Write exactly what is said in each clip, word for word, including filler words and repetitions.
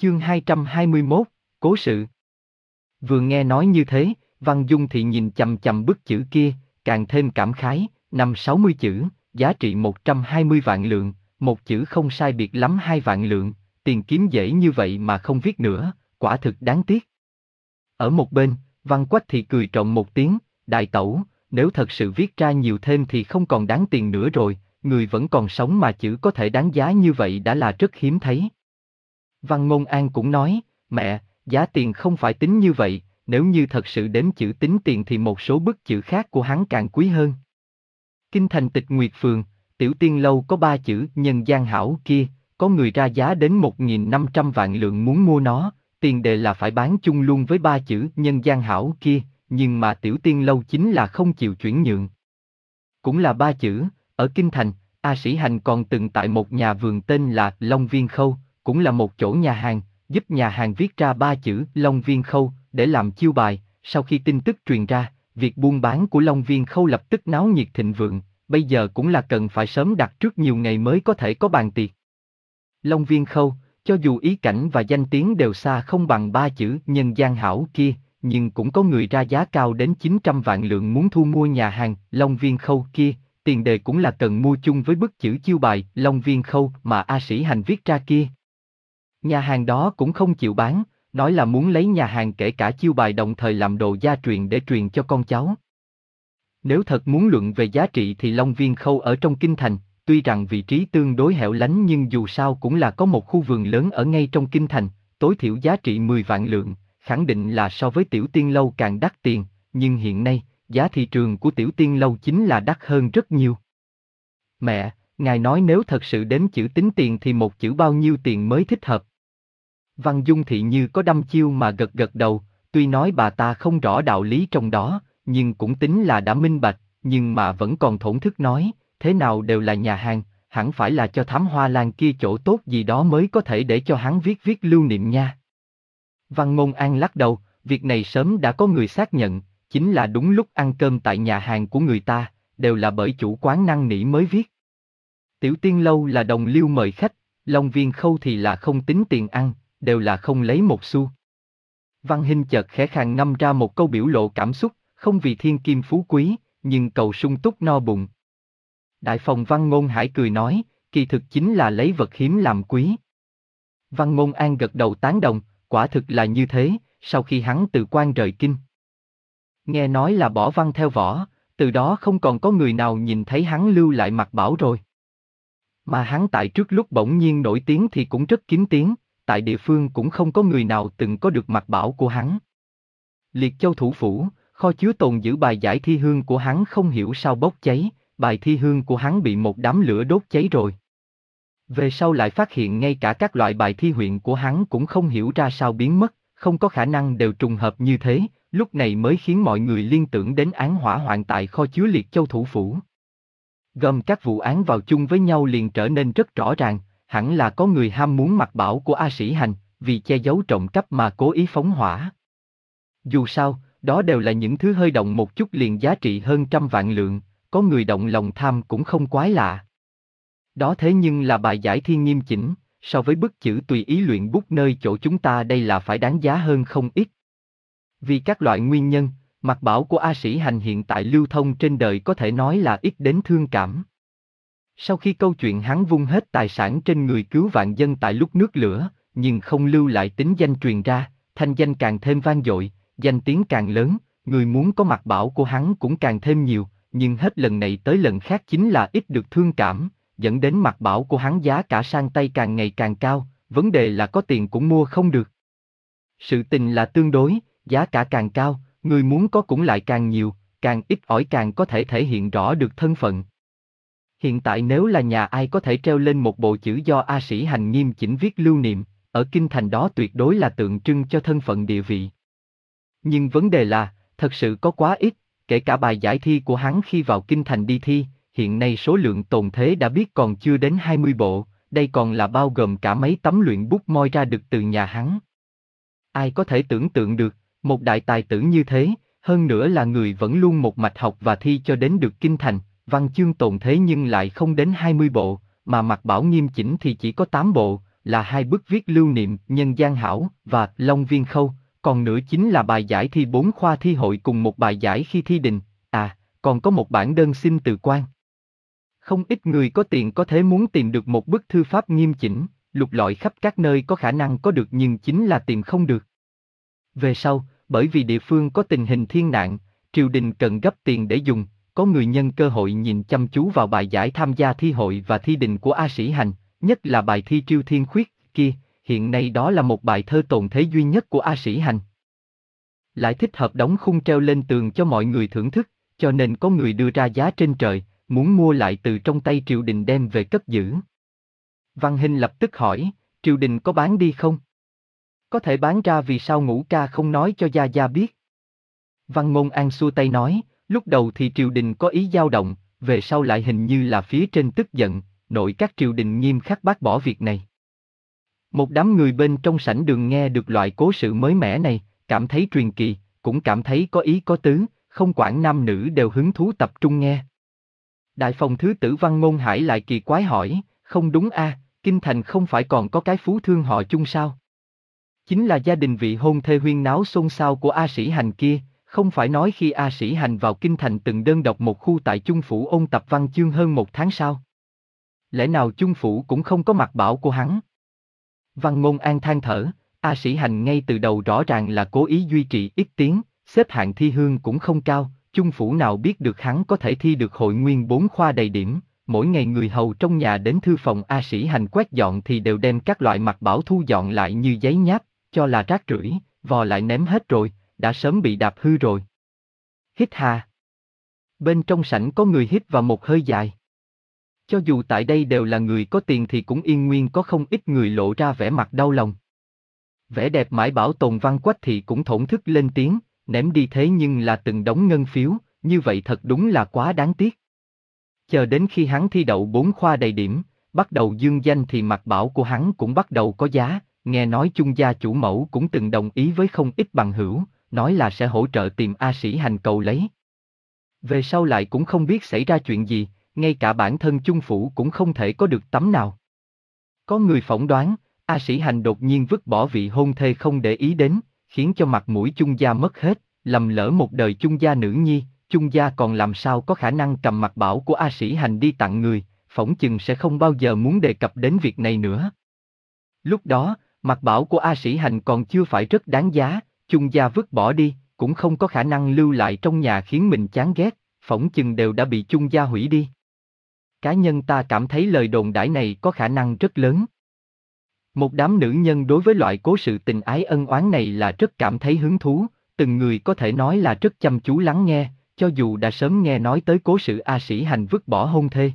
Chương hai trăm hai mươi mốt, Cố sự. Vừa nghe nói như thế, Văn Dung Thị nhìn chằm chằm bức chữ kia, càng thêm cảm khái, năm sáu mươi chữ, giá trị một trăm hai mươi vạn lượng, một chữ không sai biệt lắm hai vạn lượng, tiền kiếm dễ như vậy mà không viết nữa, quả thực đáng tiếc. Ở một bên, Văn Quách thì cười trộm một tiếng, đại tẩu, nếu thật sự viết ra nhiều thêm thì không còn đáng tiền nữa rồi, người vẫn còn sống mà chữ có thể đáng giá như vậy đã là rất hiếm thấy. Văn Ngôn An cũng nói, mẹ, giá tiền không phải tính như vậy, nếu như thật sự đếm chữ tính tiền thì một số bức chữ khác của hắn càng quý hơn. Kinh thành Tịch Nguyệt Phường, Tiểu Tiên Lâu có ba chữ nhân gian hảo kia, có người ra giá đến một nghìn năm trăm vạn lượng muốn mua nó, tiền đề là phải bán chung luôn với ba chữ nhân gian hảo kia, nhưng mà Tiểu Tiên Lâu chính là không chịu chuyển nhượng. Cũng là ba chữ, ở Kinh thành, A Sĩ Hành còn từng tại một nhà vườn tên là Long Viên Khâu, cũng là một chỗ nhà hàng, giúp nhà hàng viết ra ba chữ Long Viên Khâu để làm chiêu bài. Sau khi tin tức truyền ra, việc buôn bán của Long Viên Khâu lập tức náo nhiệt thịnh vượng, bây giờ cũng là cần phải sớm đặt trước nhiều ngày mới có thể có bàn tiệc. Long Viên Khâu, cho dù ý cảnh và danh tiếng đều xa không bằng ba chữ nhân gian hảo kia, nhưng cũng có người ra giá cao đến chín trăm vạn lượng muốn thu mua nhà hàng Long Viên Khâu kia, tiền đề cũng là cần mua chung với bức chữ chiêu bài Long Viên Khâu mà A Sĩ Hành viết ra kia. Nhà hàng đó cũng không chịu bán, nói là muốn lấy nhà hàng kể cả chiêu bài đồng thời làm đồ gia truyền để truyền cho con cháu. Nếu thật muốn luận về giá trị thì Long Viên Khâu ở trong kinh thành, tuy rằng vị trí tương đối hẻo lánh nhưng dù sao cũng là có một khu vườn lớn ở ngay trong kinh thành, tối thiểu giá trị mười vạn lượng, khẳng định là so với Tiểu Tiên Lâu càng đắt tiền, nhưng hiện nay, giá thị trường của Tiểu Tiên Lâu chính là đắt hơn rất nhiều. Mẹ, ngài nói nếu thật sự đếm chữ tính tiền thì một chữ bao nhiêu tiền mới thích hợp? Văn Dung Thị như có đăm chiêu mà gật gật đầu, tuy nói bà ta không rõ đạo lý trong đó, nhưng cũng tính là đã minh bạch, nhưng mà vẫn còn thổn thức nói, thế nào đều là nhà hàng, hẳn phải là cho Thám Hoa Lan kia chỗ tốt gì đó mới có thể để cho hắn viết viết lưu niệm nha. Văn Ngôn An lắc đầu, việc này sớm đã có người xác nhận, chính là đúng lúc ăn cơm tại nhà hàng của người ta, đều là bởi chủ quán năn nỉ mới viết. Tiểu Tiên Lâu là đồng liêu mời khách, Long Viên Khâu thì là không tính tiền ăn, đều là không lấy một xu. Văn Hinh chợt khẽ khàng ngâm ra một câu biểu lộ cảm xúc, không vì thiên kim phú quý, nhưng cầu sung túc no bụng. Đại phòng Văn Ngôn Hải cười nói, kỳ thực chính là lấy vật hiếm làm quý. Văn Ngôn An gật đầu tán đồng, quả thực là như thế, sau khi hắn từ quan rời kinh. Nghe nói là bỏ văn theo võ, từ đó không còn có người nào nhìn thấy hắn lưu lại Mạc Bảo rồi. Mà hắn tại trước lúc bỗng nhiên nổi tiếng thì cũng rất kín tiếng, tại địa phương cũng không có người nào từng có được Mạc Bảo của hắn. Liệt Châu thủ phủ, kho chứa tồn giữ bài giải thi hương của hắn không hiểu sao bốc cháy, bài thi hương của hắn bị một đám lửa đốt cháy rồi. Về sau lại phát hiện ngay cả các loại bài thi huyện của hắn cũng không hiểu ra sao biến mất, không có khả năng đều trùng hợp như thế, lúc này mới khiến mọi người liên tưởng đến án hỏa hoạn tại kho chứa Liệt Châu thủ phủ. Gom các vụ án vào chung với nhau liền trở nên rất rõ ràng, hẳn là có người ham muốn Mạc Bảo của A Sĩ Hành, vì che giấu trộm cắp mà cố ý phóng hỏa. Dù sao, đó đều là những thứ hơi động một chút liền giá trị hơn trăm vạn lượng, có người động lòng tham cũng không quái lạ. Đó thế nhưng là bài giải thi nghiêm chỉnh, so với bức chữ tùy ý luyện bút nơi chỗ chúng ta đây là phải đáng giá hơn không ít. Vì các loại nguyên nhân, Mạc Bảo của A Sĩ Hành hiện tại lưu thông trên đời có thể nói là ít đến thương cảm. Sau khi câu chuyện hắn vung hết tài sản trên người cứu vạn dân tại lúc nước lửa, nhưng không lưu lại tính danh truyền ra, thanh danh càng thêm vang dội, danh tiếng càng lớn, người muốn có Mạc Bảo của hắn cũng càng thêm nhiều, nhưng hết lần này tới lần khác chính là ít được thương cảm, dẫn đến Mạc Bảo của hắn giá cả sang tay càng ngày càng cao, vấn đề là có tiền cũng mua không được. Sự tình là tương đối, giá cả càng cao, người muốn có cũng lại càng nhiều, càng ít ỏi càng có thể thể hiện rõ được thân phận. Hiện tại nếu là nhà ai có thể treo lên một bộ chữ do A Sĩ Hành nghiêm chỉnh viết lưu niệm, ở kinh thành đó tuyệt đối là tượng trưng cho thân phận địa vị. Nhưng vấn đề là, thật sự có quá ít, kể cả bài giải thi của hắn khi vào kinh thành đi thi, hiện nay số lượng tồn thế đã biết còn chưa đến hai mươi bộ, đây còn là bao gồm cả mấy tấm luyện bút moi ra được từ nhà hắn. Ai có thể tưởng tượng được, một đại tài tử như thế, hơn nữa là người vẫn luôn một mạch học và thi cho đến được kinh thành, văn chương tồn thế nhưng lại không đến hai mươi bộ, mà Mạc Bảo nghiêm chỉnh thì chỉ có tám bộ, là hai bức viết lưu niệm Nhân Gian Hảo và Long Viên Khâu, còn nữa chính là bài giải thi bốn khoa thi hội cùng một bài giải khi thi đình, à, còn có một bản đơn xin từ quan. Không ít người có tiền có thể muốn tìm được một bức thư pháp nghiêm chỉnh, lục lọi khắp các nơi có khả năng có được nhưng chính là tìm không được. Về sau, bởi vì địa phương có tình hình thiên nạn, triều đình cần gấp tiền để dùng, có người nhân cơ hội nhìn chăm chú vào bài giải tham gia thi hội và thi đình của A Sĩ Hành, nhất là bài thi Triêu Thiên Khuyết kia, hiện nay đó là một bài thơ tồn thế duy nhất của A Sĩ Hành. Lại thích hợp đóng khung treo lên tường cho mọi người thưởng thức, cho nên có người đưa ra giá trên trời, muốn mua lại từ trong tay triều đình đem về cất giữ. Văn Hinh lập tức hỏi, triều đình có bán đi không? Có thể bán ra vì sao Ngũ ca không nói cho gia gia biết? Văn Ngôn An xua tay nói, lúc đầu thì triều đình có ý dao động, về sau lại hình như là phía trên tức giận, nội các triều đình nghiêm khắc bác bỏ việc này. Một đám người bên trong sảnh đường nghe được loại cố sự mới mẻ này, cảm thấy truyền kỳ, cũng cảm thấy có ý có tứ, không quản nam nữ đều hứng thú tập trung nghe. Đại phòng thứ tử Văn Ngôn Hải lại kỳ quái hỏi, không đúng a, Kinh Thành không phải còn có cái phú thương họ Chung sao? Chính là gia đình vị hôn thê huyên náo xôn xao của A Sĩ Hành kia, không phải nói khi A Sĩ Hành vào Kinh Thành từng đơn độc một khu tại Chung Phủ ôn tập văn chương hơn một tháng sao? Lẽ nào Chung Phủ cũng không có mặt bảo của hắn? Văn Ngôn An than thở, A Sĩ Hành ngay từ đầu rõ ràng là cố ý duy trì ít tiếng, xếp hạng thi hương cũng không cao, Chung Phủ nào biết được hắn có thể thi được hội nguyên bốn khoa đầy điểm, mỗi ngày người hầu trong nhà đến thư phòng A Sĩ Hành quét dọn thì đều đem các loại mặt bảo thu dọn lại như giấy nháp, cho là rác rưởi, vò lại ném hết rồi, đã sớm bị đạp hư rồi. Hít hà. Bên trong sảnh có người hít vào một hơi dài. Cho dù tại đây đều là người có tiền thì cũng yên nguyên có không ít người lộ ra vẻ mặt đau lòng. Vẻ đẹp mãi bảo tồn Văn Quách thì cũng thổn thức lên tiếng, ném đi thế nhưng là từng đống ngân phiếu, như vậy thật đúng là quá đáng tiếc. Chờ đến khi hắn thi đậu bốn khoa đầy điểm, bắt đầu dương danh thì mặt bảo của hắn cũng bắt đầu có giá, nghe nói Chung gia chủ mẫu cũng từng đồng ý với không ít bằng hữu, nói là sẽ hỗ trợ tìm A Sĩ Hành cầu lấy. Về sau lại cũng không biết xảy ra chuyện gì, ngay cả bản thân Chung Phủ cũng không thể có được tấm nào. Có người phỏng đoán, A Sĩ Hành đột nhiên vứt bỏ vị hôn thê không để ý đến, khiến cho mặt mũi Chung gia mất hết, lầm lỡ một đời Chung gia nữ nhi, Chung gia còn làm sao có khả năng cầm mặt bảo của A Sĩ Hành đi tặng người, phỏng chừng sẽ không bao giờ muốn đề cập đến việc này nữa. Lúc đó, mặt bảo của A Sĩ Hành còn chưa phải rất đáng giá, Chung gia vứt bỏ đi, cũng không có khả năng lưu lại trong nhà khiến mình chán ghét, phỏng chừng đều đã bị Chung gia hủy đi. Cá nhân ta cảm thấy lời đồn đãi này có khả năng rất lớn. Một đám nữ nhân đối với loại cố sự tình ái ân oán này là rất cảm thấy hứng thú, từng người có thể nói là rất chăm chú lắng nghe, cho dù đã sớm nghe nói tới cố sự A Sĩ Hành vứt bỏ hôn thê.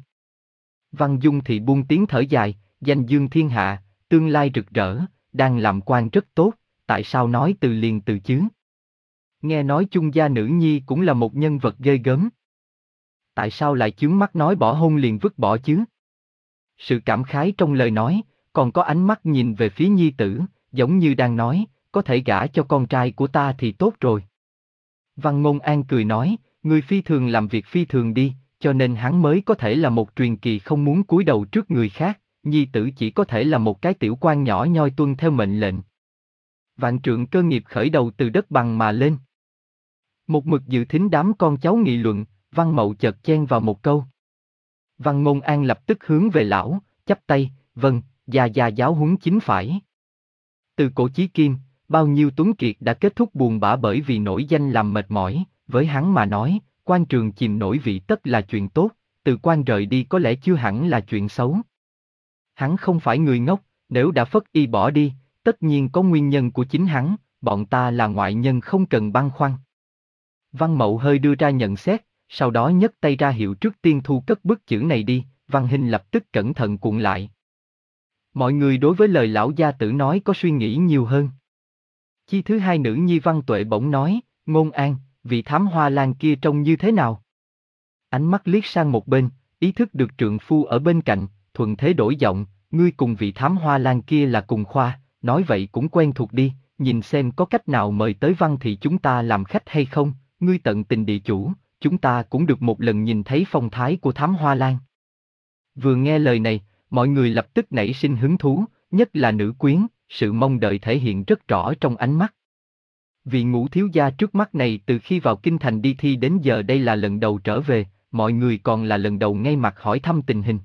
Văn Dung thì buông tiếng thở dài, danh dương thiên hạ, tương lai rực rỡ, đang làm quan rất tốt, tại sao nói từ liền từ chứ? Nghe nói Chung gia nữ nhi cũng là một nhân vật ghê gớm. Tại sao lại chướng mắt nói bỏ hôn liền vứt bỏ chứ? Sự cảm khái trong lời nói, còn có ánh mắt nhìn về phía nhi tử, giống như đang nói, có thể gả cho con trai của ta thì tốt rồi. Văn Ngôn An cười nói, người phi thường làm việc phi thường đi, cho nên hắn mới có thể là một truyền kỳ không muốn cúi đầu trước người khác, nhi tử chỉ có thể là một cái tiểu quan nhỏ nhoi tuân theo mệnh lệnh. Vạn trượng cơ nghiệp khởi đầu từ đất bằng mà lên. Một mực dự thính đám con cháu nghị luận, Văn Mậu chợt chen vào một câu. Văn Ngôn An lập tức hướng về lão, chắp tay, vâng, gia gia giáo huấn chính phải. Từ cổ chí kim, bao nhiêu tuấn kiệt đã kết thúc buồn bã bởi vì nổi danh làm mệt mỏi, với hắn mà nói, quan trường chìm nổi vị tất là chuyện tốt, từ quan rời đi có lẽ chưa hẳn là chuyện xấu. Hắn không phải người ngốc, nếu đã phất y bỏ đi, tất nhiên có nguyên nhân của chính hắn, bọn ta là ngoại nhân không cần băn khoăn. Văn Mậu hơi đưa ra nhận xét, sau đó nhấc tay ra hiệu trước tiên thu cất bức chữ này đi, Văn Hinh lập tức cẩn thận cuộn lại. Mọi người đối với lời lão gia tử nói có suy nghĩ nhiều hơn. Chi thứ hai nữ nhi Văn Tuệ bỗng nói, Ngôn An, vị thám hoa lan kia trông như thế nào? Ánh mắt liếc sang một bên, ý thức được trượng phu ở bên cạnh, thuận thế đổi giọng, ngươi cùng vị thám hoa lan kia là cùng khoa, nói vậy cũng quen thuộc đi, nhìn xem có cách nào mời tới Văn thị chúng ta làm khách hay không, ngươi tận tình địa chủ, chúng ta cũng được một lần nhìn thấy phong thái của thám hoa lan. Vừa nghe lời này, mọi người lập tức nảy sinh hứng thú, nhất là nữ quyến, sự mong đợi thể hiện rất rõ trong ánh mắt. Vị ngũ thiếu gia trước mắt này từ khi vào kinh thành đi thi đến giờ đây là lần đầu trở về, mọi người còn là lần đầu ngay mặt hỏi thăm tình hình.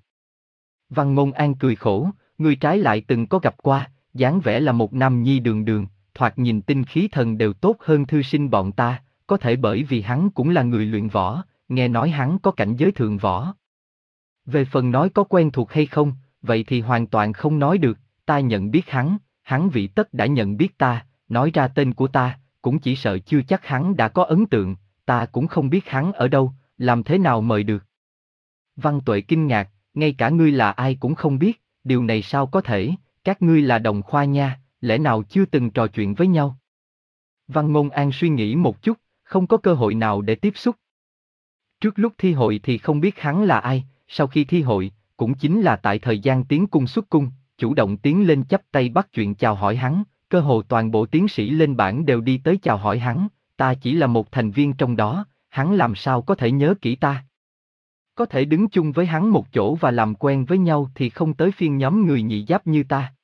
Văn Ngôn An cười khổ, người trái lại từng có gặp qua, dáng vẻ là một nam nhi đường đường, thoạt nhìn tinh khí thần đều tốt hơn thư sinh bọn ta, có thể bởi vì hắn cũng là người luyện võ, nghe nói hắn có cảnh giới thượng võ. Về phần nói có quen thuộc hay không, vậy thì hoàn toàn không nói được, ta nhận biết hắn, hắn vị tất đã nhận biết ta, nói ra tên của ta, cũng chỉ sợ chưa chắc hắn đã có ấn tượng, ta cũng không biết hắn ở đâu, làm thế nào mời được. Văn Tuệ kinh ngạc, ngay cả ngươi là ai cũng không biết, điều này sao có thể, các ngươi là đồng khoa nha, lẽ nào chưa từng trò chuyện với nhau? Văn Ngôn An suy nghĩ một chút, không có cơ hội nào để tiếp xúc. Trước lúc thi hội thì không biết hắn là ai, sau khi thi hội, cũng chính là tại thời gian tiến cung xuất cung, chủ động tiến lên chắp tay bắt chuyện chào hỏi hắn, cơ hồ toàn bộ tiến sĩ lên bảng đều đi tới chào hỏi hắn, ta chỉ là một thành viên trong đó, hắn làm sao có thể nhớ kỹ ta. Có thể đứng chung với hắn một chỗ và làm quen với nhau thì không tới phiên nhóm người nhị giáp như ta.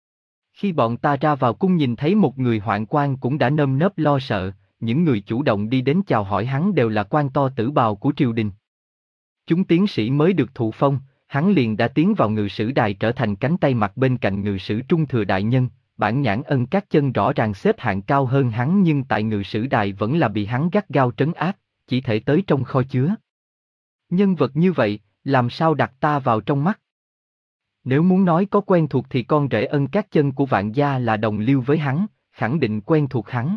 Khi bọn ta ra vào cung nhìn thấy một người hoạn quan cũng đã nơm nớp lo sợ, những người chủ động đi đến chào hỏi hắn đều là quan to tử bào của triều đình. Chúng tiến sĩ mới được thụ phong, hắn liền đã tiến vào ngự sử đài trở thành cánh tay mặt bên cạnh ngự sử trung thừa đại nhân, bản nhãn Ân Các Chân rõ ràng xếp hạng cao hơn hắn nhưng tại ngự sử đài vẫn là bị hắn gắt gao trấn áp, chỉ thể tới trong kho chứa. Nhân vật như vậy, làm sao đặt ta vào trong mắt? Nếu muốn nói có quen thuộc thì con rể Ân Các Chân của Vạn gia là đồng liêu với hắn, khẳng định quen thuộc hắn.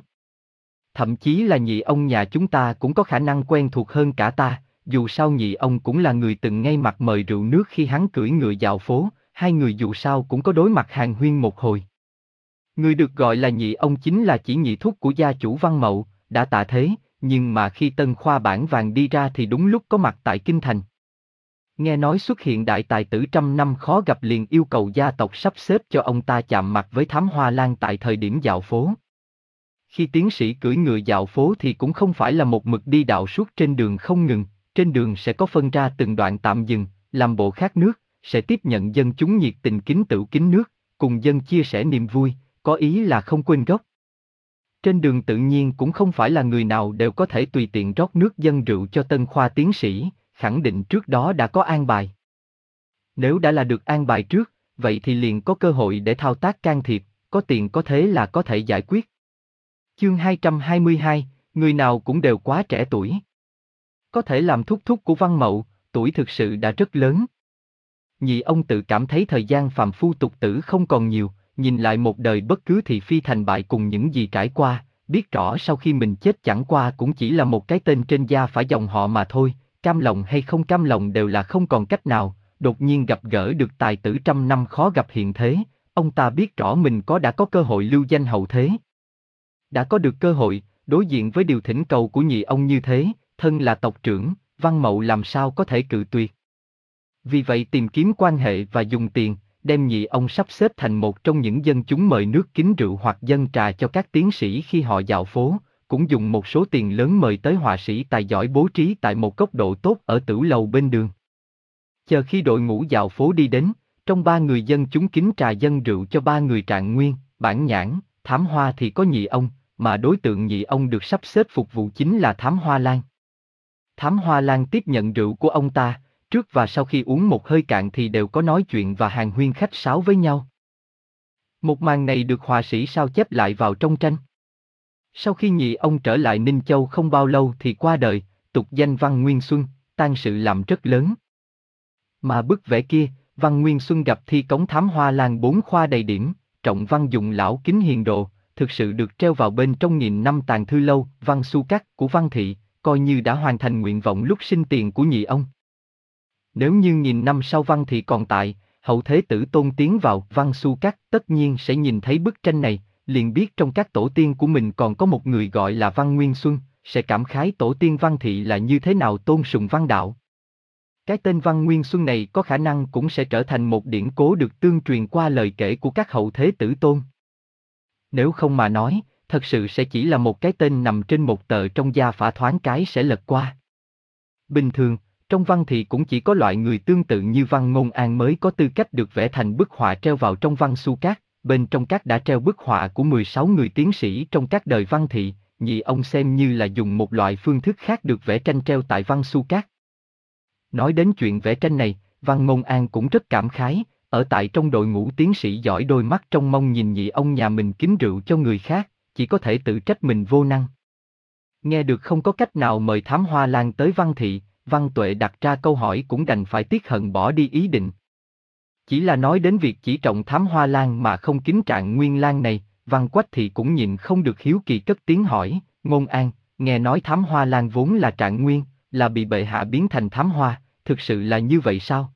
Thậm chí là nhị ông nhà chúng ta cũng có khả năng quen thuộc hơn cả ta, dù sao nhị ông cũng là người từng ngay mặt mời rượu nước khi hắn cưỡi ngựa dạo phố, hai người dù sao cũng có đối mặt hàn huyên một hồi. Người được gọi là nhị ông chính là chỉ nhị thúc của gia chủ Văn Mậu, đã tạ thế, nhưng mà khi Tân Khoa Bản Vàng đi ra thì đúng lúc có mặt tại Kinh Thành. Nghe nói xuất hiện đại tài tử trăm năm khó gặp liền yêu cầu gia tộc sắp xếp cho ông ta chạm mặt với Thám Hoa Lan tại thời điểm dạo phố. Khi tiến sĩ cưỡi ngựa dạo phố thì cũng không phải là một mực đi đạo suốt trên đường không ngừng, trên đường sẽ có phân ra từng đoạn tạm dừng, làm bộ khát nước, sẽ tiếp nhận dân chúng nhiệt tình kính tửu kính nước, cùng dân chia sẻ niềm vui, có ý là không quên gốc. Trên đường tự nhiên cũng không phải là người nào đều có thể tùy tiện rót nước dâng rượu cho Tân Khoa tiến sĩ, khẳng định trước đó đã có an bài. Nếu đã là được an bài trước, vậy thì liền có cơ hội để thao tác can thiệp, có tiền có thế là có thể giải quyết. Chương hai trăm hai mươi hai, người nào cũng đều quá trẻ tuổi. Có thể làm thúc thúc của Văn Mậu, tuổi thực sự đã rất lớn. Nhị ông tự cảm thấy thời gian phàm phu tục tử không còn nhiều, nhìn lại một đời bất cứ thị phi thành bại cùng những gì trải qua, biết rõ sau khi mình chết chẳng qua cũng chỉ là một cái tên trên da phải dòng họ mà thôi, cam lòng hay không cam lòng đều là không còn cách nào, đột nhiên gặp gỡ được tài tử trăm năm khó gặp hiện thế, ông ta biết rõ mình có đã có cơ hội lưu danh hậu thế. Đã có được cơ hội, đối diện với điều thỉnh cầu của nhị ông như thế, thân là tộc trưởng, Văn Mậu làm sao có thể cự tuyệt. Vì vậy tìm kiếm quan hệ và dùng tiền, đem nhị ông sắp xếp thành một trong những dân chúng mời nước kính rượu hoặc dân trà cho các tiến sĩ khi họ dạo phố, cũng dùng một số tiền lớn mời tới họa sĩ tài giỏi bố trí tại một góc độ tốt ở tửu lầu bên đường. Chờ khi đội ngũ dạo phố đi đến, trong ba người dân chúng kính trà dân rượu cho ba người Trạng Nguyên, Bản Nhãn, Thám Hoa thì có nhị ông, mà đối tượng nhị ông được sắp xếp phục vụ chính là Thám Hoa Lan. Thám Hoa Lan tiếp nhận rượu của ông ta, trước và sau khi uống một hơi cạn thì đều có nói chuyện và hàn huyên khách sáo với nhau. Một màn này được họa sĩ sao chép lại vào trong tranh. Sau khi nhị ông trở lại Ninh Châu không bao lâu thì qua đời, tục danh Văn Nguyên Xuân, tang sự làm rất lớn. Mà bức vẽ kia, Văn Nguyên Xuân gặp thi cống Thám Hoa Lan bốn khoa đầy điểm, trọng văn dụng lão kính hiền độ, thực sự được treo vào bên trong nghìn năm tàng thư lâu, Văn Xu Cắt của Văn Thị, coi như đã hoàn thành nguyện vọng lúc sinh tiền của nhị ông. Nếu như nghìn năm sau Văn Thị còn tại, hậu thế tử tôn tiến vào Văn Xu Cắt tất nhiên sẽ nhìn thấy bức tranh này, liền biết trong các tổ tiên của mình còn có một người gọi là Văn Nguyên Xuân, sẽ cảm khái tổ tiên Văn Thị là như thế nào tôn sùng văn đạo. Cái tên Văn Nguyên Xuân này có khả năng cũng sẽ trở thành một điển cố được tương truyền qua lời kể của các hậu thế tử tôn. Nếu không mà nói, thật sự sẽ chỉ là một cái tên nằm trên một tờ trong gia phả thoáng cái sẽ lật qua. Bình thường, trong văn thị cũng chỉ có loại người tương tự như Văn Ngôn An mới có tư cách được vẽ thành bức họa treo vào trong văn xu cát, bên trong cát đã treo bức họa của mười sáu người tiến sĩ trong các đời văn thị, nhị ông xem như là dùng một loại phương thức khác được vẽ tranh treo tại văn xu cát. Nói đến chuyện vẽ tranh này, Văn Ngôn An cũng rất cảm khái, ở tại trong đội ngũ tiến sĩ giỏi đôi mắt trong mong nhìn nhị ông nhà mình kính rượu cho người khác, chỉ có thể tự trách mình vô năng. Nghe được không có cách nào mời Thám Hoa Lan tới văn thị, Văn Tuệ đặt ra câu hỏi cũng đành phải tiếc hận bỏ đi ý định. Chỉ là nói đến việc chỉ trọng Thám Hoa Lan mà không kính Trạng Nguyên Lan này, Văn Quách Thị cũng nhịn không được hiếu kỳ cất tiếng hỏi, Ngôn An, nghe nói Thám Hoa Lan vốn là Trạng Nguyên, là bị bệ hạ biến thành Thám Hoa, thực sự là như vậy sao?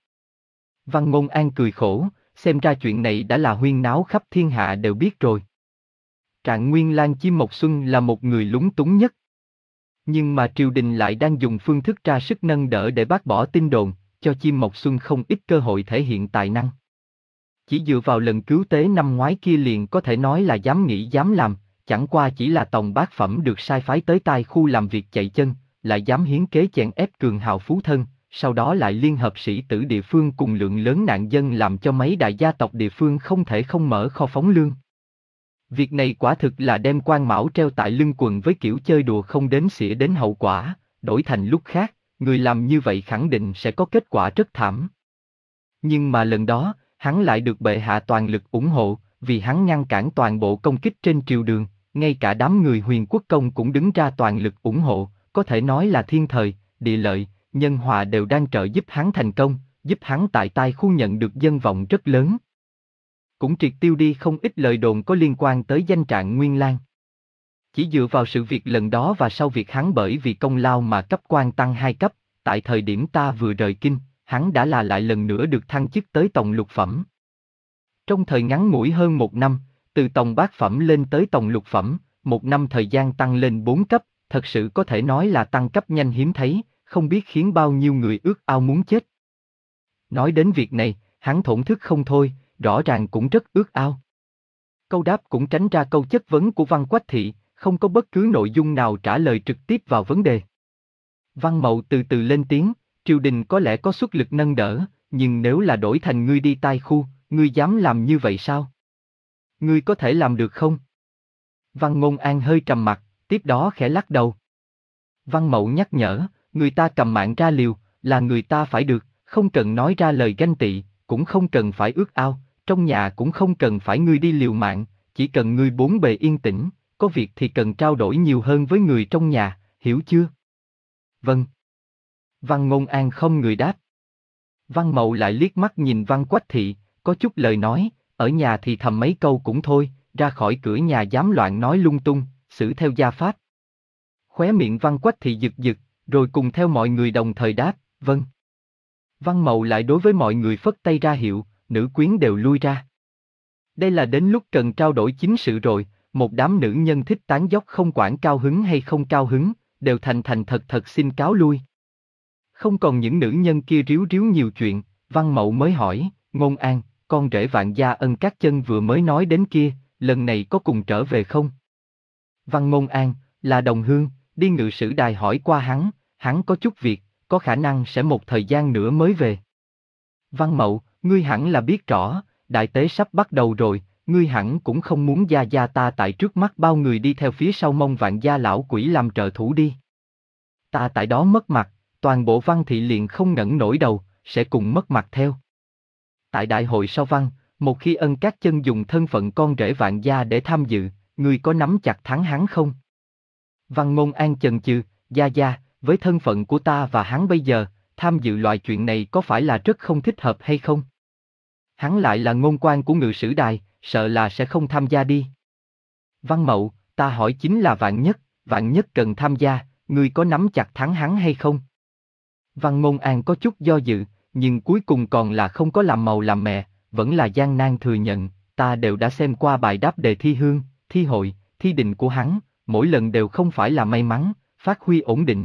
Văn Ngôn An cười khổ, xem ra chuyện này đã là huyên náo khắp thiên hạ đều biết rồi. Trạng Nguyên Lan Chim Mộc Xuân là một người lúng túng nhất. Nhưng mà triều đình lại đang dùng phương thức ra sức nâng đỡ để bác bỏ tin đồn, cho Chim Mộc Xuân không ít cơ hội thể hiện tài năng. Chỉ dựa vào lần cứu tế năm ngoái kia liền có thể nói là dám nghĩ dám làm, chẳng qua chỉ là tòng bát phẩm được sai phái tới tai khu làm việc chạy chân, lại dám hiến kế chèn ép cường hào phú thân, sau đó lại liên hợp sĩ tử địa phương cùng lượng lớn nạn dân làm cho mấy đại gia tộc địa phương không thể không mở kho phóng lương. Việc này quả thực là đem quan mão treo tại lưng quần với kiểu chơi đùa không đến xỉa đến hậu quả, đổi thành lúc khác, người làm như vậy khẳng định sẽ có kết quả rất thảm. Nhưng mà lần đó, hắn lại được bệ hạ toàn lực ủng hộ, vì hắn ngăn cản toàn bộ công kích trên triều đường, ngay cả đám người Huyền Quốc Công cũng đứng ra toàn lực ủng hộ, có thể nói là thiên thời, địa lợi, nhân hòa đều đang trợ giúp hắn thành công, giúp hắn tại tai khu nhận được dân vọng rất lớn. Cũng triệt tiêu đi không ít lời đồn có liên quan tới danh Trạng Nguyên Lan. Chỉ dựa vào sự việc lần đó và sau việc hắn bởi vì công lao mà cấp quan tăng hai cấp, tại thời điểm ta vừa rời kinh, hắn đã là lại lần nữa được thăng chức tới tổng lục phẩm. Trong thời ngắn ngủi hơn một năm, từ tổng bát phẩm lên tới tổng lục phẩm, một năm thời gian tăng lên bốn cấp, thật sự có thể nói là tăng cấp nhanh hiếm thấy, không biết khiến bao nhiêu người ước ao muốn chết. Nói đến việc này, hắn thổn thức không thôi, rõ ràng cũng rất ước ao. Câu đáp cũng tránh ra câu chất vấn của Văn Quách Thị, không có bất cứ nội dung nào trả lời trực tiếp vào vấn đề. Văn Mậu từ từ lên tiếng, triều đình có lẽ có xuất lực nâng đỡ, nhưng nếu là đổi thành ngươi đi tai khu, ngươi dám làm như vậy sao? Ngươi có thể làm được không? Văn Ngôn An hơi trầm mặt, tiếp đó khẽ lắc đầu. Văn Mậu nhắc nhở, người ta cầm mạng ra liều, là người ta phải được, không cần nói ra lời ganh tị, cũng không cần phải ước ao, trong nhà cũng không cần phải ngươi đi liều mạng, chỉ cần ngươi bốn bề yên tĩnh, có việc thì cần trao đổi nhiều hơn với người trong nhà, hiểu chưa? Vâng. Văn Ngôn An không người đáp. Văn Mậu lại liếc mắt nhìn Văn Quách Thị, có chút lời nói, ở nhà thì thầm mấy câu cũng thôi, ra khỏi cửa nhà dám loạn nói lung tung, xử theo gia pháp. Khóe miệng Văn Quách Thị giật giật, rồi cùng theo mọi người đồng thời đáp, vâng. Văn Mậu lại đối với mọi người phất tay ra hiệu, nữ quyến đều lui ra. Đây là đến lúc cần trao đổi chính sự rồi, một đám nữ nhân thích tán dóc không quản cao hứng hay không cao hứng, đều thành thành thật thật xin cáo lui. Không còn những nữ nhân kia ríu ríu nhiều chuyện, Văn Mậu mới hỏi, Ngôn An, con rể Vạn Gia Ân Các Chân vừa mới nói đến kia, lần này có cùng trở về không? Văn Ngôn An, là đồng hương, đi ngự sử đài hỏi qua hắn, hắn có chút việc, có khả năng sẽ một thời gian nữa mới về. Văn Mậu, ngươi hẳn là biết rõ, đại tế sắp bắt đầu rồi, ngươi hẳn cũng không muốn Gia Gia ta tại trước mắt bao người đi theo phía sau mông Vạn Gia lão quỷ làm trợ thủ đi. Ta tại đó mất mặt, toàn bộ Văn thị liền không ngẩng nổi đầu, sẽ cùng mất mặt theo. Tại đại hội sau Văn, một khi Ân Các Chân dùng thân phận con rể Vạn Gia để tham dự, ngươi có nắm chặt thắng hắn không? Văn Ngôn An chần chừ, Gia Gia, với thân phận của ta và hắn bây giờ, tham dự loại chuyện này có phải là rất không thích hợp hay không? Hắn lại là ngôn quan của ngự sử đài, sợ là sẽ không tham gia đi. Văn Mậu, ta hỏi chính là Vạn Nhất, Vạn Nhất cần tham gia, ngươi có nắm chặt thắng hắn hay không? Văn Ngôn An có chút do dự, nhưng cuối cùng còn là không có làm màu làm mè, vẫn là gian nan thừa nhận, ta đều đã xem qua bài đáp đề thi hương, thi hội, thi định của hắn, mỗi lần đều không phải là may mắn, phát huy ổn định.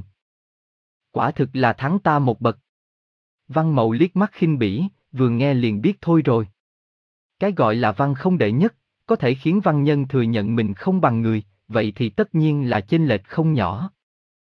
Quả thực là thắng ta một bậc. Văn Mậu liếc mắt khinh bỉ, vừa nghe liền biết thôi rồi. Cái gọi là văn không đệ nhất, có thể khiến văn nhân thừa nhận mình không bằng người, vậy thì tất nhiên là chênh lệch không nhỏ.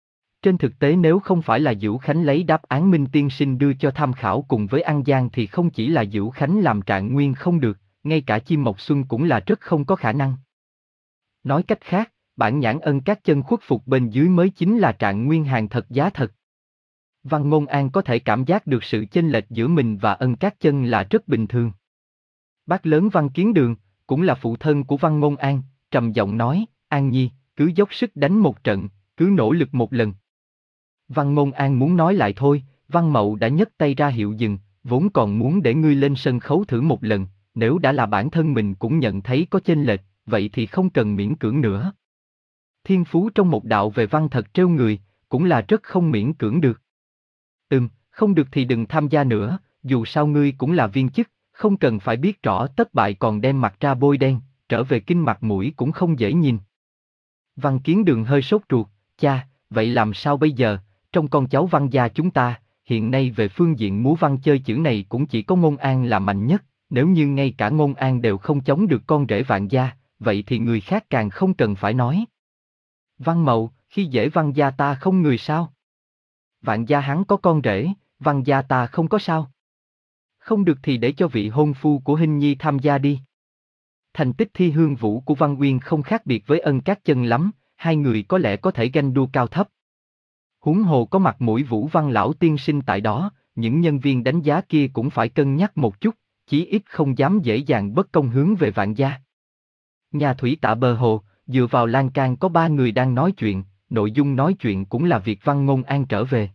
Trên thực tế nếu không phải là Dữu Khánh lấy đáp án Minh tiên sinh đưa cho tham khảo cùng với An Giang thì không chỉ là Dữu Khánh làm Trạng Nguyên không được, ngay cả Chim Mộc Xuân cũng là rất không có khả năng. Nói cách khác, bản nhãn ân các chân khuất phục bên dưới mới chính là Trạng Nguyên hàng thật giá thật. Văn Ngôn An có thể cảm giác được sự chênh lệch giữa mình và ân các chân là rất bình thường. Bác lớn Văn Kiến Đường, cũng là phụ thân của Văn Ngôn An, trầm giọng nói, An Nhi, cứ dốc sức đánh một trận, cứ nỗ lực một lần. Văn Ngôn An muốn nói lại thôi, Văn Mậu đã nhấc tay ra hiệu dừng, vốn còn muốn để ngươi lên sân khấu thử một lần, nếu đã là bản thân mình cũng nhận thấy có chênh lệch, vậy thì không cần miễn cưỡng nữa. Thiên phú trong một đạo về văn thật trêu người, cũng là rất không miễn cưỡng được. Ừm, không được thì đừng tham gia nữa, dù sao ngươi cũng là viên chức, không cần phải biết rõ tất bại còn đem mặt ra bôi đen, trở về kinh mặt mũi cũng không dễ nhìn. Văn Kiến Đường hơi sốt ruột, cha, vậy làm sao bây giờ, trong con cháu Văn gia chúng ta, hiện nay về phương diện múa văn chơi chữ này cũng chỉ có Ngôn An là mạnh nhất, nếu như ngay cả Ngôn An đều không chống được con rể Vạn gia, vậy thì người khác càng không cần phải nói. Văn Mậu, khi dễ Văn gia ta không người sao? Vạn gia hắn có con rể, Văn gia ta không có sao? Không được thì để cho vị hôn phu của Hinh Nhi tham gia đi. Thành tích thi hương vũ của Văn Uyên không khác biệt với ân các chân lắm, hai người có lẽ có thể ganh đua cao thấp. Huống hồ có mặt mũi Vũ Văn lão tiên sinh tại đó, những nhân viên đánh giá kia cũng phải cân nhắc một chút, chí ít không dám dễ dàng bất công hướng về Vạn gia. Nhà thủy tạ bờ hồ, dựa vào lan can có ba người đang nói chuyện, nội dung nói chuyện cũng là việc Văn Ngôn An trở về.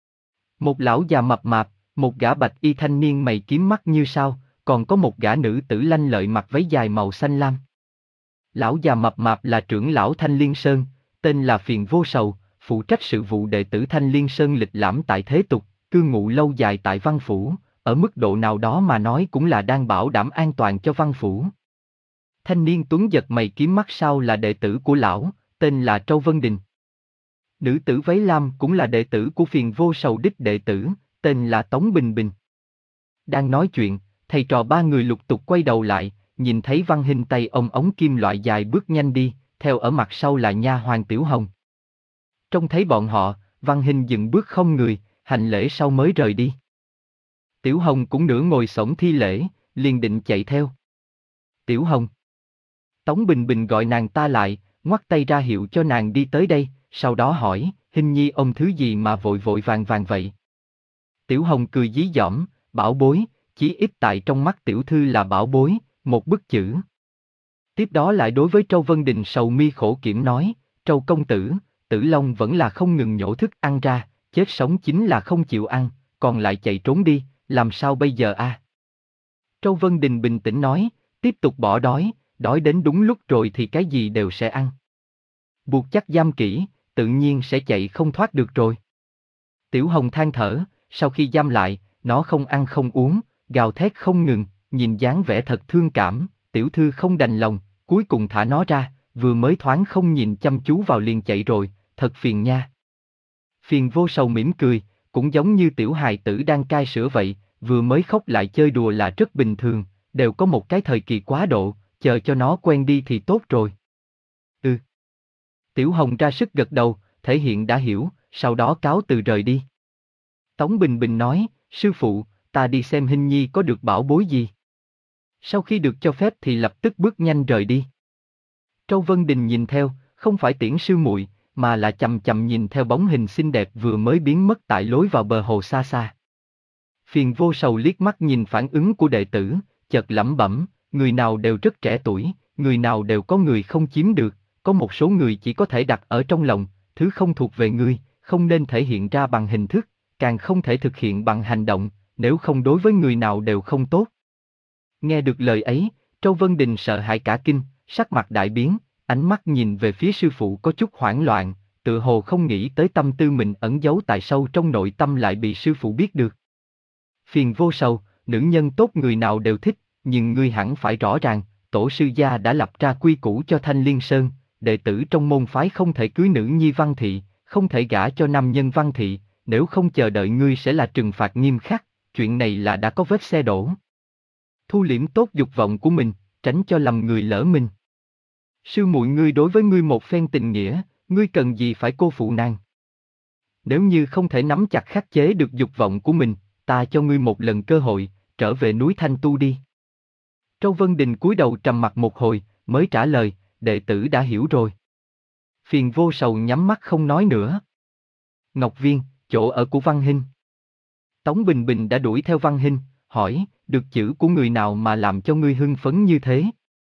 Một lão già mập mạp, một gã bạch y thanh niên mày kiếm mắt như sao, còn có một gã nữ tử lanh lợi mặc váy dài màu xanh lam. Lão già mập mạp là trưởng lão Thanh Liên Sơn, tên là Phiền Vô Sầu, phụ trách sự vụ đệ tử Thanh Liên Sơn lịch lãm tại thế tục, cư ngụ lâu dài tại văn phủ, ở mức độ nào đó mà nói cũng là đang bảo đảm an toàn cho văn phủ. Thanh niên tuấn giật mày kiếm mắt sau là đệ tử của lão, tên là Trâu Vân Đình. Nữ tử váy lam cũng là đệ tử của Phiền Vô Sầu đích đệ tử, tên là Tống Bình Bình. Đang nói chuyện, thầy trò ba người lục tục quay đầu lại, nhìn thấy Văn Hinh tay ôm ống kim loại dài bước nhanh đi, theo ở mặt sau là nha hoàn Tiểu Hồng. Trông thấy bọn họ, Văn Hinh dừng bước không người, hành lễ sau mới rời đi. Tiểu Hồng cũng nửa ngồi xổm thi lễ, liền định chạy theo. Tiểu Hồng. Tống Bình Bình gọi nàng ta lại, ngoắc tay ra hiệu cho nàng đi tới đây, sau đó hỏi, Hinh Nhi ôm thứ gì mà vội vội vàng vàng vậy? Tiểu Hồng cười dí dỏm, bảo bối, chí ít tại trong mắt tiểu thư là bảo bối, một bức chữ. Tiếp đó lại đối với Trâu Vân Đình sầu mi khổ kiểm nói, Trâu công tử, Tử Long vẫn là không ngừng nhổ thức ăn ra, chết sống chính là không chịu ăn, còn lại chạy trốn đi, làm sao bây giờ a? À? Trâu Vân Đình bình tĩnh nói, tiếp tục bỏ đói, đói đến đúng lúc rồi thì cái gì đều sẽ ăn. Buộc chắc giam kỹ, tự nhiên sẽ chạy không thoát được rồi. Tiểu Hồng than thở, sau khi giam lại, nó không ăn không uống, gào thét không ngừng, nhìn dáng vẻ thật thương cảm, tiểu thư không đành lòng, cuối cùng thả nó ra, vừa mới thoáng không nhìn chăm chú vào liền chạy rồi, thật phiền nha. Phiền Vô Sầu mỉm cười, cũng giống như tiểu hài tử đang cai sữa vậy, vừa mới khóc lại chơi đùa là rất bình thường, đều có một cái thời kỳ quá độ, chờ cho nó quen đi thì tốt rồi. Ừ. Tiểu Hồng ra sức gật đầu, thể hiện đã hiểu, sau đó cáo từ rời đi. Tống Bình Bình nói, sư phụ, ta đi xem Hinh Nhi có được bảo bối gì. Sau khi được cho phép thì lập tức bước nhanh rời đi. Trâu Vân Đình nhìn theo, không phải tiễn sư muội, mà là chầm chầm nhìn theo bóng hình xinh đẹp vừa mới biến mất tại lối vào bờ hồ xa xa. Phiền Vô Sầu liếc mắt nhìn phản ứng của đệ tử, chợt lẩm bẩm, người nào đều rất trẻ tuổi, người nào đều có người không chiếm được, có một số người chỉ có thể đặt ở trong lòng, thứ không thuộc về ngươi, không nên thể hiện ra bằng hình thức, càng không thể thực hiện bằng hành động, nếu không đối với người nào đều không tốt. Nghe được lời ấy, Trâu Vân Đình sợ hãi cả kinh, sắc mặt đại biến, ánh mắt nhìn về phía sư phụ có chút hoảng loạn, tự hồ không nghĩ tới tâm tư mình ẩn giấu tại sâu trong nội tâm lại bị sư phụ biết được. Phiền Vô Sầu, nữ nhân tốt người nào đều thích, nhưng ngươi hẳn phải rõ ràng, tổ sư gia đã lập ra quy củ cho Thanh Liên Sơn, đệ tử trong môn phái không thể cưới nữ nhi văn thị, không thể gả cho nam nhân văn thị, nếu không chờ đợi ngươi sẽ là trừng phạt nghiêm khắc, chuyện này là đã có vết xe đổ. Thu liễm tốt dục vọng của mình, tránh cho lầm người lỡ mình. Sư muội ngươi đối với ngươi một phen tình nghĩa, ngươi cần gì phải cô phụ nàng. Nếu như không thể nắm chặt khắc chế được dục vọng của mình, ta cho ngươi một lần cơ hội, trở về núi Thanh Tu đi. Trâu Vân Đình cúi đầu trầm mặc một hồi, mới trả lời, đệ tử đã hiểu rồi. Phiền Vô Sầu nhắm mắt không nói nữa. Ngọc Viên, chỗ ở của Văn Hinh. Tống Bình Bình đã đuổi theo Văn Hinh, hỏi, được chữ của người nào mà làm cho ngươi hưng phấn như thế?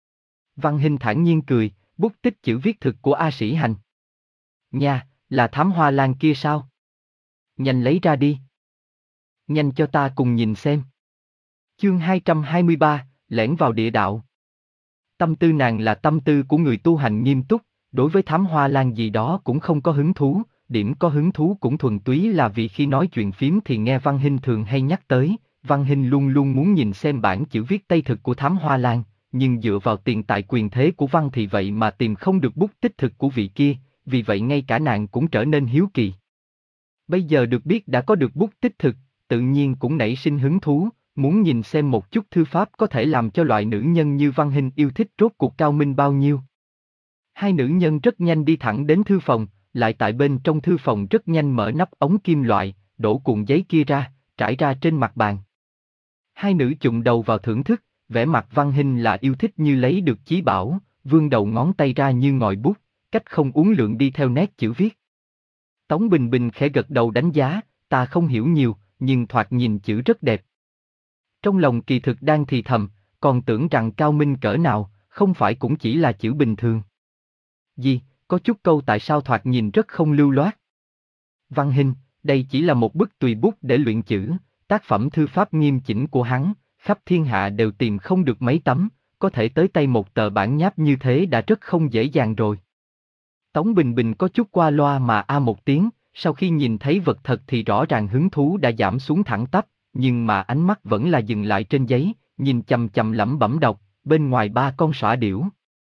Văn Hinh thản nhiên cười, bút tích chữ viết thực của A Sĩ Hành. Nha, là Thám Hoa Lan kia sao? Nhanh lấy ra đi. Nhanh cho ta cùng nhìn xem. Chương hai trăm hai mươi ba, lẻn vào địa đạo. Tâm tư nàng là tâm tư của người tu hành nghiêm túc, đối với Thám Hoa Lan gì đó cũng không có hứng thú, điểm có hứng thú cũng thuần túy là vì khi nói chuyện phím thì nghe Văn Hinh thường hay nhắc tới, Văn Hinh luôn luôn muốn nhìn xem bản chữ viết Tây thực của Thám Hoa Lan, nhưng dựa vào tiền tài quyền thế của Văn thì vậy mà tìm không được bút tích thực của vị kia, vì vậy ngay cả nàng cũng trở nên hiếu kỳ. Bây giờ được biết đã có được bút tích thực, tự nhiên cũng nảy sinh hứng thú, muốn nhìn xem một chút thư pháp có thể làm cho loại nữ nhân như Văn Hinh yêu thích rốt cuộc cao minh bao nhiêu. Hai nữ nhân rất nhanh đi thẳng đến thư phòng, lại tại bên trong thư phòng rất nhanh mở nắp ống kim loại, đổ cuộn giấy kia ra, trải ra trên mặt bàn. Hai nữ chụm đầu vào thưởng thức, vẻ mặt Văn Hinh là yêu thích như lấy được chí bảo, vươn đầu ngón tay ra như ngòi bút, cách không uốn lượn đi theo nét chữ viết. Tống Bình Bình khẽ gật đầu đánh giá, ta không hiểu nhiều, nhưng thoạt nhìn chữ rất đẹp. Trong lòng kỳ thực đang thì thầm, còn tưởng rằng cao minh cỡ nào, không phải cũng chỉ là chữ bình thường. Gì, có chút câu tại sao thoạt nhìn rất không lưu loát. Văn Hinh, đây chỉ là một bức tùy bút để luyện chữ, tác phẩm thư pháp nghiêm chỉnh của hắn, khắp thiên hạ đều tìm không được mấy tấm, có thể tới tay một tờ bản nháp như thế đã rất không dễ dàng rồi. Tống Bình Bình có chút qua loa mà a một tiếng, sau khi nhìn thấy vật thật thì rõ ràng hứng thú đã giảm xuống thẳng tắp, nhưng mà ánh mắt vẫn là dừng lại trên giấy, nhìn chằm chằm lẩm bẩm đọc, bên ngoài ba con sỏa điểu.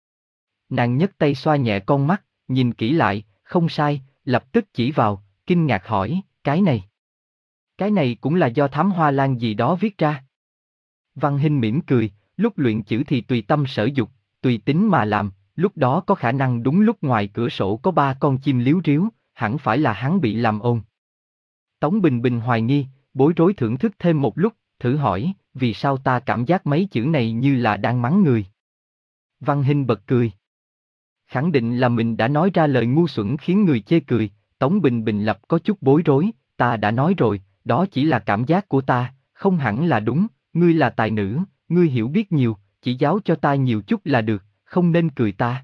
Nàng nhấc tay xoa nhẹ con mắt, nhìn kỹ lại, không sai, lập tức chỉ vào, kinh ngạc hỏi, cái này. Cái này cũng là do Thám Hoa Lan gì đó viết ra. Văn Hinh mỉm cười, lúc luyện chữ thì tùy tâm sở dục, tùy tính mà làm, lúc đó có khả năng đúng lúc ngoài cửa sổ có ba con chim líu ríu, hẳn phải là hắn bị làm ồn. Tống Bình Bình hoài nghi, bối rối thưởng thức thêm một lúc, thử hỏi, vì sao ta cảm giác mấy chữ này như là đang mắng người. Văn Hinh bật cười. Khẳng định là mình đã nói ra lời ngu xuẩn khiến người chê cười, Tống Bình Bình lập có chút bối rối, ta đã nói rồi, đó chỉ là cảm giác của ta, không hẳn là đúng, ngươi là tài nữ, ngươi hiểu biết nhiều, chỉ giáo cho ta nhiều chút là được, không nên cười ta.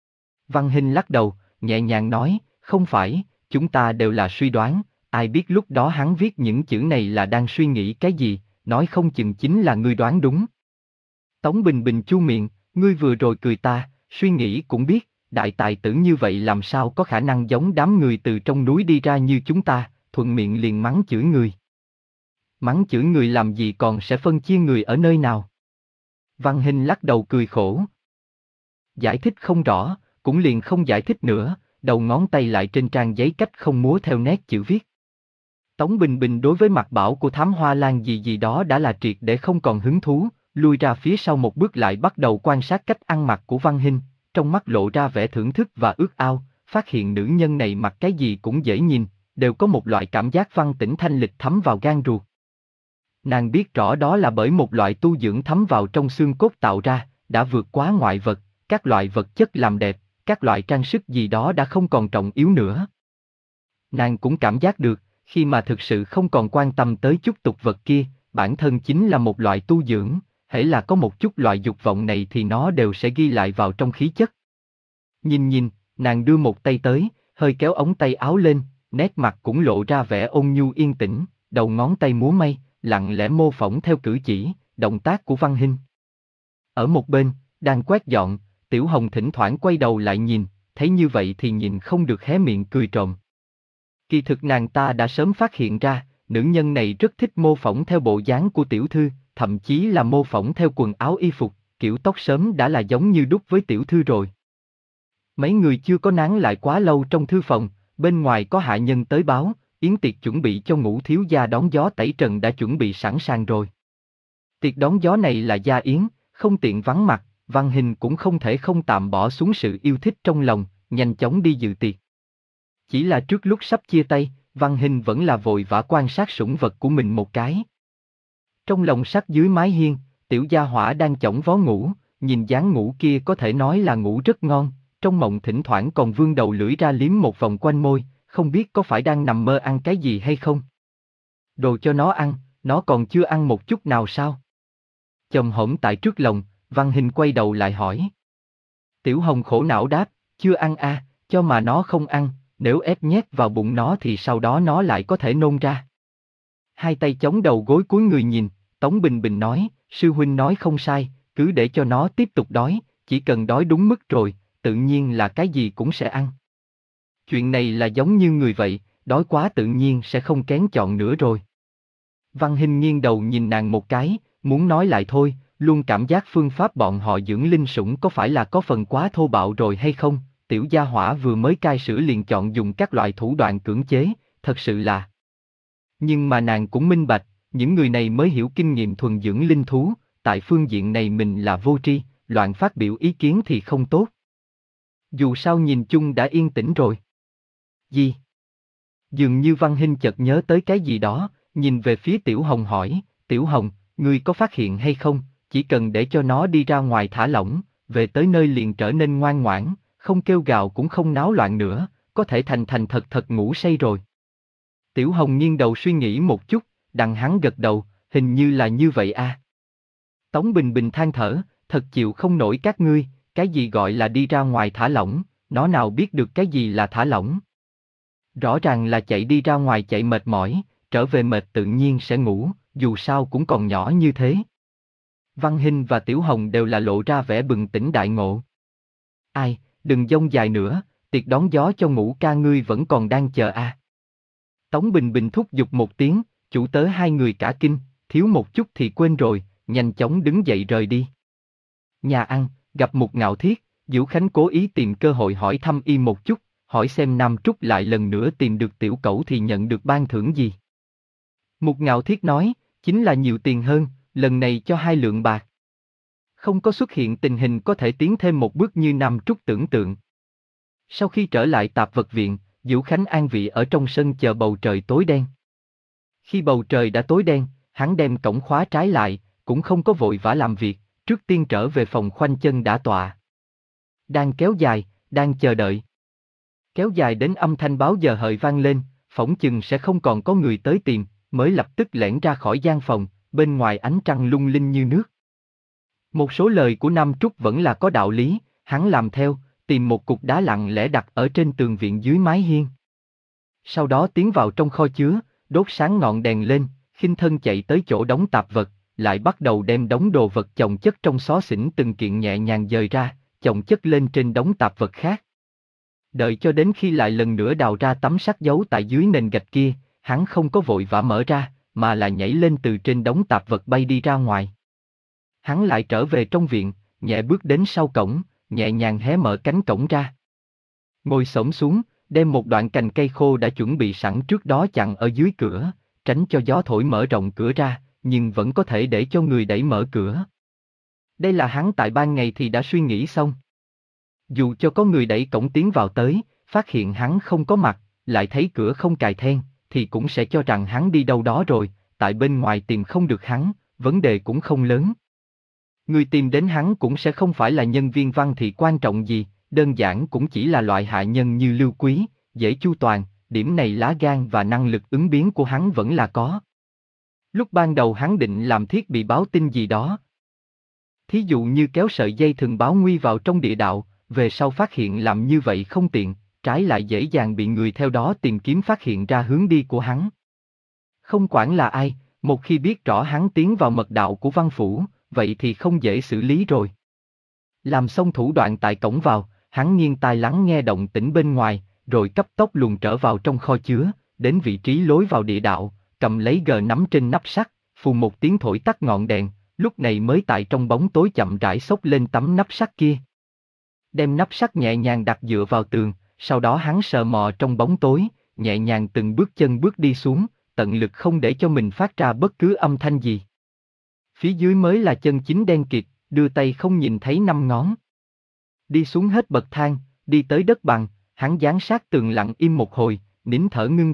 Văn Hinh lắc đầu, nhẹ nhàng nói, không phải, chúng ta đều là suy đoán, ai biết lúc đó hắn viết những chữ này là đang suy nghĩ cái gì, nói không chừng chính là ngươi đoán đúng. Tống Bình Bình chu miệng, ngươi vừa rồi cười ta, suy nghĩ cũng biết, đại tài tử như vậy làm sao có khả năng giống đám người từ trong núi đi ra như chúng ta, thuận miệng liền mắng chửi người. Mắng chửi người làm gì còn sẽ phân chia người ở nơi nào? Văn Hinh lắc đầu cười khổ. Giải thích không rõ, cũng liền không giải thích nữa, đầu ngón tay lại trên trang giấy cách không múa theo nét chữ viết. Tống Bình Bình đối với mặt bảo của Thám Hoa Lan gì gì đó đã là triệt để không còn hứng thú, lui ra phía sau một bước lại bắt đầu quan sát cách ăn mặc của Văn Hinh, trong mắt lộ ra vẻ thưởng thức và ước ao, phát hiện nữ nhân này mặc cái gì cũng dễ nhìn, đều có một loại cảm giác văn tĩnh thanh lịch thấm vào gan ruột. Nàng biết rõ đó là bởi một loại tu dưỡng thấm vào trong xương cốt tạo ra, đã vượt quá ngoại vật, các loại vật chất làm đẹp, các loại trang sức gì đó đã không còn trọng yếu nữa. Nàng cũng cảm giác được, khi mà thực sự không còn quan tâm tới chút tục vật kia, bản thân chính là một loại tu dưỡng, hễ là có một chút loại dục vọng này thì nó đều sẽ ghi lại vào trong khí chất. Nhìn nhìn, nàng đưa một tay tới, hơi kéo ống tay áo lên, nét mặt cũng lộ ra vẻ ôn nhu yên tĩnh, đầu ngón tay múa may, lặng lẽ mô phỏng theo cử chỉ, động tác của Văn Hinh. Ở một bên, đang quét dọn, Tiểu Hồng thỉnh thoảng quay đầu lại nhìn, thấy như vậy thì nhìn không được hé miệng cười trộm. Kỳ thực nàng ta đã sớm phát hiện ra, nữ nhân này rất thích mô phỏng theo bộ dáng của tiểu thư, thậm chí là mô phỏng theo quần áo y phục, kiểu tóc sớm đã là giống như đúc với tiểu thư rồi. Mấy người chưa có nán lại quá lâu trong thư phòng, bên ngoài có hạ nhân tới báo, yến tiệc chuẩn bị cho Ngũ thiếu gia đón gió tẩy trần đã chuẩn bị sẵn sàng rồi. Tiệc đón gió này là gia yến, không tiện vắng mặt, Văn Hinh cũng không thể không tạm bỏ xuống sự yêu thích trong lòng, nhanh chóng đi dự tiệc. Chỉ là trước lúc sắp chia tay, Văn Hinh vẫn là vội vã quan sát sủng vật của mình một cái. Trong lồng sắt dưới mái hiên, tiểu gia hỏa đang chổng vó ngủ, nhìn dáng ngủ kia có thể nói là ngủ rất ngon, trong mộng thỉnh thoảng còn vươn đầu lưỡi ra liếm một vòng quanh môi, không biết có phải đang nằm mơ ăn cái gì hay không. Đồ cho nó ăn, nó còn chưa ăn một chút nào sao? Chồm hổm tại trước lồng, Văn Hinh quay đầu lại hỏi. Tiểu Hồng khổ não đáp, chưa ăn à, cho mà nó không ăn, nếu ép nhét vào bụng nó thì sau đó nó lại có thể nôn ra. Hai tay chống đầu gối cúi người nhìn, Tống Bình Bình nói, sư huynh nói không sai, cứ để cho nó tiếp tục đói, chỉ cần đói đúng mức rồi, tự nhiên là cái gì cũng sẽ ăn. Chuyện này là giống như người vậy, đói quá tự nhiên sẽ không kén chọn nữa rồi. Văn Hinh nghiêng đầu nhìn nàng một cái, muốn nói lại thôi, luôn cảm giác phương pháp bọn họ dưỡng linh sủng có phải là có phần quá thô bạo rồi hay không, tiểu gia hỏa vừa mới cai sữa liền chọn dùng các loại thủ đoạn cưỡng chế, thật sự là. Nhưng mà nàng cũng minh bạch, những người này mới hiểu kinh nghiệm thuần dưỡng linh thú, tại phương diện này mình là vô tri, loạn phát biểu ý kiến thì không tốt. Dù sao nhìn chung đã yên tĩnh rồi. Gì? Dường như Văn Hinh chợt nhớ tới cái gì đó, nhìn về phía Tiểu Hồng hỏi, Tiểu Hồng, ngươi có phát hiện hay không, chỉ cần để cho nó đi ra ngoài thả lỏng, về tới nơi liền trở nên ngoan ngoãn, không kêu gào cũng không náo loạn nữa, có thể thành thành thật thật ngủ say rồi. Tiểu Hồng nghiêng đầu suy nghĩ một chút, đặng hắn gật đầu, hình như là như vậy a. À. Tống Bình Bình than thở, thật chịu không nổi các ngươi, cái gì gọi là đi ra ngoài thả lỏng, nó nào biết được cái gì là thả lỏng. Rõ ràng là chạy đi ra ngoài chạy mệt mỏi, trở về mệt tự nhiên sẽ ngủ, dù sao cũng còn nhỏ như thế. Văn Hinh và Tiểu Hồng đều là lộ ra vẻ bừng tỉnh đại ngộ. Ai, đừng dông dài nữa, tiệc đón gió cho ngũ ca ngươi vẫn còn đang chờ à. Tống Bình Bình thúc giục một tiếng, chủ tớ hai người cả kinh, thiếu một chút thì quên rồi, nhanh chóng đứng dậy rời đi. Nhà ăn, gặp Mục Ngạo Thiết, Diễu Khánh cố ý tìm cơ hội hỏi thăm y một chút, hỏi xem Nam Trúc lại lần nữa tìm được tiểu cẩu thì nhận được ban thưởng gì. Mục Ngạo Thiết nói, chính là nhiều tiền hơn, lần này cho hai lượng bạc. Không có xuất hiện tình hình có thể tiến thêm một bước như Nam Trúc tưởng tượng. Sau khi trở lại tạp vật viện, Diễu Khánh an vị ở trong sân chờ bầu trời tối đen. Khi bầu trời đã tối đen, hắn đem cổng khóa trái lại, cũng không có vội vã làm việc, trước tiên trở về phòng khoanh chân đả tọa. Đang kéo dài, đang chờ đợi. Kéo dài đến âm thanh báo giờ hợi vang lên, phỏng chừng sẽ không còn có người tới tìm, mới lập tức lẻn ra khỏi gian phòng, bên ngoài ánh trăng lung linh như nước. Một số lời của Nam Trúc vẫn là có đạo lý, hắn làm theo, tìm một cục đá lặng lẽ đặt ở trên tường viện dưới mái hiên. Sau đó tiến vào trong kho chứa, đốt sáng ngọn đèn lên, khinh thân chạy tới chỗ đóng tạp vật, lại bắt đầu đem đống đồ vật chồng chất trong xó xỉnh từng kiện nhẹ nhàng dời ra, chồng chất lên trên đống tạp vật khác. Đợi cho đến khi lại lần nữa đào ra tấm sắt giấu tại dưới nền gạch kia, hắn không có vội vã mở ra, mà là nhảy lên từ trên đống tạp vật bay đi ra ngoài. Hắn lại trở về trong viện, nhẹ bước đến sau cổng, nhẹ nhàng hé mở cánh cổng ra. Ngồi xổm xuống, đem một đoạn cành cây khô đã chuẩn bị sẵn trước đó chặn ở dưới cửa, tránh cho gió thổi mở rộng cửa ra, nhưng vẫn có thể để cho người đẩy mở cửa. Đây là hắn tại ban ngày thì đã suy nghĩ xong. Dù cho có người đẩy cổng tiến vào tới, phát hiện hắn không có mặt, lại thấy cửa không cài then, thì cũng sẽ cho rằng hắn đi đâu đó rồi, tại bên ngoài tìm không được hắn, vấn đề cũng không lớn. Người tìm đến hắn cũng sẽ không phải là nhân viên văn thị quan trọng gì, đơn giản cũng chỉ là loại hạ nhân như Lưu Quý, dễ chu toàn, điểm này lá gan và năng lực ứng biến của hắn vẫn là có. Lúc ban đầu hắn định làm thiết bị báo tin gì đó. Thí dụ như kéo sợi dây thừng báo nguy vào trong địa đạo, về sau phát hiện làm như vậy không tiện, trái lại dễ dàng bị người theo đó tìm kiếm phát hiện ra hướng đi của hắn. Không quản là ai, một khi biết rõ hắn tiến vào mật đạo của văn phủ, vậy thì không dễ xử lý rồi. Làm xong thủ đoạn tại cổng vào, hắn nghiêng tai lắng nghe động tĩnh bên ngoài, rồi cấp tốc luồn trở vào trong kho chứa, đến vị trí lối vào địa đạo, cầm lấy gờ nắm trên nắp sắt, phù một tiếng thổi tắt ngọn đèn, lúc này mới tại trong bóng tối chậm rãi xốc lên tấm nắp sắt kia. Đem nắp sắt nhẹ nhàng đặt dựa vào tường, sau đó hắn sờ mò trong bóng tối, nhẹ nhàng từng bước chân bước đi xuống, tận lực không để cho mình phát ra bất cứ âm thanh gì. Phía dưới mới là chân chính đen kịt, đưa tay không nhìn thấy năm ngón. Đi xuống hết bậc thang, đi tới đất bằng, hắn dán sát tường lặng im một hồi, nín thở ngưng thần,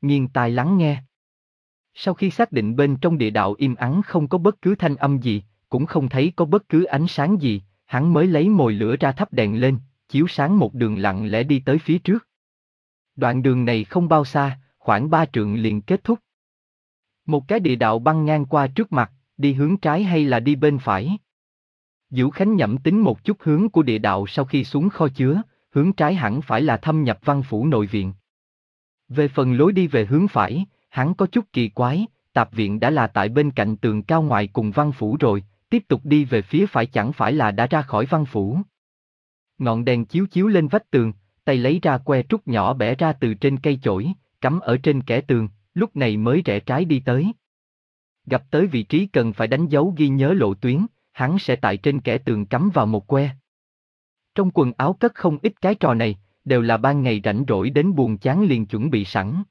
nghiêng tai lắng nghe. Sau khi xác định bên trong địa đạo im ắng không có bất cứ thanh âm gì, cũng không thấy có bất cứ ánh sáng gì, hắn mới lấy mồi lửa ra thắp đèn lên, chiếu sáng một đường lặng lẽ đi tới phía trước. Đoạn đường này không bao xa, khoảng ba trượng liền kết thúc. Một cái địa đạo băng ngang qua trước mặt, đi hướng trái hay là đi bên phải? Dữu Khánh nhẩm tính một chút hướng của địa đạo sau khi xuống kho chứa, hướng trái hẳn phải là thâm nhập văn phủ nội viện. Về phần lối đi về hướng phải, hắn có chút kỳ quái, tạp viện đã là tại bên cạnh tường cao ngoài cùng văn phủ rồi, tiếp tục đi về phía phải chẳng phải là đã ra khỏi văn phủ. Ngọn đèn chiếu chiếu lên vách tường, tay lấy ra que trúc nhỏ bẻ ra từ trên cây chổi, cắm ở trên kẽ tường, lúc này mới rẽ trái đi tới. Gặp tới vị trí cần phải đánh dấu ghi nhớ lộ tuyến, hắn sẽ tại trên kẽ tường cắm vào một que. Trong quần áo cất không ít cái trò này, đều là ban ngày rảnh rỗi đến buồn chán liền chuẩn bị sẵn.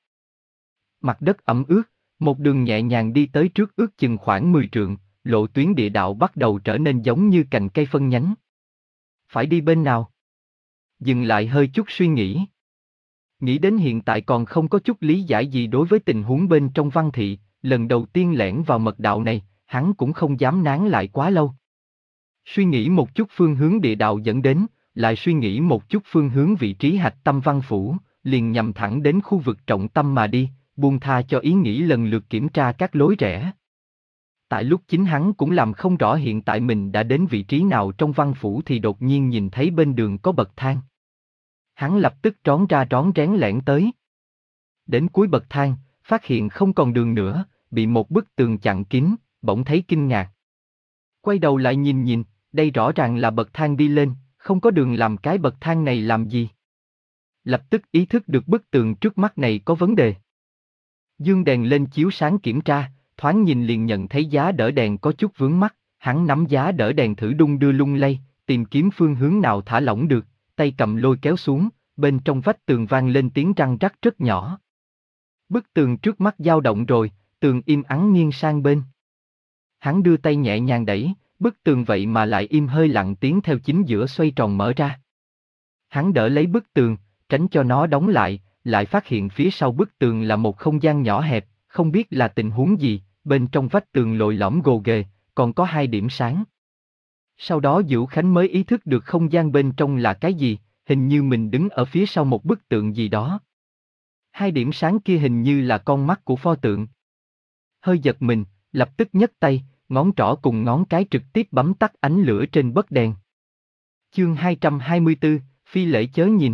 Mặt đất ẩm ướt, một đường nhẹ nhàng đi tới trước ước chừng khoảng mười trượng, lộ tuyến địa đạo bắt đầu trở nên giống như cành cây phân nhánh. Phải đi bên nào? Dừng lại hơi chút suy nghĩ. Nghĩ đến hiện tại còn không có chút lý giải gì đối với tình huống bên trong văn thị, lần đầu tiên lẻn vào mật đạo này, hắn cũng không dám nán lại quá lâu. Suy nghĩ một chút phương hướng địa đạo dẫn đến, lại suy nghĩ một chút phương hướng vị trí hạch tâm văn phủ, liền nhằm thẳng đến khu vực trọng tâm mà đi, buông tha cho ý nghĩ lần lượt kiểm tra các lối rẽ. Tại lúc chính hắn cũng làm không rõ hiện tại mình đã đến vị trí nào trong văn phủ thì đột nhiên nhìn thấy bên đường có bậc thang. Hắn lập tức rón ra rón rén lẻn tới. Đến cuối bậc thang, phát hiện không còn đường nữa, bị một bức tường chặn kín, bỗng thấy kinh ngạc. Quay đầu lại nhìn nhìn, đây rõ ràng là bậc thang đi lên, không có đường làm cái bậc thang này làm gì. Lập tức ý thức được bức tường trước mắt này có vấn đề. Dương đèn lên chiếu sáng kiểm tra, thoáng nhìn liền nhận thấy giá đỡ đèn có chút vướng mắt, hắn nắm giá đỡ đèn thử đung đưa lung lay, tìm kiếm phương hướng nào thả lỏng được, tay cầm lôi kéo xuống, bên trong vách tường vang lên tiếng răng rắc rất nhỏ. Bức tường trước mắt dao động rồi, tường im ắng nghiêng sang bên. Hắn đưa tay nhẹ nhàng đẩy, bức tường vậy mà lại im hơi lặng tiếng theo chính giữa xoay tròn mở ra. Hắn đỡ lấy bức tường, tránh cho nó đóng lại, lại phát hiện phía sau bức tường là một không gian nhỏ hẹp, không biết là tình huống gì, bên trong vách tường lồi lõm gồ ghề, còn có hai điểm sáng. Sau đó Dữu Khánh mới ý thức được không gian bên trong là cái gì, hình như mình đứng ở phía sau một bức tượng gì đó. Hai điểm sáng kia hình như là con mắt của pho tượng. Hơi giật mình, lập tức nhấc tay, ngón trỏ cùng ngón cái trực tiếp bấm tắt ánh lửa trên bấc đèn. Chương hai trăm hai mươi tư, phi lễ chớ nhìn.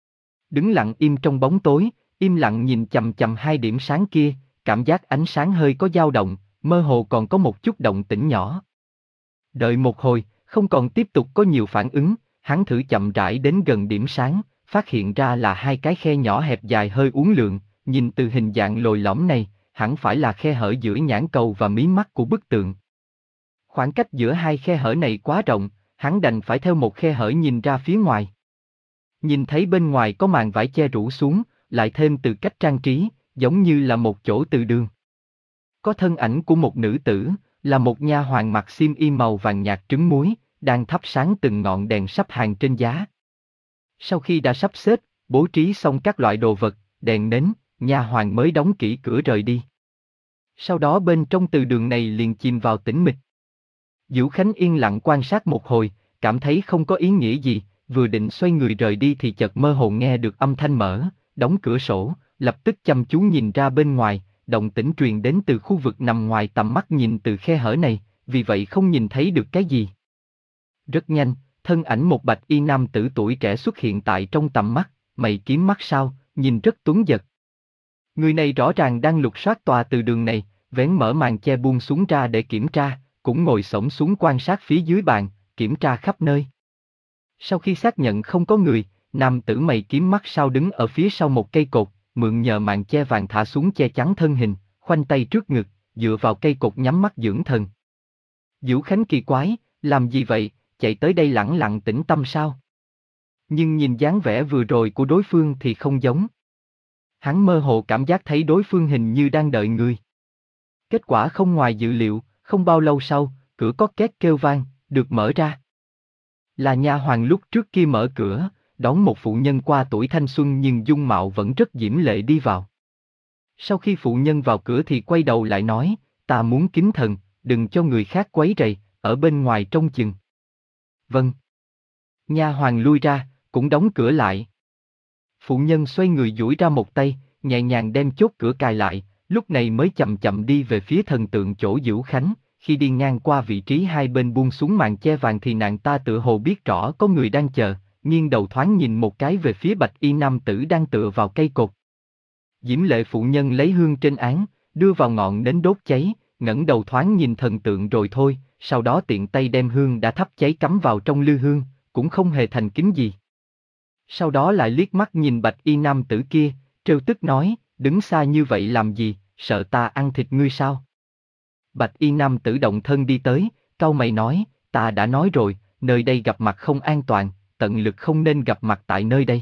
Đứng lặng im trong bóng tối, im lặng nhìn chằm chằm hai điểm sáng kia, cảm giác ánh sáng hơi có dao động, mơ hồ còn có một chút động tĩnh nhỏ. Đợi một hồi, không còn tiếp tục có nhiều phản ứng, hắn thử chậm rãi đến gần điểm sáng, phát hiện ra là hai cái khe nhỏ hẹp dài hơi uốn lượn, nhìn từ hình dạng lồi lõm này, hẳn phải là khe hở giữa nhãn cầu và mí mắt của bức tượng. Khoảng cách giữa hai khe hở này quá rộng, hắn đành phải theo một khe hở nhìn ra phía ngoài. Nhìn thấy bên ngoài có màn vải che rủ xuống, lại thêm từ cách trang trí, giống như là một chỗ từ đường. Có thân ảnh của một nữ tử, là một nha hoàn mặc xiêm y màu vàng nhạt trứng muối, đang thắp sáng từng ngọn đèn sắp hàng trên giá. Sau khi đã sắp xếp, bố trí xong các loại đồ vật, đèn nến, nha hoàn mới đóng kỹ cửa rời đi. Sau đó bên trong từ đường này liền chìm vào tĩnh mịch. Dữu Khánh yên lặng quan sát một hồi, cảm thấy không có ý nghĩa gì, vừa định xoay người rời đi thì chợt mơ hồ nghe được âm thanh mở, đóng cửa sổ, lập tức chăm chú nhìn ra bên ngoài, động tĩnh truyền đến từ khu vực nằm ngoài tầm mắt nhìn từ khe hở này, vì vậy không nhìn thấy được cái gì. Rất nhanh, thân ảnh một bạch y nam tử tuổi trẻ xuất hiện tại trong tầm mắt, mày kiếm mắt sao, nhìn rất tuấn giật. Người này rõ ràng đang lục soát tòa từ đường này, vén mở màn che buông xuống ra để kiểm tra, cũng ngồi xổm xuống quan sát phía dưới bàn, kiểm tra khắp nơi. Sau khi xác nhận không có người, nam tử mày kiếm mắt sao đứng ở phía sau một cây cột, mượn nhờ màn che vàng thả xuống che chắn thân hình, khoanh tay trước ngực, dựa vào cây cột nhắm mắt dưỡng thần. Dữu Khánh kỳ quái, làm gì vậy, chạy tới đây lẳng lặng tĩnh tâm sao? Nhưng nhìn dáng vẻ vừa rồi của đối phương thì không giống. Hắn mơ hồ cảm giác thấy đối phương hình như đang đợi người. Kết quả không ngoài dự liệu, không bao lâu sau, cửa có két kêu vang, được mở ra. Là nha hoàn lúc trước kia mở cửa, đón một phụ nhân qua tuổi thanh xuân nhưng dung mạo vẫn rất diễm lệ đi vào. Sau khi phụ nhân vào cửa thì quay đầu lại nói, ta muốn kính thần, đừng cho người khác quấy rầy, ở bên ngoài trông chừng. Vâng. Nha hoàn lui ra, cũng đóng cửa lại. Phụ nhân xoay người duỗi ra một tay, nhẹ nhàng đem chốt cửa cài lại, lúc này mới chậm chậm đi về phía thần tượng chỗ Dữu Khánh. Khi đi ngang qua vị trí hai bên buông xuống màn che vàng thì nàng ta tựa hồ biết rõ có người đang chờ, nghiêng đầu thoáng nhìn một cái về phía bạch y nam tử đang tựa vào cây cột. Diễm lệ phụ nhân lấy hương trên án, đưa vào ngọn nến đốt cháy, ngẩng đầu thoáng nhìn thần tượng rồi thôi, sau đó tiện tay đem hương đã thắp cháy cắm vào trong lư hương, cũng không hề thành kính gì. Sau đó lại liếc mắt nhìn bạch y nam tử kia, trêu tức nói, đứng xa như vậy làm gì, sợ ta ăn thịt ngươi sao? Bạch y nam tử động thân đi tới, cau mày nói, ta đã nói rồi, nơi đây gặp mặt không an toàn, tận lực không nên gặp mặt tại nơi đây.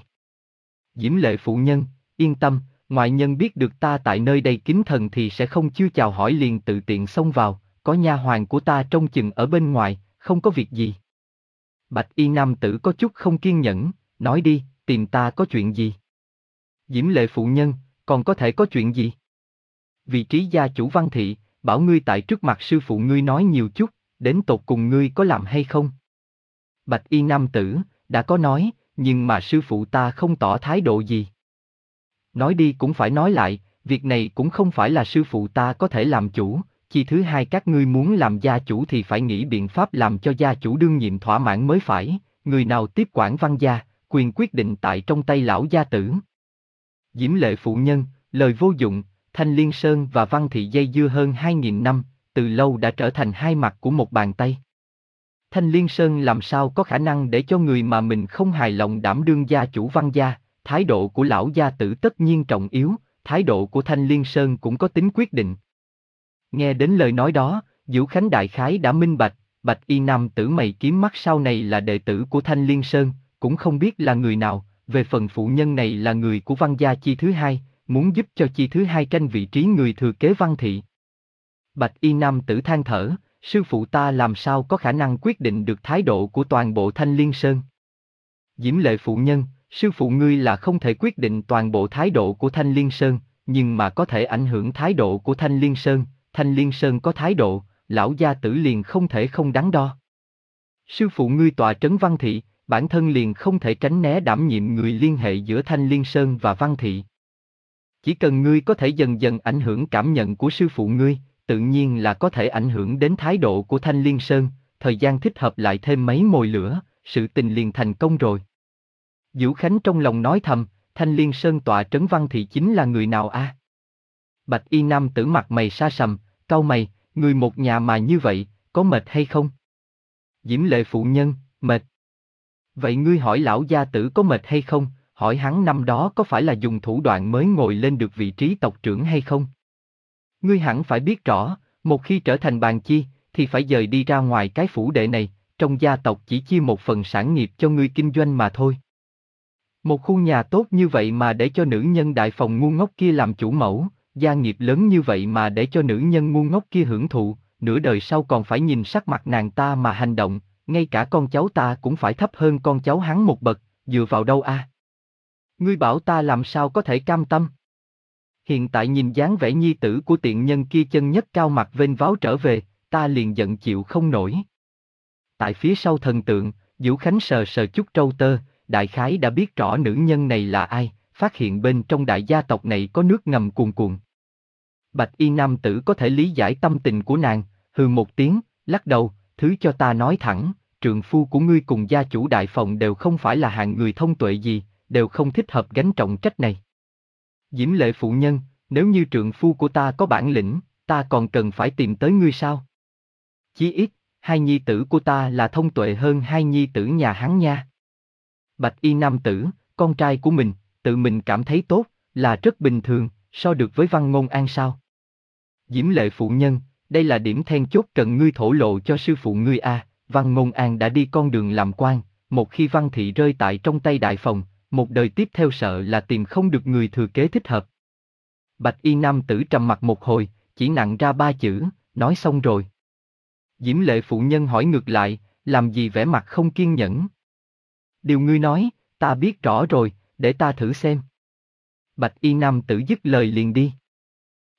Diễm lệ phụ nhân, yên tâm, ngoại nhân biết được ta tại nơi đây kính thần thì sẽ không chưa chào hỏi liền tự tiện xông vào, có nha hoàn của ta trông chừng ở bên ngoài, không có việc gì. Bạch y nam tử có chút không kiên nhẫn, nói đi, tìm ta có chuyện gì? Diễm lệ phụ nhân, còn có thể có chuyện gì? Vị trí gia chủ Văn Thị, bảo ngươi tại trước mặt sư phụ ngươi nói nhiều chút, đến tột cùng ngươi có làm hay không? Bạch y nam tử, đã có nói, nhưng mà sư phụ ta không tỏ thái độ gì. Nói đi cũng phải nói lại, việc này cũng không phải là sư phụ ta có thể làm chủ, chi thứ hai các ngươi muốn làm gia chủ thì phải nghĩ biện pháp làm cho gia chủ đương nhiệm thỏa mãn mới phải, người nào tiếp quản Văn gia, quyền quyết định tại trong tay lão gia tử. Diễm lệ phụ nhân, lời vô dụng, Thanh Liên Sơn và Văn Thị dây dưa hơn hai nghìn năm, từ lâu đã trở thành hai mặt của một bàn tay. Thanh Liên Sơn làm sao có khả năng để cho người mà mình không hài lòng đảm đương gia chủ Văn gia, thái độ của lão gia tử tất nhiên trọng yếu, thái độ của Thanh Liên Sơn cũng có tính quyết định. Nghe đến lời nói đó, Dữu Khánh đại khái đã minh bạch, bạch y nam tử mày kiếm mắt sau này là đệ tử của Thanh Liên Sơn, cũng không biết là người nào, về phần phụ nhân này là người của Văn gia chi thứ hai, muốn giúp cho chi thứ hai tranh vị trí người thừa kế Văn Thị. Bạch y nam tử than thở, sư phụ ta làm sao có khả năng quyết định được thái độ của toàn bộ Thanh Liên Sơn. Diễm lệ phụ nhân, sư phụ ngươi là không thể quyết định toàn bộ thái độ của Thanh Liên Sơn, nhưng mà có thể ảnh hưởng thái độ của Thanh Liên Sơn, Thanh Liên Sơn có thái độ, lão gia tử liền không thể không đắn đo. Sư phụ ngươi tọa trấn Văn Thị, bản thân liền không thể tránh né đảm nhiệm người liên hệ giữa Thanh Liên Sơn và Văn Thị. Chỉ cần ngươi có thể dần dần ảnh hưởng cảm nhận của sư phụ ngươi, tự nhiên là có thể ảnh hưởng đến thái độ của Thanh Liên Sơn, thời gian thích hợp lại thêm mấy mồi lửa, sự tình liền thành công rồi. Dữu Khánh trong lòng nói thầm, Thanh Liên Sơn tọa trấn Văn Thị chính là người nào a? À? Bạch y nam tử mặt mày sa sầm, cau mày, người một nhà mà như vậy, có mệt hay không? Diễm lệ phụ nhân, mệt. Vậy ngươi hỏi lão gia tử có mệt hay không, hỏi hắn năm đó có phải là dùng thủ đoạn mới ngồi lên được vị trí tộc trưởng hay không? Ngươi hẳn phải biết rõ, một khi trở thành bàn chi, thì phải dời đi ra ngoài cái phủ đệ này, trong gia tộc chỉ chia một phần sản nghiệp cho ngươi kinh doanh mà thôi. Một khu nhà tốt như vậy mà để cho nữ nhân đại phòng ngu ngốc kia làm chủ mẫu, gia nghiệp lớn như vậy mà để cho nữ nhân ngu ngốc kia hưởng thụ, nửa đời sau còn phải nhìn sắc mặt nàng ta mà hành động, ngay cả con cháu ta cũng phải thấp hơn con cháu hắn một bậc, dựa vào đâu a? À? Ngươi bảo ta làm sao có thể cam tâm? Hiện tại nhìn dáng vẻ nhi tử của tiện nhân kia chân nhất cao mặt vênh váo trở về, ta liền giận chịu không nổi. Tại phía sau thần tượng, Dữu Khánh sờ sờ chút trâu tơ, đại khái đã biết rõ nữ nhân này là ai, phát hiện bên trong đại gia tộc này có nước ngầm cuồn cuộn. Bạch y nam tử có thể lý giải tâm tình của nàng, hừ một tiếng, lắc đầu, thứ cho ta nói thẳng, trượng phu của ngươi cùng gia chủ đại phòng đều không phải là hạng người thông tuệ gì, đều không thích hợp gánh trọng trách này. Diễm lệ phụ nhân, nếu như trượng phu của ta có bản lĩnh, ta còn cần phải tìm tới ngươi sao? Chí ít, hai nhi tử của ta là thông tuệ hơn hai nhi tử nhà hắn nha. Bạch y nam tử, con trai của mình, tự mình cảm thấy tốt, là rất bình thường, so được với Văn Ngôn An sao? Diễm lệ phụ nhân, đây là điểm then chốt cần ngươi thổ lộ cho sư phụ ngươi a. À. Văn Ngôn An đã đi con đường làm quan, một khi Văn Thị rơi tại trong tay đại phòng, một đời tiếp theo sợ là tìm không được người thừa kế thích hợp. Bạch y nam tử trầm mặt một hồi, chỉ nặng ra ba chữ, nói xong rồi. Diễm lệ phụ nhân hỏi ngược lại, làm gì vẻ mặt không kiên nhẫn? Điều ngươi nói, ta biết rõ rồi, để ta thử xem. Bạch y nam tử dứt lời liền đi.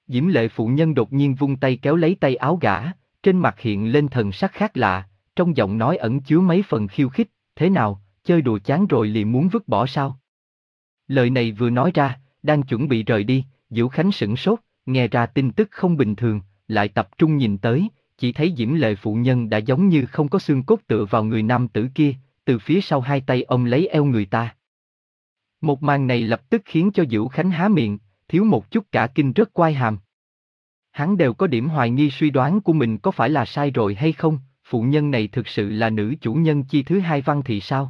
Diễm lệ phụ nhân đột nhiên vung tay kéo lấy tay áo gã, trên mặt hiện lên thần sắc khác lạ, trong giọng nói ẩn chứa mấy phần khiêu khích, thế nào, chơi đùa chán rồi liền muốn vứt bỏ sao? Lời này vừa nói ra, đang chuẩn bị rời đi, Diễu Khánh sửng sốt, nghe ra tin tức không bình thường, lại tập trung nhìn tới, chỉ thấy diễm lệ phụ nhân đã giống như không có xương cốt tựa vào người nam tử kia, từ phía sau hai tay ôm lấy eo người ta. Một màn này lập tức khiến cho Diễu Khánh há miệng, thiếu một chút cả kinh rớt quai hàm. Hắn đều có điểm hoài nghi suy đoán của mình có phải là sai rồi hay không, phụ nhân này thực sự là nữ chủ nhân chi thứ hai Văn thì sao?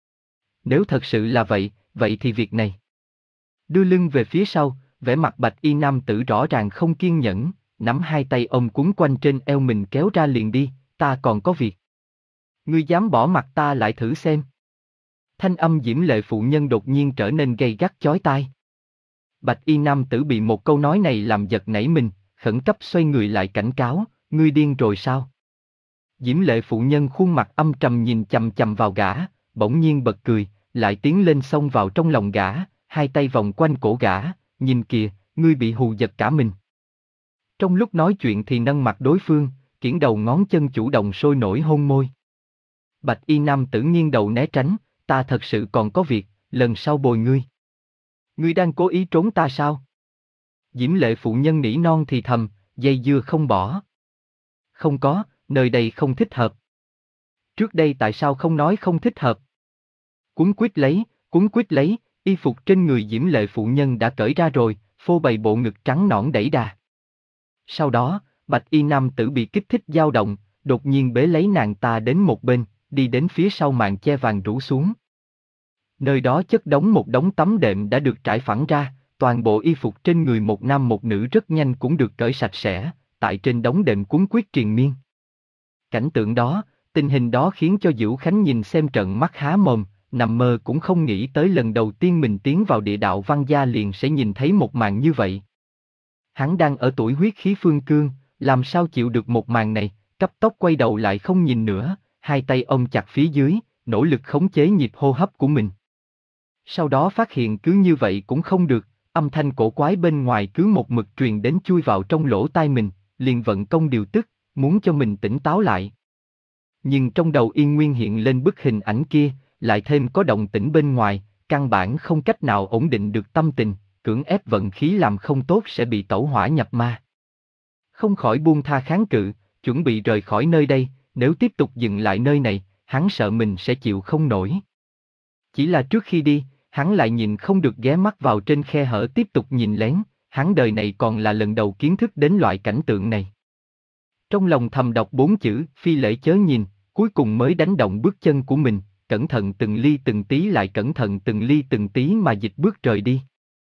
Nếu thật sự là vậy, vậy thì việc này. Đưa lưng về phía sau, vẻ mặt bạch y nam tử rõ ràng không kiên nhẫn, nắm hai tay ôm quấn quanh trên eo mình kéo ra liền đi, ta còn có việc. Ngươi dám bỏ mặt ta lại thử xem. Thanh âm diễm lệ phụ nhân đột nhiên trở nên gay gắt chói tai. Bạch y nam tử bị một câu nói này làm giật nảy mình, khẩn cấp xoay người lại cảnh cáo, ngươi điên rồi sao? Diễm lệ phụ nhân khuôn mặt âm trầm nhìn chằm chằm vào gã, bỗng nhiên bật cười, lại tiến lên xông vào trong lòng gã, hai tay vòng quanh cổ gã, nhìn kìa, ngươi bị hù giật cả mình. Trong lúc nói chuyện thì nâng mặt đối phương, kiễng đầu ngón chân chủ động sôi nổi hôn môi. Bạch y nam tử nghiêng đầu né tránh, ta thật sự còn có việc, lần sau bồi ngươi. Ngươi đang cố ý trốn ta sao? Diễm lệ phụ nhân nỉ non thì thầm, dây dưa không bỏ. Không có, nơi đây không thích hợp. Trước đây tại sao không nói không thích hợp? Cuốn quýt lấy, cuốn quýt lấy, y phục trên người diễm lệ phụ nhân đã cởi ra rồi, phô bày bộ ngực trắng nõn đẩy đà. Sau đó, bạch y nam tử bị kích thích dao động, đột nhiên bế lấy nàng ta đến một bên, đi đến phía sau màn che vàng rủ xuống. Nơi đó chất đống một đống tấm đệm đã được trải phẳng ra, toàn bộ y phục trên người một nam một nữ rất nhanh cũng được cởi sạch sẽ, tại trên đống đệm cuốn quýt triền miên. Cảnh tượng đó, tình hình đó khiến cho Diễu Khánh nhìn xem trợn mắt há mồm, nằm mơ cũng không nghĩ tới lần đầu tiên mình tiến vào địa đạo Văn gia liền sẽ nhìn thấy một màn như vậy. Hắn đang ở tuổi huyết khí phương cương, làm sao chịu được một màn này, cấp tốc quay đầu lại không nhìn nữa, hai tay ôm chặt phía dưới, nỗ lực khống chế nhịp hô hấp của mình. Sau đó phát hiện cứ như vậy cũng không được, âm thanh cổ quái bên ngoài cứ một mực truyền đến chui vào trong lỗ tai mình, liền vận công điều tức, muốn cho mình tỉnh táo lại. Nhưng trong đầu yên nguyên hiện lên bức hình ảnh kia, lại thêm có động tĩnh bên ngoài, căn bản không cách nào ổn định được tâm tình, cưỡng ép vận khí làm không tốt sẽ bị tẩu hỏa nhập ma. Không khỏi buông tha kháng cự, chuẩn bị rời khỏi nơi đây, nếu tiếp tục dừng lại nơi này, hắn sợ mình sẽ chịu không nổi. Chỉ là trước khi đi, hắn lại nhìn không được ghé mắt vào trên khe hở tiếp tục nhìn lén, hắn đời này còn là lần đầu kiến thức đến loại cảnh tượng này. Trong lòng thầm đọc bốn chữ, phi lễ chớ nhìn, cuối cùng mới đánh động bước chân của mình, cẩn thận từng ly từng tí lại cẩn thận từng ly từng tí mà dịch bước rời đi.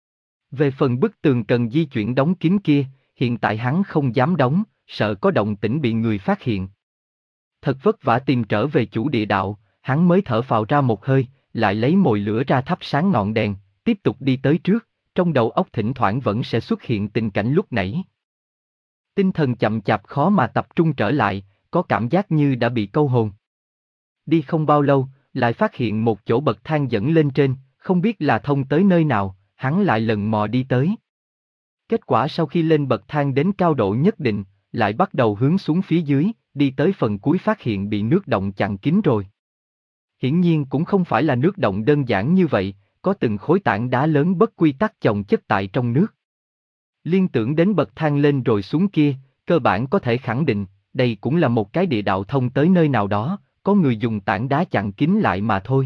Về phần bức tường cần di chuyển đóng kín kia, hiện tại hắn không dám đóng, sợ có động tĩnh bị người phát hiện. Thật vất vả tìm trở về chủ địa đạo, hắn mới thở phào ra một hơi, lại lấy mồi lửa ra thắp sáng ngọn đèn, tiếp tục đi tới trước, trong đầu óc thỉnh thoảng vẫn sẽ xuất hiện tình cảnh lúc nãy. Tinh thần chậm chạp khó mà tập trung trở lại, có cảm giác như đã bị câu hồn. Đi không bao lâu, lại phát hiện một chỗ bậc thang dẫn lên trên, không biết là thông tới nơi nào, hắn lại lần mò đi tới. Kết quả sau khi lên bậc thang đến cao độ nhất định, lại bắt đầu hướng xuống phía dưới, đi tới phần cuối phát hiện bị nước động chặn kín rồi. Hiển nhiên cũng không phải là nước động đơn giản như vậy, có từng khối tảng đá lớn bất quy tắc chồng chất tại trong nước. Liên tưởng đến bậc thang lên rồi xuống kia, cơ bản có thể khẳng định, đây cũng là một cái địa đạo thông tới nơi nào đó, có người dùng tảng đá chặn kín lại mà thôi.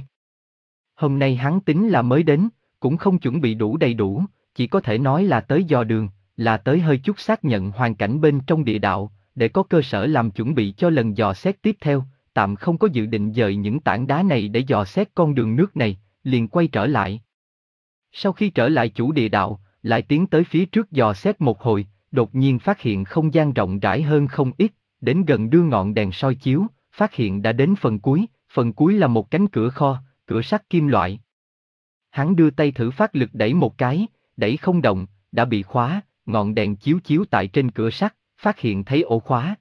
Hôm nay hắn tính là mới đến, cũng không chuẩn bị đủ đầy đủ, chỉ có thể nói là tới dò đường, là tới hơi chút xác nhận hoàn cảnh bên trong địa đạo, để có cơ sở làm chuẩn bị cho lần dò xét tiếp theo, tạm không có dự định dời những tảng đá này để dò xét con đường nước này, liền quay trở lại. Sau khi trở lại chủ địa đạo, lại tiến tới phía trước dò xét một hồi, đột nhiên phát hiện không gian rộng rãi hơn không ít, đến gần đưa ngọn đèn soi chiếu, phát hiện đã đến phần cuối, phần cuối là một cánh cửa kho, cửa sắt kim loại. Hắn đưa tay thử phát lực đẩy một cái, đẩy không động, đã bị khóa, ngọn đèn chiếu chiếu tại trên cửa sắt, phát hiện thấy ổ khóa.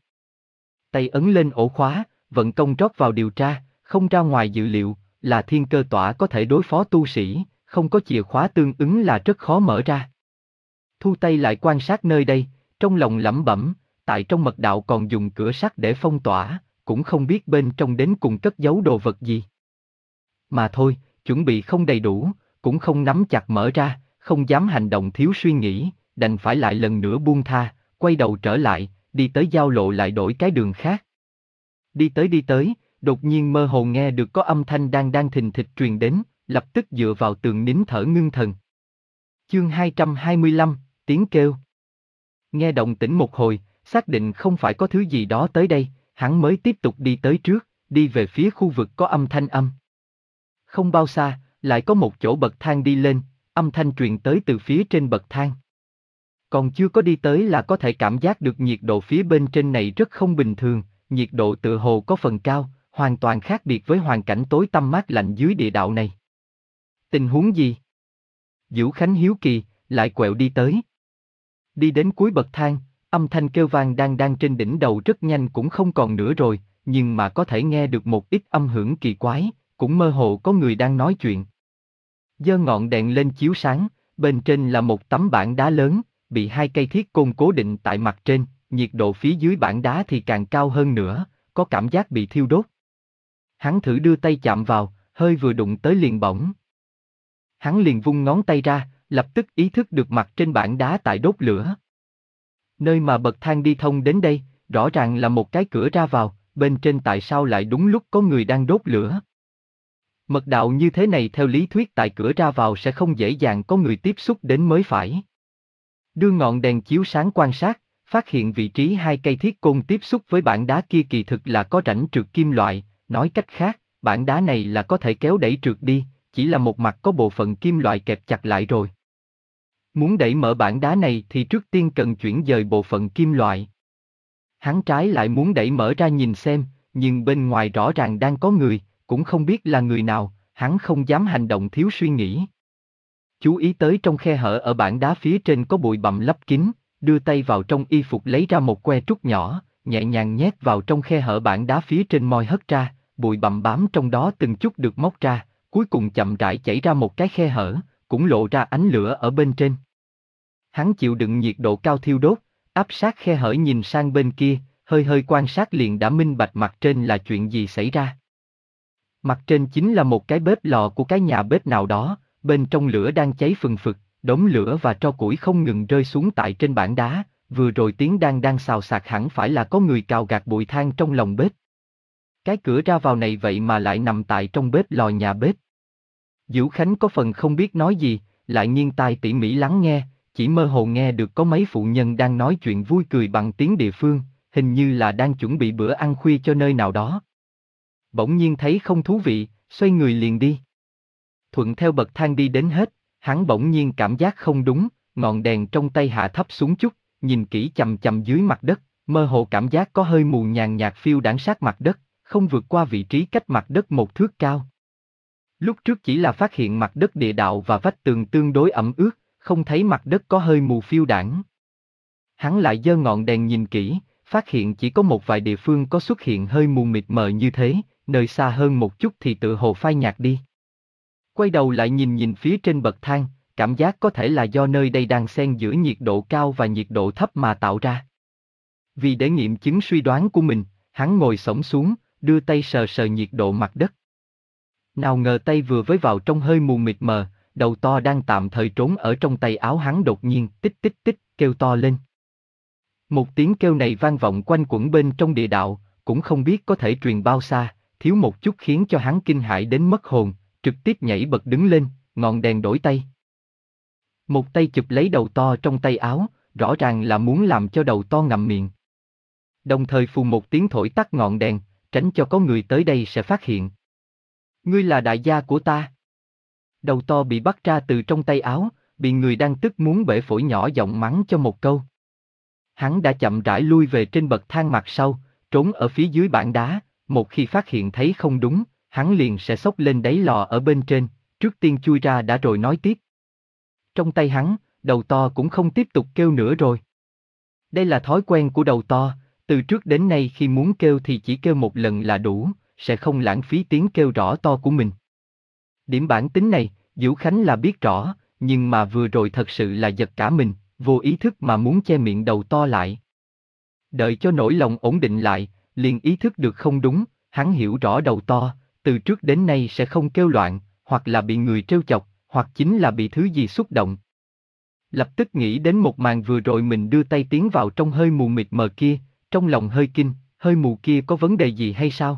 Tay ấn lên ổ khóa, vận công rót vào điều tra, không ra ngoài dự liệu, là thiên cơ tỏa có thể đối phó tu sĩ, không có chìa khóa tương ứng là rất khó mở ra. Thu tay lại quan sát nơi đây, trong lòng lẩm bẩm, tại trong mật đạo còn dùng cửa sắt để phong tỏa, cũng không biết bên trong đến cùng cất giấu đồ vật gì. Mà thôi, chuẩn bị không đầy đủ, cũng không nắm chặt mở ra, không dám hành động thiếu suy nghĩ, đành phải lại lần nữa buông tha, quay đầu trở lại, đi tới giao lộ lại đổi cái đường khác. Đi tới đi tới, đột nhiên mơ hồ nghe được có âm thanh đang đang thình thịch truyền đến, lập tức dựa vào tường nín thở ngưng thần. Chương hai trăm hai mươi lăm, tiếng kêu. Nghe động tĩnh một hồi, xác định không phải có thứ gì đó tới đây, hắn mới tiếp tục đi tới trước, đi về phía khu vực có âm thanh âm. Không bao xa, lại có một chỗ bậc thang đi lên, âm thanh truyền tới từ phía trên bậc thang. Còn chưa có đi tới là có thể cảm giác được nhiệt độ phía bên trên này rất không bình thường, nhiệt độ tựa hồ có phần cao, hoàn toàn khác biệt với hoàn cảnh tối tăm mát lạnh dưới địa đạo này. Tình huống gì? Vũ Khánh hiếu kỳ, lại quẹo đi tới. Đi đến cuối bậc thang, âm thanh kêu vang đang đang trên đỉnh đầu rất nhanh cũng không còn nữa rồi, nhưng mà có thể nghe được một ít âm hưởng kỳ quái, cũng mơ hồ có người đang nói chuyện. Giơ ngọn đèn lên chiếu sáng, bên trên là một tấm bảng đá lớn, bị hai cây thiết côn cố định tại mặt trên, nhiệt độ phía dưới bảng đá thì càng cao hơn nữa, có cảm giác bị thiêu đốt. Hắn thử đưa tay chạm vào, hơi vừa đụng tới liền bỏng. Hắn liền vung ngón tay ra, lập tức ý thức được mặt trên bảng đá tại đốt lửa. Nơi mà bậc thang đi thông đến đây, rõ ràng là một cái cửa ra vào, bên trên tại sao lại đúng lúc có người đang đốt lửa. Mật đạo như thế này theo lý thuyết tại cửa ra vào sẽ không dễ dàng có người tiếp xúc đến mới phải. Đưa ngọn đèn chiếu sáng quan sát, phát hiện vị trí hai cây thiết côn tiếp xúc với bảng đá kia kỳ thực là có rãnh trượt kim loại, nói cách khác, bảng đá này là có thể kéo đẩy trượt đi, chỉ là một mặt có bộ phận kim loại kẹp chặt lại rồi. Muốn đẩy mở bảng đá này thì trước tiên cần chuyển dời bộ phận kim loại. Hắn trái lại muốn đẩy mở ra nhìn xem, nhưng bên ngoài rõ ràng đang có người, cũng không biết là người nào, hắn không dám hành động thiếu suy nghĩ. Chú ý tới trong khe hở ở bảng đá phía trên có bụi bặm lấp kín, đưa tay vào trong y phục lấy ra một que trúc nhỏ, nhẹ nhàng nhét vào trong khe hở bảng đá phía trên moi hất ra, bụi bặm bám trong đó từng chút được móc ra, cuối cùng chậm rãi chảy ra một cái khe hở, cũng lộ ra ánh lửa ở bên trên. Hắn chịu đựng nhiệt độ cao thiêu đốt, áp sát khe hở nhìn sang bên kia, hơi hơi quan sát liền đã minh bạch mặt trên là chuyện gì xảy ra. Mặt trên chính là một cái bếp lò của cái nhà bếp nào đó, bên trong lửa đang cháy phừng phực, đống lửa và tro củi không ngừng rơi xuống tại trên bảng đá, vừa rồi tiếng đang đang xào xạc hẳn phải là có người cào gạt bụi than trong lòng bếp. Cái cửa ra vào này vậy mà lại nằm tại trong bếp lò nhà bếp. Vũ Khánh có phần không biết nói gì, lại nghiêng tai tỉ mỉ lắng nghe, chỉ mơ hồ nghe được có mấy phụ nhân đang nói chuyện vui cười bằng tiếng địa phương, hình như là đang chuẩn bị bữa ăn khuya cho nơi nào đó. Bỗng nhiên thấy không thú vị, xoay người liền đi. Thuận theo bậc thang đi đến hết, hắn bỗng nhiên cảm giác không đúng, ngọn đèn trong tay hạ thấp xuống chút, nhìn kỹ chằm chằm dưới mặt đất, mơ hồ cảm giác có hơi mù nhàn nhạt phiêu đãng sát mặt đất, không vượt qua vị trí cách mặt đất một thước cao. Lúc trước chỉ là phát hiện mặt đất địa đạo và vách tường tương đối ẩm ướt, không thấy mặt đất có hơi mù phiêu đãng. Hắn lại giơ ngọn đèn nhìn kỹ, phát hiện chỉ có một vài địa phương có xuất hiện hơi mù mịt mờ như thế, nơi xa hơn một chút thì tự hồ phai nhạt đi. Quay đầu lại nhìn nhìn phía trên bậc thang, cảm giác có thể là do nơi đây đang xen giữa nhiệt độ cao và nhiệt độ thấp mà tạo ra. Vì để nghiệm chứng suy đoán của mình, hắn ngồi xổm xuống, đưa tay sờ sờ nhiệt độ mặt đất. Nào ngờ tay vừa với vào trong hơi mù mịt mờ, đầu to đang tạm thời trốn ở trong tay áo hắn đột nhiên tích tích tích kêu to lên. Một tiếng kêu này vang vọng quanh quẩn bên trong địa đạo, cũng không biết có thể truyền bao xa, thiếu một chút khiến cho hắn kinh hãi đến mất hồn, trực tiếp nhảy bật đứng lên, ngọn đèn đổi tay. Một tay chụp lấy đầu to trong tay áo, rõ ràng là muốn làm cho đầu to ngậm miệng. Đồng thời phù một tiếng thổi tắt ngọn đèn, tránh cho có người tới đây sẽ phát hiện. Ngươi là đại gia của ta. Đầu to bị bắt ra từ trong tay áo, bị người đang tức muốn bể phổi nhỏ giọng mắng cho một câu. Hắn đã chậm rãi lui về trên bậc thang mặt sau, trốn ở phía dưới bảng đá, một khi phát hiện thấy không đúng, hắn liền sẽ xốc lên đáy lò ở bên trên, trước tiên chui ra đã rồi nói tiếp. Trong tay hắn, đầu to cũng không tiếp tục kêu nữa rồi. Đây là thói quen của đầu to, từ trước đến nay khi muốn kêu thì chỉ kêu một lần là đủ, sẽ không lãng phí tiếng kêu rõ to của mình. Điểm bản tính này, Vũ Khánh là biết rõ, nhưng mà vừa rồi thật sự là giật cả mình, vô ý thức mà muốn che miệng đầu to lại. Đợi cho nỗi lòng ổn định lại, liền ý thức được không đúng, hắn hiểu rõ đầu to, từ trước đến nay sẽ không kêu loạn, hoặc là bị người trêu chọc, hoặc chính là bị thứ gì xúc động. Lập tức nghĩ đến một màn vừa rồi mình đưa tay tiến vào trong hơi mù mịt mờ kia, trong lòng hơi kinh, hơi mù kia có vấn đề gì hay sao?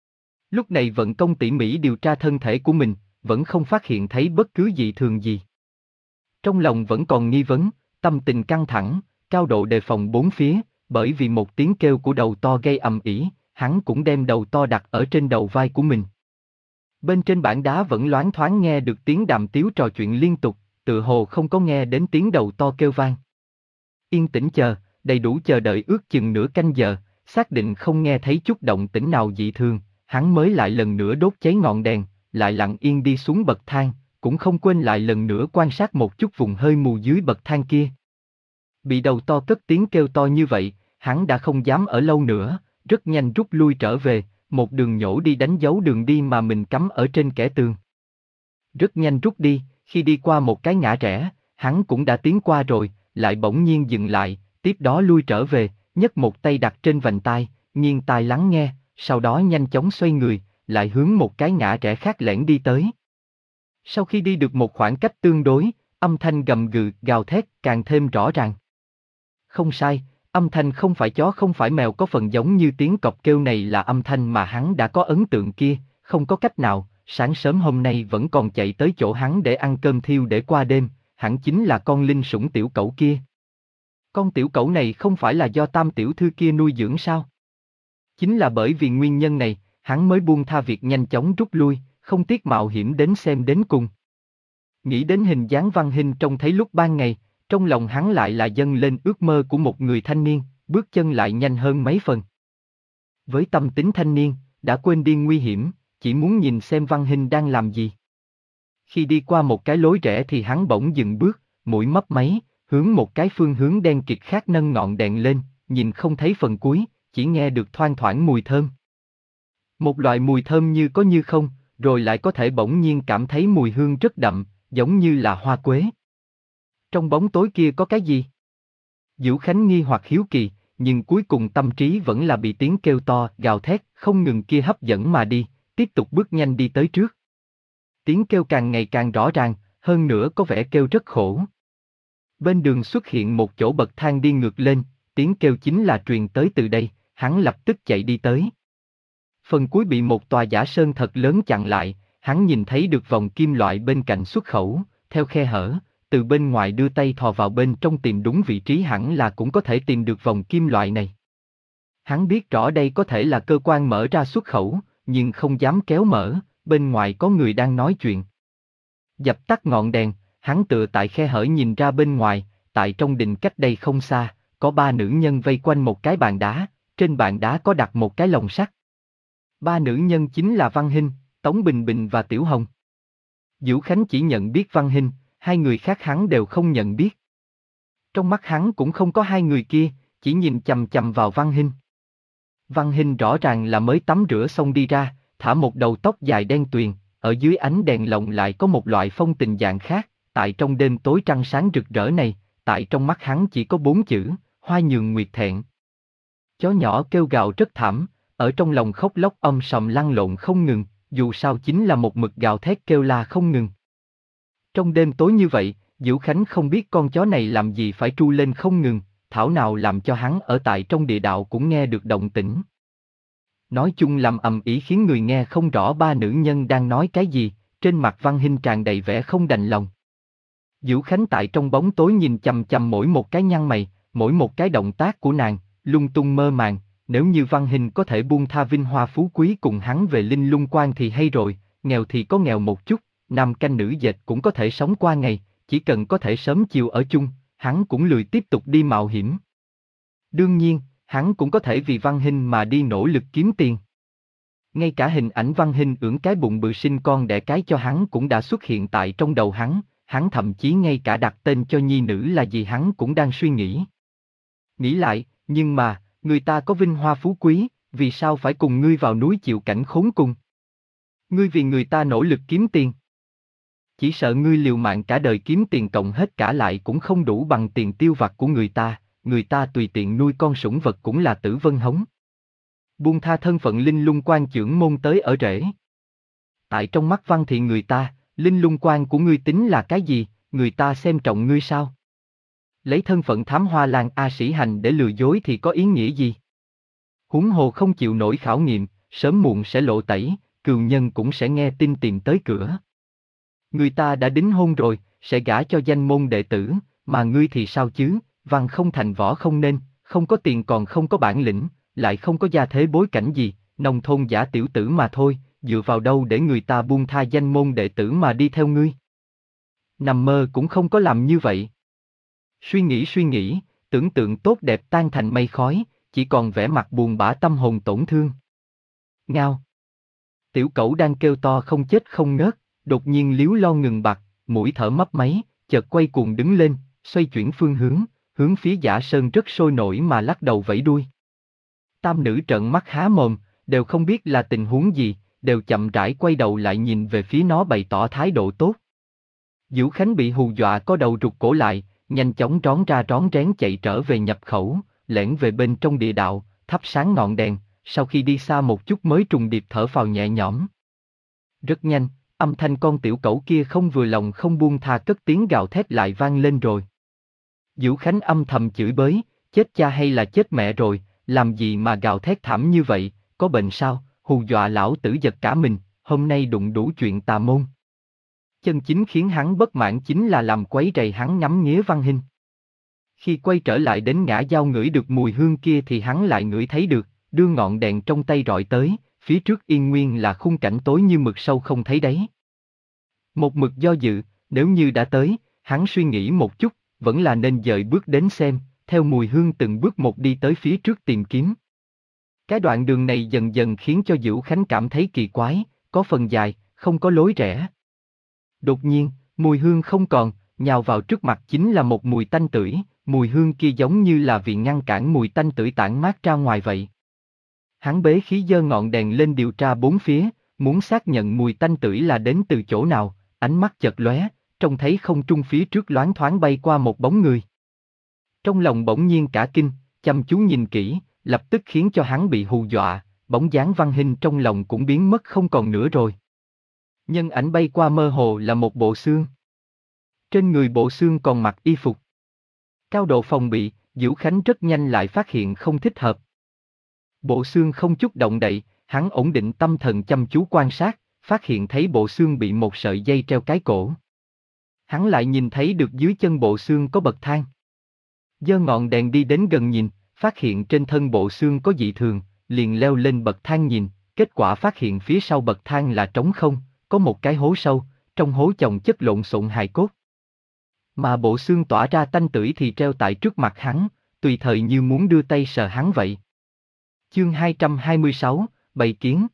Lúc này vận công tỉ mỉ điều tra thân thể của mình, vẫn không phát hiện thấy bất cứ dị thường gì. Trong lòng vẫn còn nghi vấn, tâm tình căng thẳng, cao độ đề phòng bốn phía, bởi vì một tiếng kêu của đầu to gây ầm ĩ, hắn cũng đem đầu to đặt ở trên đầu vai của mình. Bên trên bảng đá vẫn loáng thoáng nghe được tiếng đàm tiếu trò chuyện liên tục, tựa hồ không có nghe đến tiếng đầu to kêu vang. Yên tĩnh chờ, đầy đủ chờ đợi ước chừng nửa canh giờ, xác định không nghe thấy chút động tĩnh nào dị thường, hắn mới lại lần nữa đốt cháy ngọn đèn, lại lặng yên đi xuống bậc thang, cũng không quên lại lần nữa quan sát một chút vùng hơi mù dưới bậc thang kia. Bị đầu to cất tiếng kêu to như vậy, hắn đã không dám ở lâu nữa, rất nhanh rút lui trở về, một đường nhổ đi đánh dấu đường đi mà mình cắm ở trên kẽ tường. Rất nhanh rút đi, khi đi qua một cái ngã rẽ, hắn cũng đã tiến qua rồi, lại bỗng nhiên dừng lại, tiếp đó lui trở về, nhấc một tay đặt trên vành tai, nghiêng tai lắng nghe, sau đó nhanh chóng xoay người, lại hướng một cái ngã rẽ khác lẻn đi tới. Sau khi đi được một khoảng cách tương đối, âm thanh gầm gừ, gào thét càng thêm rõ ràng. Không sai, âm thanh không phải chó không phải mèo, có phần giống như tiếng cọp kêu này là âm thanh mà hắn đã có ấn tượng kia, không có cách nào, sáng sớm hôm nay vẫn còn chạy tới chỗ hắn để ăn cơm thiêu để qua đêm, hẳn chính là con linh sủng tiểu cẩu kia. Con tiểu cẩu này không phải là do Tam tiểu thư kia nuôi dưỡng sao? Chính là bởi vì nguyên nhân này, hắn mới buông tha việc nhanh chóng rút lui, không tiếc mạo hiểm đến xem đến cùng. Nghĩ đến hình dáng Văn Hinh trông thấy lúc ban ngày, trong lòng hắn lại là dâng lên ước mơ của một người thanh niên, bước chân lại nhanh hơn mấy phần. Với tâm tính thanh niên, đã quên đi nguy hiểm, chỉ muốn nhìn xem Văn Hinh đang làm gì. Khi đi qua một cái lối rẽ thì hắn bỗng dừng bước, mũi mấp máy, hướng một cái phương hướng đen kịt khác nâng ngọn đèn lên, nhìn không thấy phần cuối, chỉ nghe được thoang thoảng mùi thơm. Một loại mùi thơm như có như không, rồi lại có thể bỗng nhiên cảm thấy mùi hương rất đậm, giống như là hoa quế. Trong bóng tối kia có cái gì? Dữu Khánh nghi hoặc hiếu kỳ, nhưng cuối cùng tâm trí vẫn là bị tiếng kêu to, gào thét, không ngừng kia hấp dẫn mà đi, tiếp tục bước nhanh đi tới trước. Tiếng kêu càng ngày càng rõ ràng, hơn nữa có vẻ kêu rất khổ. Bên đường xuất hiện một chỗ bậc thang đi ngược lên, tiếng kêu chính là truyền tới từ đây, hắn lập tức chạy đi tới. Phần cuối bị một tòa giả sơn thật lớn chặn lại, hắn nhìn thấy được vòng kim loại bên cạnh xuất khẩu, theo khe hở, từ bên ngoài đưa tay thò vào bên trong tìm đúng vị trí hẳn là cũng có thể tìm được vòng kim loại này. Hắn biết rõ đây có thể là cơ quan mở ra xuất khẩu, nhưng không dám kéo mở, bên ngoài có người đang nói chuyện. Dập tắt ngọn đèn, hắn tựa tại khe hở nhìn ra bên ngoài, tại trong đình cách đây không xa, có ba nữ nhân vây quanh một cái bàn đá, trên bàn đá có đặt một cái lồng sắt. Ba nữ nhân chính là Văn Hinh, Tống Bình Bình và Tiểu Hồng. Dữu Khánh chỉ nhận biết Văn Hinh, hai người khác hắn đều không nhận biết. Trong mắt hắn cũng không có hai người kia, chỉ nhìn chằm chằm vào Văn Hinh. Văn Hinh rõ ràng là mới tắm rửa xong đi ra, thả một đầu tóc dài đen tuyền, ở dưới ánh đèn lồng lại có một loại phong tình dạng khác, tại trong đêm tối trăng sáng rực rỡ này, tại trong mắt hắn chỉ có bốn chữ, hoa nhường nguyệt thẹn. Chó nhỏ kêu gào rất thảm, ở trong lòng khóc lóc âm sầm lăn lộn không ngừng, dù sao chính là một mực gào thét kêu la không ngừng. Trong đêm tối như vậy, Dữu Khánh không biết con chó này làm gì phải tru lên không ngừng, thảo nào làm cho hắn ở tại trong địa đạo cũng nghe được động tĩnh. Nói chung làm ầm ĩ khiến người nghe không rõ ba nữ nhân đang nói cái gì, trên mặt Văn Hinh tràn đầy vẻ không đành lòng. Dữu Khánh tại trong bóng tối nhìn chằm chằm mỗi một cái nhăn mày, mỗi một cái động tác của nàng, lung tung mơ màng, nếu như Văn Hinh có thể buông tha vinh hoa phú quý cùng hắn về Linh Lung Quan thì hay rồi, nghèo thì có nghèo một chút, nam canh nữ dệt cũng có thể sống qua ngày, chỉ cần có thể sớm chiều ở chung, hắn cũng lười tiếp tục đi mạo hiểm. Đương nhiên, hắn cũng có thể vì Văn Hinh mà đi nỗ lực kiếm tiền. Ngay cả hình ảnh Văn Hinh ưỡn cái bụng bự sinh con đẻ cái cho hắn cũng đã xuất hiện tại trong đầu hắn, hắn thậm chí ngay cả đặt tên cho nhi nữ là gì hắn cũng đang suy nghĩ. Nghĩ lại, nhưng mà, người ta có vinh hoa phú quý, vì sao phải cùng ngươi vào núi chịu cảnh khốn cùng? Ngươi vì người ta nỗ lực kiếm tiền. Chỉ sợ ngươi liều mạng cả đời kiếm tiền cộng hết cả lại cũng không đủ bằng tiền tiêu vặt của người ta, người ta tùy tiện nuôi con sủng vật cũng là tử vân hống. Buông tha thân phận linh lung quan chưởng môn tới ở rễ. Tại trong mắt Văn Thiện người ta, linh lung quan của ngươi tính là cái gì, người ta xem trọng ngươi sao? Lấy thân phận thám hoa lang A Sĩ Hành để lừa dối thì có ý nghĩa gì? Huống hồ không chịu nổi khảo nghiệm, sớm muộn sẽ lộ tẩy, cừu nhân cũng sẽ nghe tin tìm tới cửa. Người ta đã đính hôn rồi, sẽ gả cho danh môn đệ tử, mà ngươi thì sao chứ, văn không thành võ không nên, không có tiền còn không có bản lĩnh, lại không có gia thế bối cảnh gì, nông thôn giả tiểu tử mà thôi, dựa vào đâu để người ta buông tha danh môn đệ tử mà đi theo ngươi? Nằm mơ cũng không có làm như vậy. Suy nghĩ suy nghĩ, tưởng tượng tốt đẹp tan thành mây khói, chỉ còn vẻ mặt buồn bã tâm hồn tổn thương. Ngao. Tiểu cẩu đang kêu to không chết không ngớt, đột nhiên líu lo ngừng bặt, mũi thở mấp máy, chợt quay cuồng đứng lên, xoay chuyển phương hướng, hướng phía Giả Sơn rất sôi nổi mà lắc đầu vẫy đuôi. Tam nữ trợn mắt há mồm, đều không biết là tình huống gì, đều chậm rãi quay đầu lại nhìn về phía nó bày tỏ thái độ tốt. Dữu Khánh bị hù dọa có đầu rụt cổ lại, nhanh chóng rón ra rón rén chạy trở về nhập khẩu, lẻn về bên trong địa đạo, thắp sáng ngọn đèn, sau khi đi xa một chút mới trùng điệp thở phào nhẹ nhõm. Rất nhanh, âm thanh con tiểu cẩu kia không vừa lòng không buông tha cất tiếng gào thét lại vang lên rồi. Dữu Khánh âm thầm chửi bới, chết cha hay là chết mẹ rồi, làm gì mà gào thét thảm như vậy, có bệnh sao, hù dọa lão tử giật cả mình, hôm nay đụng đủ chuyện tà môn. Chân chính khiến hắn bất mãn chính là làm quấy rầy hắn ngắm nghía Văn Hinh. Khi quay trở lại đến ngã giao ngửi được mùi hương kia thì hắn lại ngửi thấy được, đưa ngọn đèn trong tay rọi tới, phía trước yên nguyên là khung cảnh tối như mực sâu không thấy đáy. Một mực do dự, nếu như đã tới, hắn suy nghĩ một chút, vẫn là nên dời bước đến xem, theo mùi hương từng bước một đi tới phía trước tìm kiếm. Cái đoạn đường này dần dần khiến cho Dữu Khánh cảm thấy kỳ quái, có phần dài, không có lối rẽ. Đột nhiên, mùi hương không còn, nhào vào trước mặt chính là một mùi tanh tưởi, mùi hương kia giống như là vì ngăn cản mùi tanh tưởi tản mát ra ngoài vậy. Hắn bế khí giơ ngọn đèn lên điều tra bốn phía, muốn xác nhận mùi tanh tưởi là đến từ chỗ nào, ánh mắt chợt lóe, trông thấy không trung phía trước loáng thoáng bay qua một bóng người. Trong lòng bỗng nhiên cả kinh, chăm chú nhìn kỹ, lập tức khiến cho hắn bị hù dọa, bóng dáng Văn Hinh trong lòng cũng biến mất không còn nữa rồi. Nhân ảnh bay qua mơ hồ là một bộ xương. Trên người bộ xương còn mặc y phục. Cao độ phòng bị, Dữu Khánh rất nhanh lại phát hiện không thích hợp. Bộ xương không chút động đậy, hắn ổn định tâm thần chăm chú quan sát, phát hiện thấy bộ xương bị một sợi dây treo cái cổ. Hắn lại nhìn thấy được dưới chân bộ xương có bậc thang. Giơ ngọn đèn đi đến gần nhìn, phát hiện trên thân bộ xương có dị thường, liền leo lên bậc thang nhìn, kết quả phát hiện phía sau bậc thang là trống không, có một cái hố sâu, trong hố chồng chất lộn xộn hài cốt. Mà bộ xương tỏa ra tanh tưởi thì treo tại trước mặt hắn, tùy thời như muốn đưa tay sờ hắn vậy. Chương hai trăm hai mươi sáu, Bầy Kiến.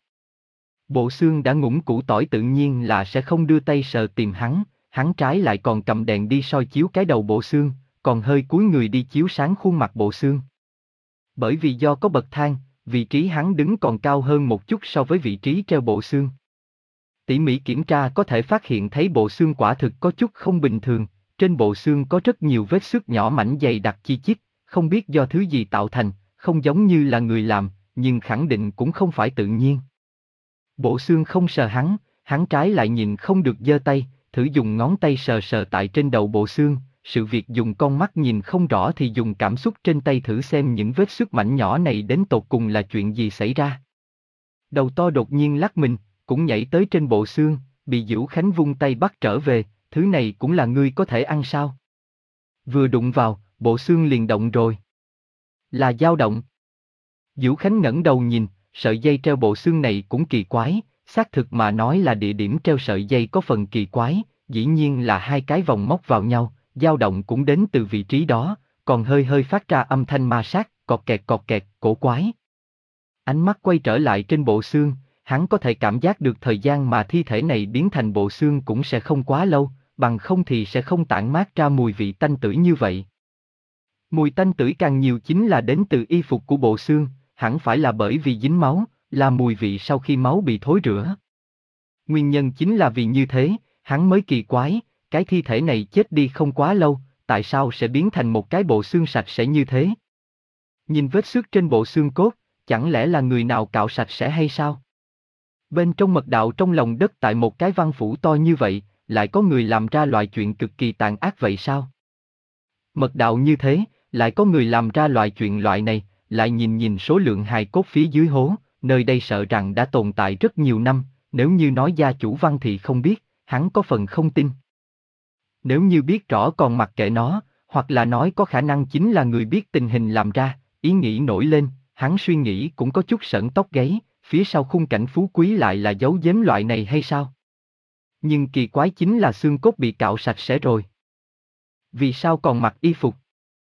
Bộ xương đã ngủm củ tỏi tự nhiên là sẽ không đưa tay sờ tìm hắn, hắn trái lại còn cầm đèn đi soi chiếu cái đầu bộ xương, còn hơi cúi người đi chiếu sáng khuôn mặt bộ xương. Bởi vì do có bậc thang, vị trí hắn đứng còn cao hơn một chút so với vị trí treo bộ xương. Tỉ mỉ kiểm tra có thể phát hiện thấy bộ xương quả thực có chút không bình thường, trên bộ xương có rất nhiều vết xước nhỏ mảnh dày đặc chi chít, không biết do thứ gì tạo thành, không giống như là người làm, nhưng khẳng định cũng không phải tự nhiên. Bộ xương không sờ hắn, hắn trái lại nhìn không được giơ tay, thử dùng ngón tay sờ sờ tại trên đầu bộ xương, sự việc dùng con mắt nhìn không rõ thì dùng cảm xúc trên tay thử xem những vết xước mảnh nhỏ này đến tột cùng là chuyện gì xảy ra. Đầu to đột nhiên lắc mình, cũng nhảy tới trên bộ xương, bị Dữu Khánh vung tay bắt trở về, thứ này cũng là ngươi có thể ăn sao? Vừa đụng vào, bộ xương liền động rồi. Là dao động. Dữu Khánh ngẩng đầu nhìn, sợi dây treo bộ xương này cũng kỳ quái, xác thực mà nói là địa điểm treo sợi dây có phần kỳ quái, dĩ nhiên là hai cái vòng móc vào nhau, dao động cũng đến từ vị trí đó, còn hơi hơi phát ra âm thanh ma sát, cọt kẹt cọt kẹt, cổ quái. Ánh mắt quay trở lại trên bộ xương, hắn có thể cảm giác được thời gian mà thi thể này biến thành bộ xương cũng sẽ không quá lâu, bằng không thì sẽ không tản mát ra mùi vị tanh tưởi như vậy. Mùi tanh tưởi càng nhiều chính là đến từ y phục của bộ xương, hẳn phải là bởi vì dính máu, là mùi vị sau khi máu bị thối rữa. Nguyên nhân chính là vì như thế, Hắn mới kỳ quái, cái thi thể này chết đi không quá lâu, tại sao sẽ biến thành một cái bộ xương sạch sẽ như thế? Nhìn vết xước trên bộ xương cốt, chẳng lẽ là người nào cạo sạch sẽ hay sao? Bên trong mật đạo trong lòng đất tại một cái văn phủ to như vậy, lại có người làm ra loại chuyện cực kỳ tàn ác vậy sao? Mật đạo như thế, lại có người làm ra loại chuyện loại này, lại nhìn nhìn số lượng hài cốt phía dưới hố, nơi đây sợ rằng đã tồn tại rất nhiều năm, nếu như nói gia chủ Văn Thị không biết, hắn có phần không tin. Nếu như biết rõ còn mặc kệ nó, hoặc là nói có khả năng chính là người biết tình hình làm ra, ý nghĩ nổi lên, hắn suy nghĩ cũng có chút sởn tóc gáy, phía sau khung cảnh phú quý lại là dấu giếm loại này hay sao? Nhưng kỳ quái chính là xương cốt bị cạo sạch sẽ rồi. Vì sao còn mặc y phục?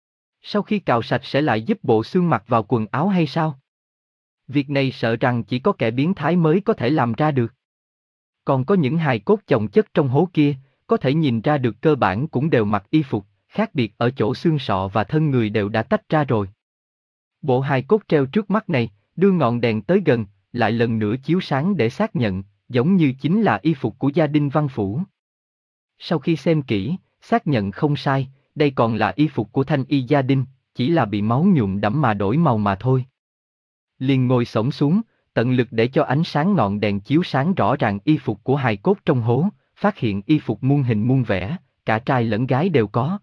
Sau khi cạo sạch sẽ lại giúp bộ xương mặc vào quần áo hay sao? Việc này sợ rằng chỉ có kẻ biến thái mới có thể làm ra được. Còn có những hài cốt chồng chất trong hố kia, có thể nhìn ra được cơ bản cũng đều mặc y phục, khác biệt ở chỗ xương sọ và thân người đều đã tách ra rồi. Bộ hài cốt treo trước mắt này, đưa ngọn đèn tới gần, lại lần nữa chiếu sáng để xác nhận, giống như chính là y phục của gia đình Văn Phủ. Sau khi xem kỹ, xác nhận không sai, đây còn là y phục của thanh y gia đình, chỉ là bị máu nhuộm đẫm mà đổi màu mà thôi. Liền ngồi xổm xuống, tận lực để cho ánh sáng ngọn đèn chiếu sáng rõ ràng y phục của hài cốt trong hố, phát hiện y phục muôn hình muôn vẻ, cả trai lẫn gái đều có.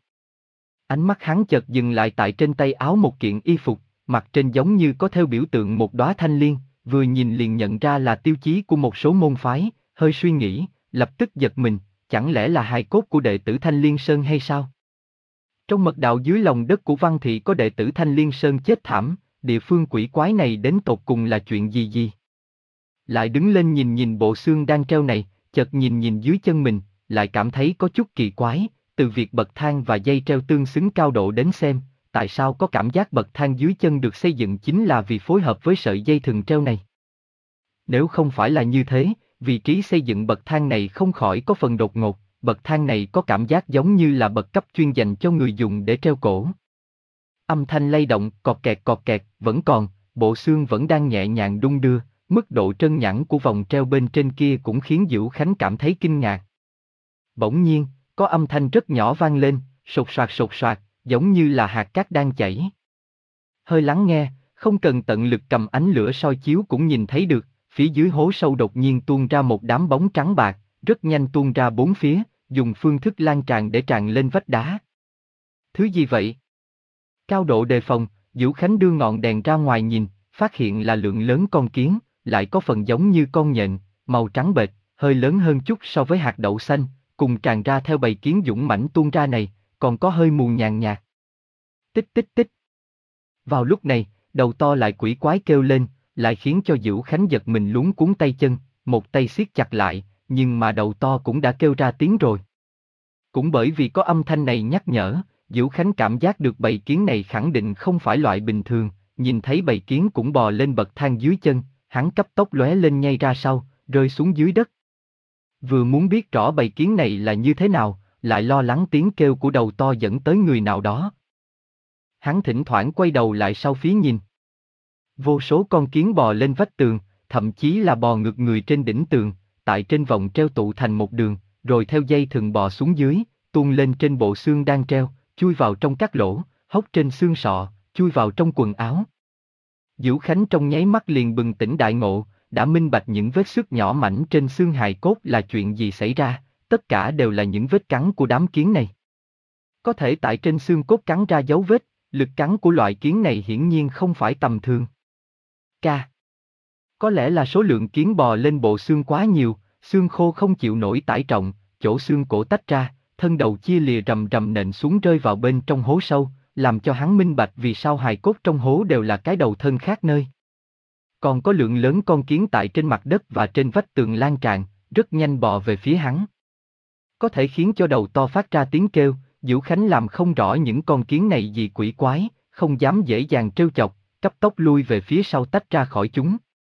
Ánh mắt hắn chợt dừng lại tại trên tay áo một kiện y phục, mặt trên giống như có theo biểu tượng một đóa thanh liên, vừa nhìn liền nhận ra là tiêu chí của một số môn phái, hơi suy nghĩ, lập tức giật mình, chẳng lẽ là hài cốt của đệ tử Thanh Liên Sơn hay sao? Trong mật đạo dưới lòng đất của Văn Thị có đệ tử Thanh Liên Sơn chết thảm, địa phương quỷ quái này đến tột cùng là chuyện gì gì? Lại đứng lên nhìn nhìn bộ xương đang treo này, chợt nhìn nhìn dưới chân mình, lại cảm thấy có chút kỳ quái, từ việc bậc thang và dây treo tương xứng cao độ đến xem, tại sao có cảm giác bậc thang dưới chân được xây dựng chính là vì phối hợp với sợi dây thừng treo này. Nếu không phải là như thế, vị trí xây dựng bậc thang này không khỏi có phần đột ngột, bậc thang này có cảm giác giống như là bậc cấp chuyên dành cho người dùng để treo cổ. Âm thanh lay động, cọt kẹt cọt kẹt, vẫn còn, bộ xương vẫn đang nhẹ nhàng đung đưa, mức độ trơn nhẵn của vòng treo bên trên kia cũng khiến Dữu Khánh cảm thấy kinh ngạc. Bỗng nhiên, có âm thanh rất nhỏ vang lên, sột soạt sột soạt, giống như là hạt cát đang chảy. Hơi lắng nghe, không cần tận lực cầm ánh lửa soi chiếu cũng nhìn thấy được, phía dưới hố sâu đột nhiên tuôn ra một đám bóng trắng bạc, rất nhanh tuôn ra bốn phía, dùng phương thức lan tràn để tràn lên vách đá. Thứ gì vậy? Cao độ đề phòng, Dữu Khánh đưa ngọn đèn ra ngoài nhìn, phát hiện là lượng lớn con kiến, lại có phần giống như con nhện, màu trắng bệch, hơi lớn hơn chút so với hạt đậu xanh, cùng tràn ra theo bầy kiến dũng mãnh tuôn ra này, còn có hơi mù nhàn nhạt. Tích tích tích. Vào lúc này, đầu to lại quỷ quái kêu lên, lại khiến cho Dữu Khánh giật mình luống cuống tay chân, một tay siết chặt lại, nhưng mà đầu to cũng đã kêu ra tiếng rồi. Cũng bởi vì có âm thanh này nhắc nhở, Dữu Khánh cảm giác được bầy kiến này khẳng định không phải loại bình thường, nhìn thấy bầy kiến cũng bò lên bậc thang dưới chân, hắn cấp tốc lóe lên nhây ra sau, rơi xuống dưới đất. Vừa muốn biết rõ bầy kiến này là như thế nào, lại lo lắng tiếng kêu của đầu to dẫn tới người nào đó. Hắn thỉnh thoảng quay đầu lại sau phía nhìn. Vô số con kiến bò lên vách tường, thậm chí là bò ngược người trên đỉnh tường, tại trên vòng treo tụ thành một đường, rồi theo dây thừng bò xuống dưới, tuôn lên trên bộ xương đang treo, chui vào trong các lỗ, hốc trên xương sọ, chui vào trong quần áo. Dữu Khánh trong nháy mắt liền bừng tỉnh đại ngộ, đã minh bạch những vết xước nhỏ mảnh trên xương hài cốt là chuyện gì xảy ra, tất cả đều là những vết cắn của đám kiến này. Có thể tại trên xương cốt cắn ra dấu vết, lực cắn của loại kiến này hiển nhiên không phải tầm thường. K. Có lẽ là số lượng kiến bò lên bộ xương quá nhiều, xương khô không chịu nổi tải trọng, chỗ xương cổ tách ra, thân đầu chia lìa rầm rầm nện xuống rơi vào bên trong hố sâu, làm cho hắn minh bạch vì sao hài cốt trong hố đều là cái đầu thân khác nơi. Còn có lượng lớn con kiến tại trên mặt đất và trên vách tường lan tràn, rất nhanh bò về phía hắn. Có thể khiến cho đầu to phát ra tiếng kêu, Dữu Khánh làm không rõ những con kiến này gì quỷ quái, không dám dễ dàng trêu chọc, cấp tốc lui về phía sau tách ra khỏi chúng.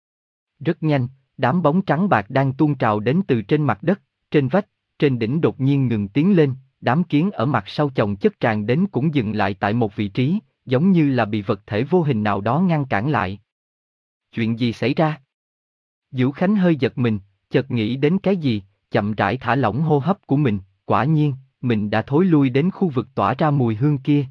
Rất nhanh, đám bóng trắng bạc đang tuôn trào đến từ trên mặt đất, trên vách, trên đỉnh đột nhiên ngừng tiến lên, đám kiến ở mặt sau chồng chất tràn đến cũng dừng lại tại một vị trí, giống như là bị vật thể vô hình nào đó ngăn cản lại. Chuyện gì xảy ra? Dữu Khánh hơi giật mình, chợt nghĩ đến cái gì, chậm rãi thả lỏng hô hấp của mình, quả nhiên, mình đã thối lui đến khu vực tỏa ra mùi hương kia.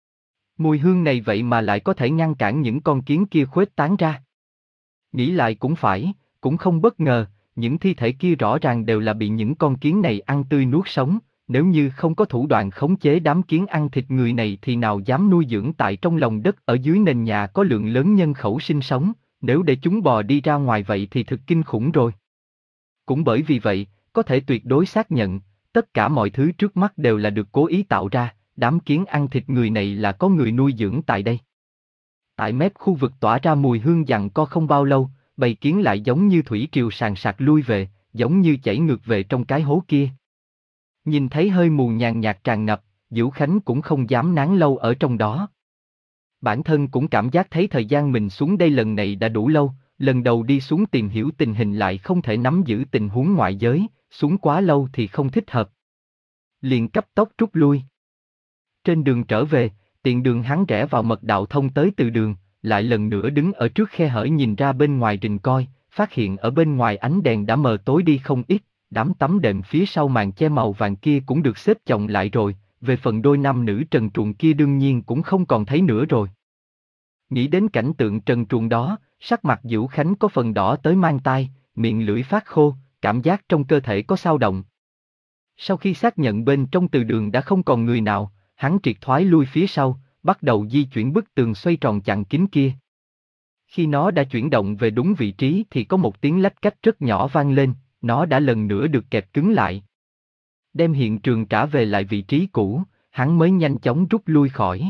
Mùi hương này vậy mà lại có thể ngăn cản những con kiến kia khuếch tán ra. Nghĩ lại cũng phải, cũng không bất ngờ, những thi thể kia rõ ràng đều là bị những con kiến này ăn tươi nuốt sống, nếu như không có thủ đoạn khống chế đám kiến ăn thịt người này thì nào dám nuôi dưỡng tại trong lòng đất ở dưới nền nhà có lượng lớn nhân khẩu sinh sống, nếu để chúng bò đi ra ngoài vậy thì thực kinh khủng rồi. Cũng bởi vì vậy, có thể tuyệt đối xác nhận, tất cả mọi thứ trước mắt đều là được cố ý tạo ra, đám kiến ăn thịt người này là có người nuôi dưỡng tại đây. Tại mép khu vực tỏa ra mùi hương giằng co không bao lâu, bầy kiến lại giống như thủy triều sàn sạt lui về, giống như chảy ngược về trong cái hố kia. Nhìn thấy hơi mù nhàn nhạt tràn ngập, Dữu Khánh cũng không dám nán lâu ở trong đó. Bản thân cũng cảm giác thấy thời gian mình xuống đây lần này đã đủ lâu, lần đầu đi xuống tìm hiểu tình hình lại không thể nắm giữ tình huống ngoại giới, xuống quá lâu thì không thích hợp. Liền cấp tốc rút lui. Trên đường trở về, tiện đường hắn rẽ vào mật đạo thông tới từ đường, lại lần nữa đứng ở trước khe hở nhìn ra bên ngoài rình coi, phát hiện ở bên ngoài ánh đèn đã mờ tối đi không ít, đám tấm đệm phía sau màn che màu vàng kia cũng được xếp chồng lại rồi, về phần đôi nam nữ trần truồng kia đương nhiên cũng không còn thấy nữa rồi. Nghĩ đến cảnh tượng trần truồng đó, sắc mặt Dữu Khánh có phần đỏ tới mang tai, miệng lưỡi phát khô, cảm giác trong cơ thể có dao động. Sau khi xác nhận bên trong từ đường đã không còn người nào, hắn triệt thoái lui phía sau, bắt đầu di chuyển bức tường xoay tròn chặn kín kia. Khi nó đã chuyển động về đúng vị trí thì có một tiếng lách cách rất nhỏ vang lên, nó đã lần nữa được kẹp cứng lại. Đem hiện trường trả về lại vị trí cũ, hắn mới nhanh chóng rút lui khỏi.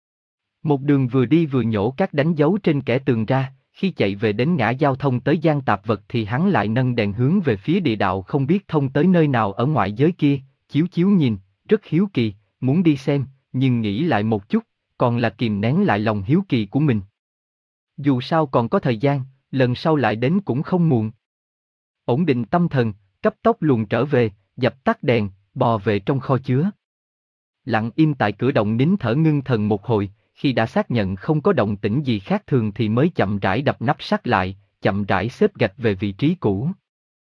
Một đường vừa đi vừa nhổ các đánh dấu trên kẽ tường ra, khi chạy về đến ngã giao thông tới gian tạp vật thì hắn lại nâng đèn hướng về phía địa đạo không biết thông tới nơi nào ở ngoại giới kia, chiếu chiếu nhìn, rất hiếu kỳ, muốn đi xem, nhưng nghĩ lại một chút, còn là kìm nén lại lòng hiếu kỳ của mình. Dù sao còn có thời gian, lần sau lại đến cũng không muộn. Ổn định tâm thần, cấp tốc luồn trở về, dập tắt đèn, bò về trong kho chứa. Lặng im tại cửa động nín thở ngưng thần một hồi, khi đã xác nhận không có động tĩnh gì khác thường thì mới chậm rãi đập nắp sắt lại, chậm rãi xếp gạch về vị trí cũ.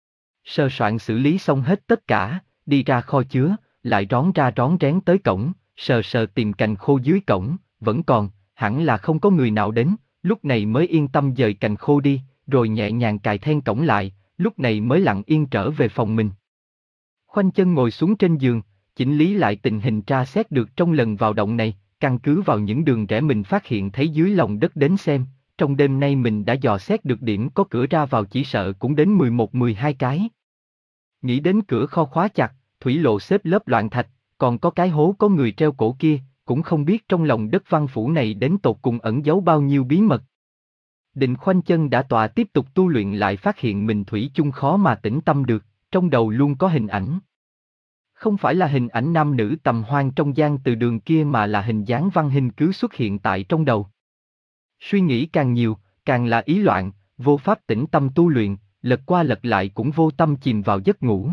Sơ soạn xử lý xong hết tất cả, đi ra kho chứa, lại rón ra rón rén tới cổng, sờ sờ tìm cành khô dưới cổng, vẫn còn, hẳn là không có người nào đến, lúc này mới yên tâm dời cành khô đi, rồi nhẹ nhàng cài then cổng lại, lúc này mới lặng yên trở về phòng mình. Khoanh chân ngồi xuống trên giường, chỉnh lý lại tình hình tra xét được trong lần vào động này, căn cứ vào những đường rẽ mình phát hiện thấy dưới lòng đất đến xem, trong đêm nay mình đã dò xét được điểm có cửa ra vào chỉ sợ cũng đến mười một mười hai cái. Nghĩ đến cửa kho khóa chặt, thủy lộ xếp lớp loạn thạch, còn có cái hố có người treo cổ kia, cũng không biết trong lòng đất văn phủ này đến tột cùng ẩn giấu bao nhiêu bí mật. Định khoanh chân đã tọa tiếp tục tu luyện lại phát hiện mình thủy chung khó mà tĩnh tâm được, trong đầu luôn có hình ảnh. Không phải là hình ảnh nam nữ tầm hoan trong gian từ đường kia mà là hình dáng Văn Hình cứ xuất hiện tại trong đầu. Suy nghĩ càng nhiều, càng là ý loạn, vô pháp tĩnh tâm tu luyện, lật qua lật lại cũng vô tâm chìm vào giấc ngủ.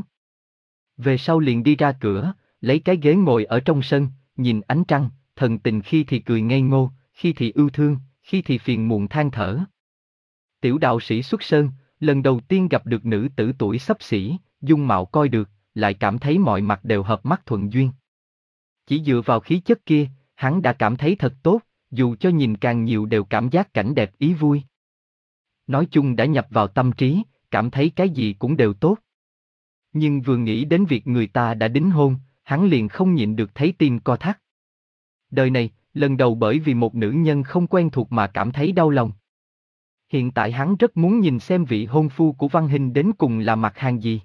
Về sau liền đi ra cửa, lấy cái ghế ngồi ở trong sân, nhìn ánh trăng, thần tình khi thì cười ngây ngô, khi thì ưu thương, khi thì phiền muộn than thở. Tiểu đạo sĩ xuất sơn, lần đầu tiên gặp được nữ tử tuổi xấp xỉ, dung mạo coi được, lại cảm thấy mọi mặt đều hợp mắt thuận duyên. Chỉ dựa vào khí chất kia, hắn đã cảm thấy thật tốt, dù cho nhìn càng nhiều đều cảm giác cảnh đẹp ý vui. Nói chung đã nhập vào tâm trí, cảm thấy cái gì cũng đều tốt. Nhưng vừa nghĩ đến việc người ta đã đính hôn, hắn liền không nhịn được thấy tim co thắt. Đời này, lần đầu bởi vì một nữ nhân không quen thuộc mà cảm thấy đau lòng. Hiện tại hắn rất muốn nhìn xem vị hôn phu của Văn Hình đến cùng là mặt hàng gì.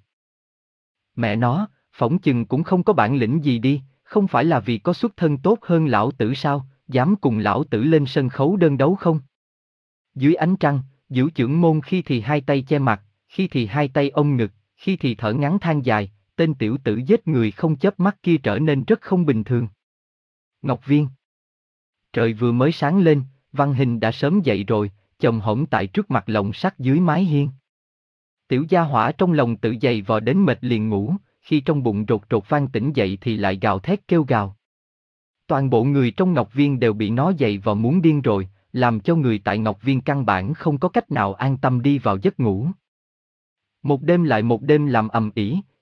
Mẹ nó, phỏng chừng cũng không có bản lĩnh gì đi, không phải là vì có xuất thân tốt hơn lão tử sao, dám cùng lão tử lên sân khấu đơn đấu không? Dưới ánh trăng, Dữu Chưởng Môn khi thì hai tay che mặt, khi thì hai tay ôm ngực, khi thì thở ngắn than dài, tên tiểu tử giết người không chớp mắt kia trở nên rất không bình thường. Ngọc Viên. Trời vừa mới sáng lên, Văn Hình đã sớm dậy rồi, chồng hổm tại trước mặt lồng sắt dưới mái hiên. Tiểu gia hỏa trong lòng tự dày vò đến mệt liền ngủ, khi trong bụng rột rột vang tỉnh dậy thì lại gào thét kêu gào. Toàn bộ người trong Ngọc Viên đều bị nó dày vò muốn điên rồi, làm cho người tại Ngọc Viên căn bản không có cách nào an tâm đi vào giấc ngủ. Một đêm lại một đêm làm ầm ĩ,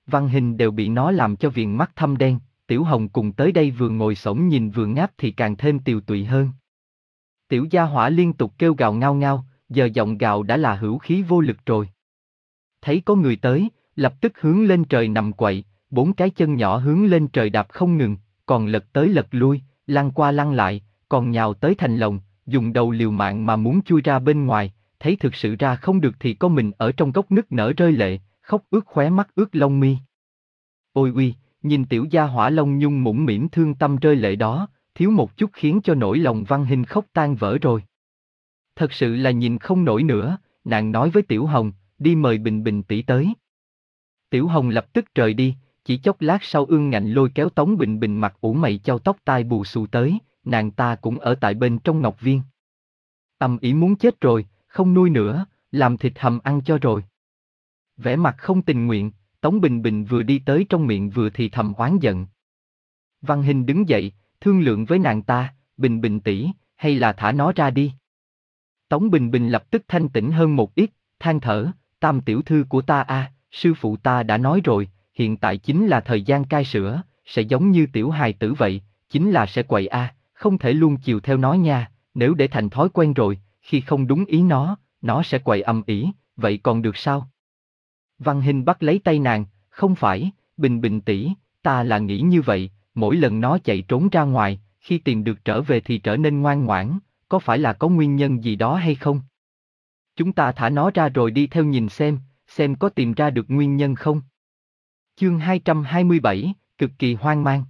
Văn Hình đều bị nó làm cho viền mắt thâm đen, Tiểu Hồng cùng tới đây vừa ngồi xổm nhìn vừa ngáp thì càng thêm tiều tụy hơn. Tiểu gia hỏa liên tục kêu gào ngao ngao, giờ giọng gào đã là hữu khí vô lực rồi. Thấy có người tới, lập tức hướng lên trời nằm quậy, bốn cái chân nhỏ hướng lên trời đạp không ngừng, còn lật tới lật lui, lăn qua lăn lại, còn nhào tới thành lồng, dùng đầu liều mạng mà muốn chui ra bên ngoài, thấy thực sự ra không được thì có mình ở trong góc nức nở rơi lệ, khóc ướt khóe mắt ướt lông mi. Ôi uy, nhìn tiểu gia hỏa lông nhung mũm mĩm thương tâm rơi lệ đó, thiếu một chút khiến cho nỗi lòng Văn Hình khóc tan vỡ rồi. Thật sự là nhìn không nổi nữa, nàng nói với Tiểu Hồng, đi mời Bình Bình tỷ tới. Tiểu Hồng lập tức rời đi, chỉ chốc lát sau ương ngạnh lôi kéo Tống Bình Bình mặt ủ mày chau tóc tai bù xù tới, nàng ta cũng ở tại bên trong Ngọc Viên. Ầm ĩ muốn chết rồi, không nuôi nữa, làm thịt hầm ăn cho rồi. Vẻ mặt không tình nguyện, Tống Bình Bình vừa đi tới trong miệng vừa thì thầm oán giận. Văn Hình đứng dậy, thương lượng với nàng ta, Bình Bình tỷ, hay là thả nó ra đi. Tống Bình Bình lập tức thanh tĩnh hơn một ít, than thở, Tam tiểu thư của ta a, sư phụ ta đã nói rồi, hiện tại chính là thời gian cai sữa, sẽ giống như tiểu hài tử vậy, chính là sẽ quậy a, không thể luôn chiều theo nó nha, nếu để thành thói quen rồi, khi không đúng ý nó, nó sẽ quậy ầm ĩ, vậy còn được sao? Văn Hình bắt lấy tay nàng, không phải, Bình Bình tỷ, ta là nghĩ như vậy, mỗi lần nó chạy trốn ra ngoài, khi tìm được trở về thì trở nên ngoan ngoãn, có phải là có nguyên nhân gì đó hay không? Chúng ta thả nó ra rồi đi theo nhìn xem, xem có tìm ra được nguyên nhân không? Chương hai trăm hai mươi bảy, cực kỳ hoang mang.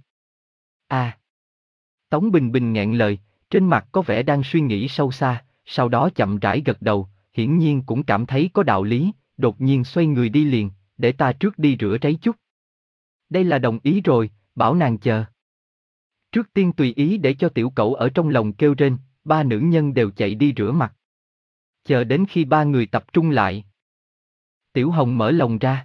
À! Tống Bình Bình nghẹn lời, trên mặt có vẻ đang suy nghĩ sâu xa, sau đó chậm rãi gật đầu, hiển nhiên cũng cảm thấy có đạo lý, đột nhiên xoay người đi liền, để ta trước đi rửa ráy chút. Đây là đồng ý rồi, bảo nàng chờ. Trước tiên tùy ý để cho tiểu cẩu ở trong lòng kêu rên, ba nữ nhân đều chạy đi rửa mặt. Chờ đến khi ba người tập trung lại. Tiểu Hồng mở lồng ra.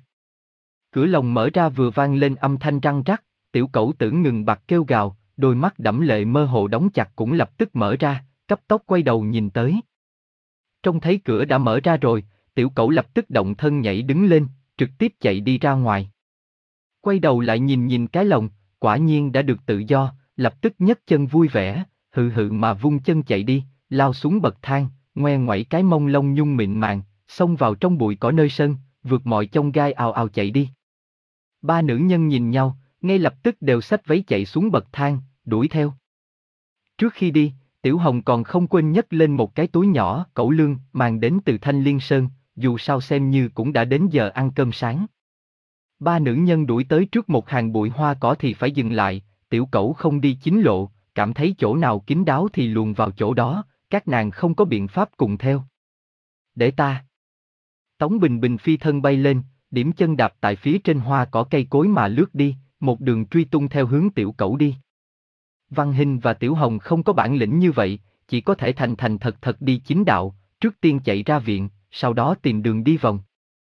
Cửa lồng mở ra vừa vang lên âm thanh răng rắc, tiểu cẩu tử ngừng bặt kêu gào, đôi mắt đẫm lệ mơ hồ đóng chặt cũng lập tức mở ra, cấp tốc quay đầu nhìn tới. Trông thấy cửa đã mở ra rồi, tiểu cẩu lập tức động thân nhảy đứng lên, trực tiếp chạy đi ra ngoài. Quay đầu lại nhìn nhìn cái lồng, quả nhiên đã được tự do, lập tức nhấc chân vui vẻ, hự hự mà vung chân chạy đi, lao xuống bậc thang, ngoe ngoẩy cái mông lông nhung mịn màng, xông vào trong bụi cỏ nơi sân, vượt mọi chông gai ào ào chạy đi. Ba nữ nhân nhìn nhau, ngay lập tức đều xách váy chạy xuống bậc thang, đuổi theo. Trước khi đi, Tiểu Hồng còn không quên nhấc lên một cái túi nhỏ, cẩu lương, mang đến từ Thanh Liên Sơn, dù sao xem như cũng đã đến giờ ăn cơm sáng. Ba nữ nhân đuổi tới trước một hàng bụi hoa cỏ thì phải dừng lại, tiểu cẩu không đi chính lộ, cảm thấy chỗ nào kín đáo thì luồn vào chỗ đó, các nàng không có biện pháp cùng theo. Để ta. Tống Bình Bình phi thân bay lên, điểm chân đạp tại phía trên hoa cỏ cây cối mà lướt đi, một đường truy tung theo hướng tiểu cẩu đi. Văn Hình và Tiểu Hồng không có bản lĩnh như vậy, chỉ có thể thành thành thật thật đi chính đạo, trước tiên chạy ra viện, sau đó tìm đường đi vòng.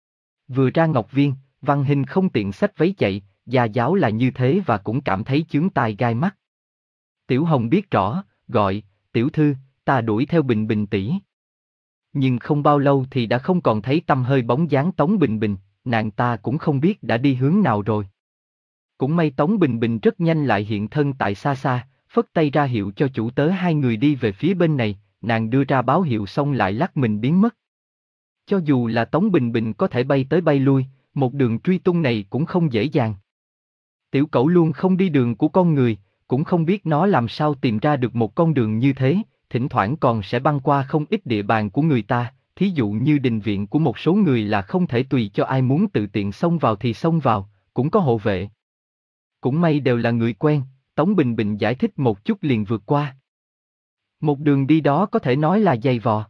Vừa ra Ngọc Viên, Văn Hình không tiện xách váy chạy, gia giáo là như thế và cũng cảm thấy chướng tai gai mắt. Tiểu Hồng biết rõ, gọi, tiểu thư, ta đuổi theo Bình Bình tỷ. Nhưng không bao lâu thì đã không còn thấy tăm hơi bóng dáng Tống Bình Bình, nàng ta cũng không biết đã đi hướng nào rồi. Cũng may Tống Bình Bình rất nhanh lại hiện thân tại xa xa, phất tay ra hiệu cho chủ tớ hai người đi về phía bên này, nàng đưa ra báo hiệu xong lại lắc mình biến mất. Cho dù là Tống Bình Bình có thể bay tới bay lui, một đường truy tung này cũng không dễ dàng. Tiểu cẩu luôn không đi đường của con người, cũng không biết nó làm sao tìm ra được một con đường như thế, thỉnh thoảng còn sẽ băng qua không ít địa bàn của người ta, thí dụ như đình viện của một số người là không thể tùy cho ai muốn tự tiện xông vào thì xông vào, cũng có hộ vệ. Cũng may đều là người quen, Tống Bình Bình giải thích một chút liền vượt qua. Một đường đi đó có thể nói là dày vò.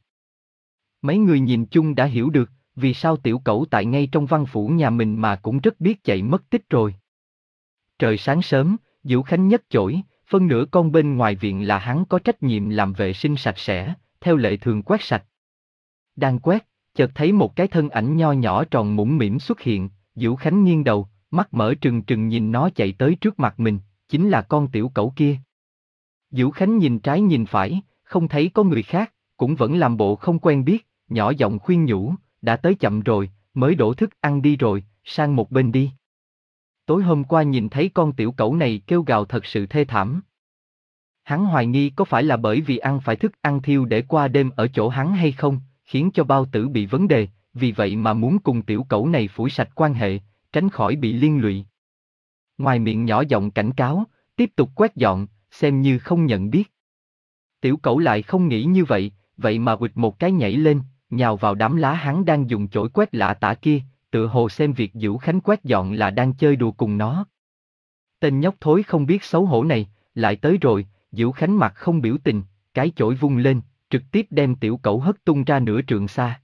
Mấy người nhìn chung đã hiểu được, vì sao tiểu cẩu tại ngay trong văn phủ nhà mình mà cũng rất biết chạy mất tích rồi. Trời sáng sớm, Diệu Khánh nhấc chổi, phân nửa con bên ngoài viện là hắn có trách nhiệm làm vệ sinh sạch sẽ, theo lệ thường quét sạch. Đang quét, chợt thấy một cái thân ảnh nho nhỏ tròn mũm mĩm xuất hiện, Diệu Khánh nghiêng đầu, mắt mở trừng trừng nhìn nó chạy tới trước mặt mình, chính là con tiểu cẩu kia. Diệu Khánh nhìn trái nhìn phải, không thấy có người khác, cũng vẫn làm bộ không quen biết, nhỏ giọng khuyên nhủ, đã tới chậm rồi, mới đổ thức ăn đi rồi, sang một bên đi. tối hôm qua nhìn thấy con tiểu cẩu này kêu gào thật sự thê thảm. Hắn hoài nghi có phải là bởi vì ăn phải thức ăn thiêu để qua đêm ở chỗ hắn hay không, khiến cho bao tử bị vấn đề, vì vậy mà muốn cùng tiểu cẩu này phủi sạch quan hệ, tránh khỏi bị liên lụy. Ngoài miệng nhỏ giọng cảnh cáo, tiếp tục quét dọn, xem như không nhận biết. Tiểu cẩu lại không nghĩ như vậy, vậy mà ụt một cái nhảy lên, nhào vào đám lá hắn đang dùng chổi quét lạ tả kia, tựa hồ xem việc Dữu Khánh quét dọn là đang chơi đùa cùng nó. Tên nhóc thối không biết xấu hổ này, lại tới rồi, Dữu Khánh mặt không biểu tình, cái chổi vung lên, trực tiếp đem tiểu cẩu hất tung ra nửa trượng xa.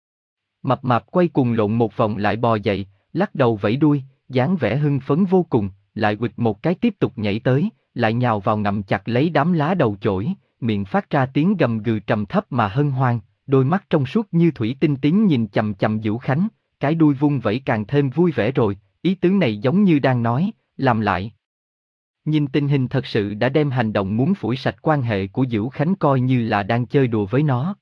Mập mạp quay cuồng lộn một vòng lại bò dậy, lắc đầu vẫy đuôi, dáng vẻ hưng phấn vô cùng, lại quỵt một cái tiếp tục nhảy tới, lại nhào vào ngậm chặt lấy đám lá đầu chổi, miệng phát ra tiếng gầm gừ trầm thấp mà hân hoan, đôi mắt trong suốt như thủy tinh tím nhìn chằm chằm Dữu Khánh, cái đuôi vung vẫy càng thêm vui vẻ rồi, ý tứ này giống như đang nói, làm lại. Nhìn tình hình thật sự đã đem hành động muốn phủi sạch quan hệ của Dữu Khánh coi như là đang chơi đùa với nó.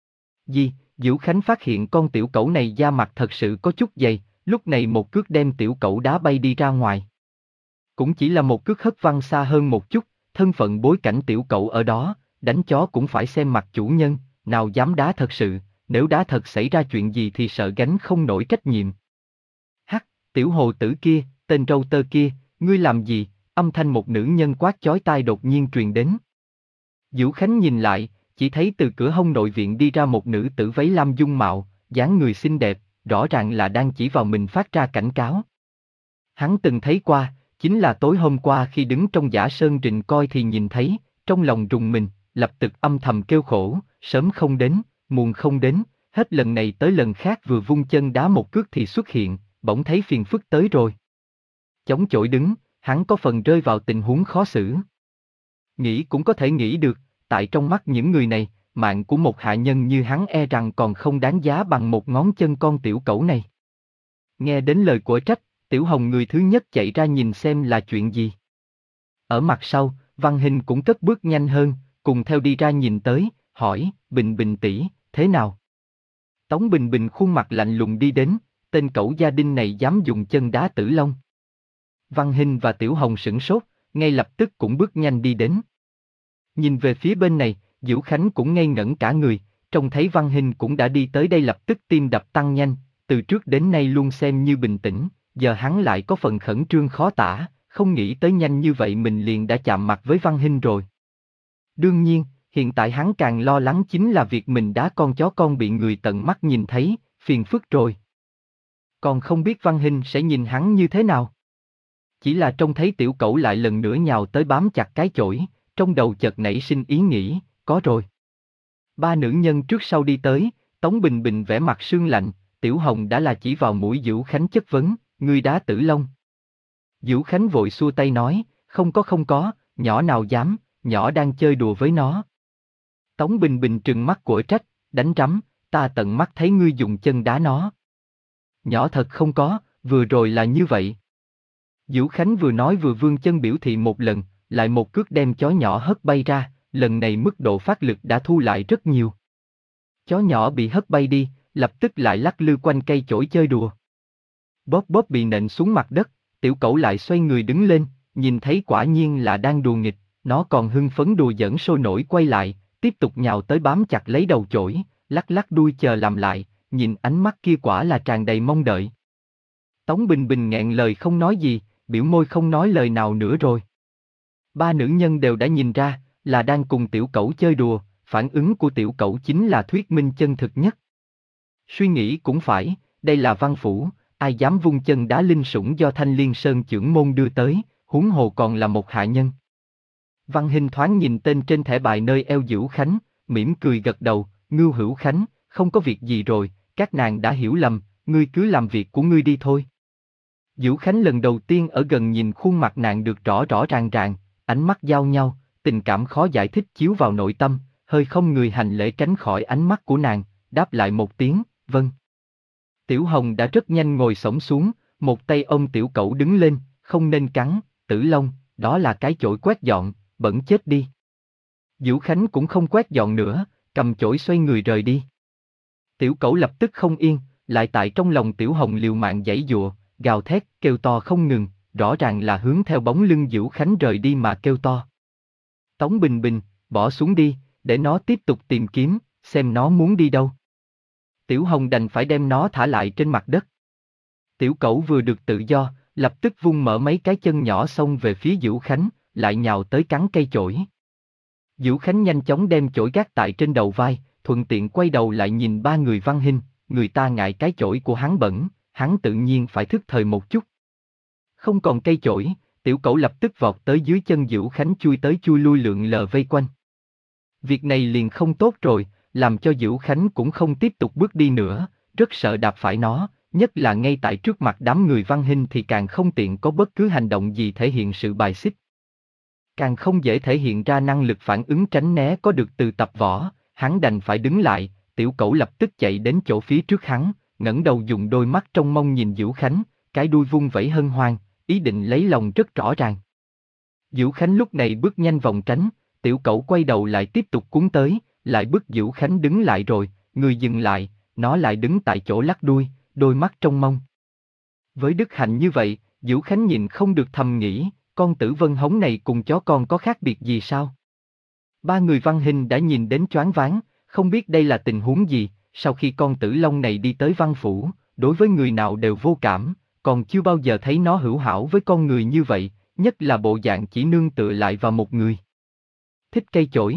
Gì, Dữu Khánh phát hiện con tiểu cẩu này da mặt thật sự có chút dày, lúc này một cước đem tiểu cẩu đá bay đi ra ngoài. Cũng chỉ là một cước hất văng xa hơn một chút, thân phận bối cảnh tiểu cẩu ở đó, đánh chó cũng phải xem mặt chủ nhân, nào dám đá thật sự, nếu đá thật xảy ra chuyện gì thì sợ gánh không nổi trách nhiệm. Hắc, tiểu hồ tử kia, tên râu tơ kia, ngươi làm gì? Âm thanh một nữ nhân quát chói tai đột nhiên truyền đến. Dữu Khánh nhìn lại, chỉ thấy từ cửa hông nội viện đi ra một nữ tử váy lam dung mạo, dáng người xinh đẹp, rõ ràng là đang chỉ vào mình phát ra cảnh cáo. Hắn từng thấy qua, chính là tối hôm qua khi đứng trong Giả Sơn Rình coi thì nhìn thấy, trong lòng rùng mình, lập tức âm thầm kêu khổ, sớm không đến, muộn không đến, hết lần này tới lần khác vừa vung chân đá một cước thì xuất hiện, bỗng thấy phiền phức tới rồi. Chống chổi đứng, hắn có phần rơi vào tình huống khó xử. Nghĩ cũng có thể nghĩ được, tại trong mắt những người này, mạng của một hạ nhân như hắn e rằng còn không đáng giá bằng một ngón chân con tiểu cẩu này. Nghe đến lời của Trách, Tiểu Hồng người thứ nhất chạy ra nhìn xem là chuyện gì. Ở mặt sau, Văn Hình cũng cất bước nhanh hơn, cùng theo đi ra nhìn tới, hỏi, Bình Bình tỷ, thế nào? Tống Bình Bình khuôn mặt lạnh lùng đi đến, tên cẩu gia đình này dám dùng chân đá Tử Long. Văn Hình và Tiểu Hồng sửng sốt, ngay lập tức cũng bước nhanh đi đến. Nhìn về phía bên này, Dữu Khánh cũng ngây ngẩn cả người, trông thấy Văn Hình cũng đã đi tới đây lập tức tim đập tăng nhanh, từ trước đến nay luôn xem như bình tĩnh, giờ hắn lại có phần khẩn trương khó tả, không nghĩ tới nhanh như vậy mình liền đã chạm mặt với Văn Hình rồi. Đương nhiên, hiện tại hắn càng lo lắng chính là việc mình đá con chó con bị người tận mắt nhìn thấy, phiền phức rồi. Còn không biết Văn Hình sẽ nhìn hắn như thế nào. Chỉ là trông thấy tiểu cẩu lại lần nữa nhào tới bám chặt cái chổi, trong đầu chợt nảy sinh ý nghĩ, có rồi. Ba nữ nhân trước sau đi tới, Tống Bình Bình vẻ mặt sương lạnh, Tiểu Hồng đã là chỉ vào mũi Dữu Khánh chất vấn, ngươi đá Tử Long. Dữu Khánh vội xua tay nói, không có không có, nhỏ nào dám, nhỏ đang chơi đùa với nó. Tống Bình Bình trừng mắt của Trách, đánh rắm, ta tận mắt thấy ngươi dùng chân đá nó. Nhỏ thật không có, vừa rồi là như vậy. Dữu Khánh vừa nói vừa vươn chân biểu thị một lần, lại một cước đem chó nhỏ hất bay ra, lần này mức độ phát lực đã thu lại rất nhiều. Chó nhỏ bị hất bay đi, lập tức lại lắc lư quanh cây chổi chơi đùa. Bóp bóp bị nện xuống mặt đất, tiểu cẩu lại xoay người đứng lên, nhìn thấy quả nhiên là đang đùa nghịch, nó còn hưng phấn đùa giỡn sôi nổi quay lại, tiếp tục nhào tới bám chặt lấy đầu chổi, lắc lắc đuôi chờ làm lại, nhìn ánh mắt kia quả là tràn đầy mong đợi. Tống Bình Bình nghẹn lời không nói gì, biểu môi không nói lời nào nữa rồi. Ba nữ nhân đều đã nhìn ra, là đang cùng tiểu cẩu chơi đùa, phản ứng của tiểu cẩu chính là thuyết minh chân thực nhất. Suy nghĩ cũng phải, đây là Văn Phủ, ai dám vung chân đá linh sủng do Thanh Liên Sơn chưởng môn đưa tới, huống hồ còn là một hạ nhân. Văn Hình thoáng nhìn tên trên thẻ bài nơi eo Dữu Khánh, mỉm cười gật đầu, Ngưu Hữu Khánh, không có việc gì rồi, các nàng đã hiểu lầm, ngươi cứ làm việc của ngươi đi thôi. Dữu Khánh lần đầu tiên ở gần nhìn khuôn mặt nàng được rõ rõ ràng ràng, ánh mắt giao nhau, tình cảm khó giải thích chiếu vào nội tâm, hơi không người hành lễ tránh khỏi ánh mắt của nàng, đáp lại một tiếng, vâng. Tiểu Hồng đã rất nhanh ngồi xổm xuống, một tay ôm tiểu cẩu đứng lên, không nên cắn, Tử Long, đó là cái chổi quét dọn, bẩn chết đi. Dữu Khánh cũng không quét dọn nữa, cầm chổi xoay người rời đi. Tiểu cẩu lập tức không yên, lại tại trong lòng Tiểu Hồng liều mạng giãy giụa, gào thét, kêu to không ngừng, rõ ràng là hướng theo bóng lưng Diễu Khánh rời đi mà kêu to. Tống Bình Bình, bỏ xuống đi, để nó tiếp tục tìm kiếm, xem nó muốn đi đâu. Tiểu Hồng đành phải đem nó thả lại trên mặt đất. Tiểu Cẩu vừa được tự do, lập tức vung mở mấy cái chân nhỏ xông về phía Diễu Khánh, lại nhào tới cắn cây chổi. Diễu Khánh nhanh chóng đem chổi gác tại trên đầu vai, thuận tiện quay đầu lại nhìn ba người Văn Hinh, người ta ngại cái chổi của hắn bẩn, hắn tự nhiên phải thức thời một chút. Không còn cây chổi, Tiểu Cẩu lập tức vọt tới dưới chân Diễu Khánh chui tới chui lui lượn lờ vây quanh. Việc này liền không tốt rồi, làm cho Diễu Khánh cũng không tiếp tục bước đi nữa, rất sợ đạp phải nó, nhất là ngay tại trước mặt đám người Văn Hinh thì càng không tiện có bất cứ hành động gì thể hiện sự bài xích. Càng không dễ thể hiện ra năng lực phản ứng tránh né có được từ tập võ, hắn đành phải đứng lại, Tiểu Cẩu lập tức chạy đến chỗ phía trước hắn, ngẩng đầu dùng đôi mắt trong mong nhìn Diễu Khánh, cái đuôi vung vẩy hân hoan, ý định lấy lòng rất rõ ràng. Diễu Khánh lúc này bước nhanh vòng tránh, Tiểu Cẩu quay đầu lại tiếp tục cuốn tới, lại bức Diễu Khánh đứng lại rồi, người dừng lại, nó lại đứng tại chỗ lắc đuôi, đôi mắt trong mong. Với đức hạnh như vậy, Diễu Khánh nhìn không được thầm nghĩ, con Tử Vân Hống này cùng chó con có khác biệt gì sao? Ba người Văn Hinh đã nhìn đến choáng váng, không biết đây là tình huống gì, sau khi con Tử Long này đi tới Văn Phủ, đối với người nào đều vô cảm, còn chưa bao giờ thấy nó hữu hảo với con người như vậy, nhất là bộ dạng chỉ nương tựa lại vào một người. Thích cây chổi.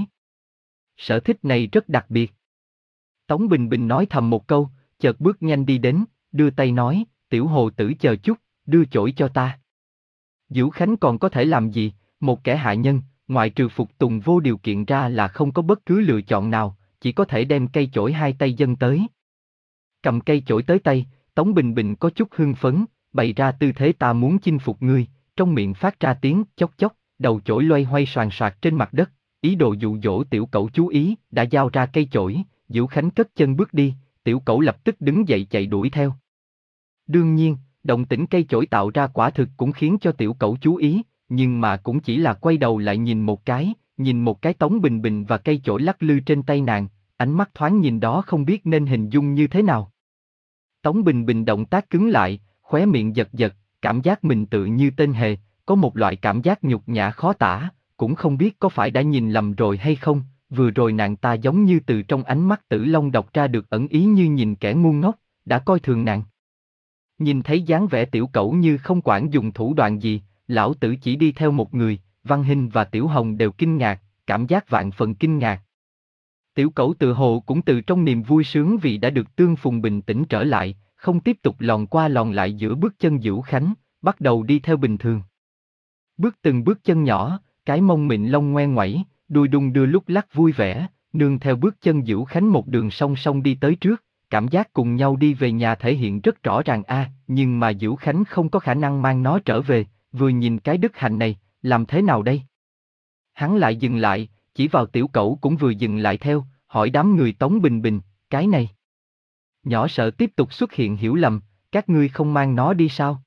Sở thích này rất đặc biệt. Tống Bình Bình nói thầm một câu, chợt bước nhanh đi đến, đưa tay nói, Tiểu Hồ Tử chờ chút, đưa chổi cho ta. Diễu Khánh còn có thể làm gì, một kẻ hạ nhân, ngoại trừ phục tùng vô điều kiện ra là không có bất cứ lựa chọn nào, chỉ có thể đem cây chổi hai tay dâng tới. Cầm cây chổi tới tay, Tống Bình Bình có chút hưng phấn, bày ra tư thế ta muốn chinh phục ngươi, trong miệng phát ra tiếng chốc chốc, đầu chổi loay hoay soàn soạt trên mặt đất, ý đồ dụ dỗ Tiểu Cẩu chú ý, đã giao ra cây chổi, Diễu Khánh cất chân bước đi, Tiểu Cẩu lập tức đứng dậy chạy đuổi theo. Đương nhiên, động tĩnh cây chổi tạo ra quả thực cũng khiến cho Tiểu Cẩu chú ý, nhưng mà cũng chỉ là quay đầu lại nhìn một cái, nhìn một cái Tống Bình Bình và cây chổi lắc lư trên tay nàng, ánh mắt thoáng nhìn đó không biết nên hình dung như thế nào. Tống Bình Bình động tác cứng lại, khóe miệng giật giật, cảm giác mình tự như tên hề, có một loại cảm giác nhục nhã khó tả, cũng không biết có phải đã nhìn lầm rồi hay không, vừa rồi nàng ta giống như từ trong ánh mắt Tử Long đọc ra được ẩn ý như nhìn kẻ ngu ngốc, đã coi thường nàng. Nhìn thấy dáng vẻ Tiểu Cẩu như không quản dùng thủ đoạn gì, lão tử chỉ đi theo một người, Văn Hinh và Tiểu Hồng đều kinh ngạc, cảm giác vạn phần kinh ngạc. Tiểu Cẩu tự hồ cũng từ trong niềm vui sướng vì đã được tương phùng bình tĩnh trở lại, không tiếp tục lòn qua lòn lại giữa bước chân Diễu Khánh, bắt đầu đi theo bình thường. Bước từng bước chân nhỏ, cái mông mịn lông ngoe ngoẩy, đuôi đung đưa lúc lắc vui vẻ, nương theo bước chân Diễu Khánh một đường song song đi tới trước, cảm giác cùng nhau đi về nhà thể hiện rất rõ ràng a, à, nhưng mà Diễu Khánh không có khả năng mang nó trở về, vừa nhìn cái đức hạnh này, làm thế nào đây? Hắn lại dừng lại, chỉ vào Tiểu Cẩu cũng vừa dừng lại theo, hỏi đám người Tống Bình Bình, cái này. Nhỏ sợ tiếp tục xuất hiện hiểu lầm, các ngươi không mang nó đi sao?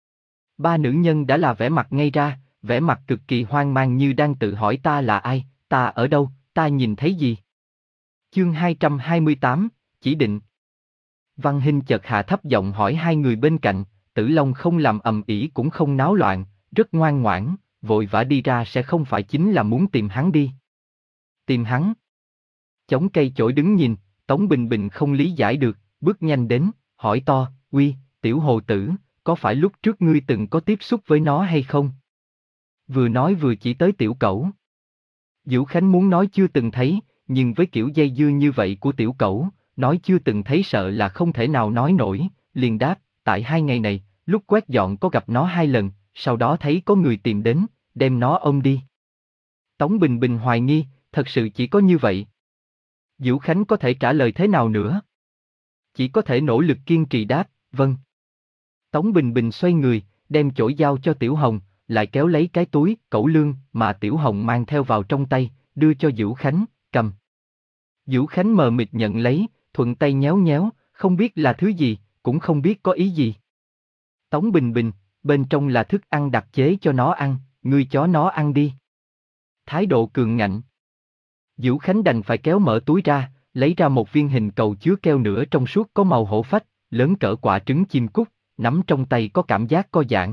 Ba nữ nhân đã là vẻ mặt ngây ra, vẻ mặt cực kỳ hoang mang như đang tự hỏi ta là ai, ta ở đâu, ta nhìn thấy gì? Chương hai trăm hai mươi tám, chỉ định. Văn Hinh chợt hạ thấp giọng hỏi hai người bên cạnh, Tử Long không làm ầm ĩ cũng không náo loạn, rất ngoan ngoãn, vội vã đi ra sẽ không phải chính là muốn tìm hắn đi. Tìm hắn? Chống cây chổi đứng nhìn, Tống Bình Bình không lý giải được, bước nhanh đến, hỏi to, uy, Tiểu Hồ Tử, có phải lúc trước ngươi từng có tiếp xúc với nó hay không? Vừa nói vừa chỉ tới Tiểu Cẩu. Diễu Khánh muốn nói chưa từng thấy, nhưng với kiểu dây dưa như vậy của Tiểu Cẩu, nói chưa từng thấy sợ là không thể nào nói nổi, liền đáp, tại hai ngày này, lúc quét dọn có gặp nó hai lần, sau đó thấy có người tìm đến, đem nó ôm đi. Tống Bình Bình hoài nghi, thật sự chỉ có như vậy. Diễu Khánh có thể trả lời thế nào nữa? Chỉ có thể nỗ lực kiên trì đáp, vâng. Tống Bình Bình xoay người, đem chổi giao cho Tiểu Hồng, lại kéo lấy cái túi, cẩu lương, mà Tiểu Hồng mang theo vào trong tay, đưa cho Diễu Khánh, cầm. Diễu Khánh mờ mịt nhận lấy, thuận tay nhéo nhéo, không biết là thứ gì, cũng không biết có ý gì. Tống Bình Bình, bên trong là thức ăn đặc chế cho nó ăn, ngươi chó nó ăn đi. Thái độ cường ngạnh. Diễu Khánh đành phải kéo mở túi ra, lấy ra một viên hình cầu chứa keo nửa trong suốt có màu hổ phách, lớn cỡ quả trứng chim cút, nắm trong tay có cảm giác co giãn,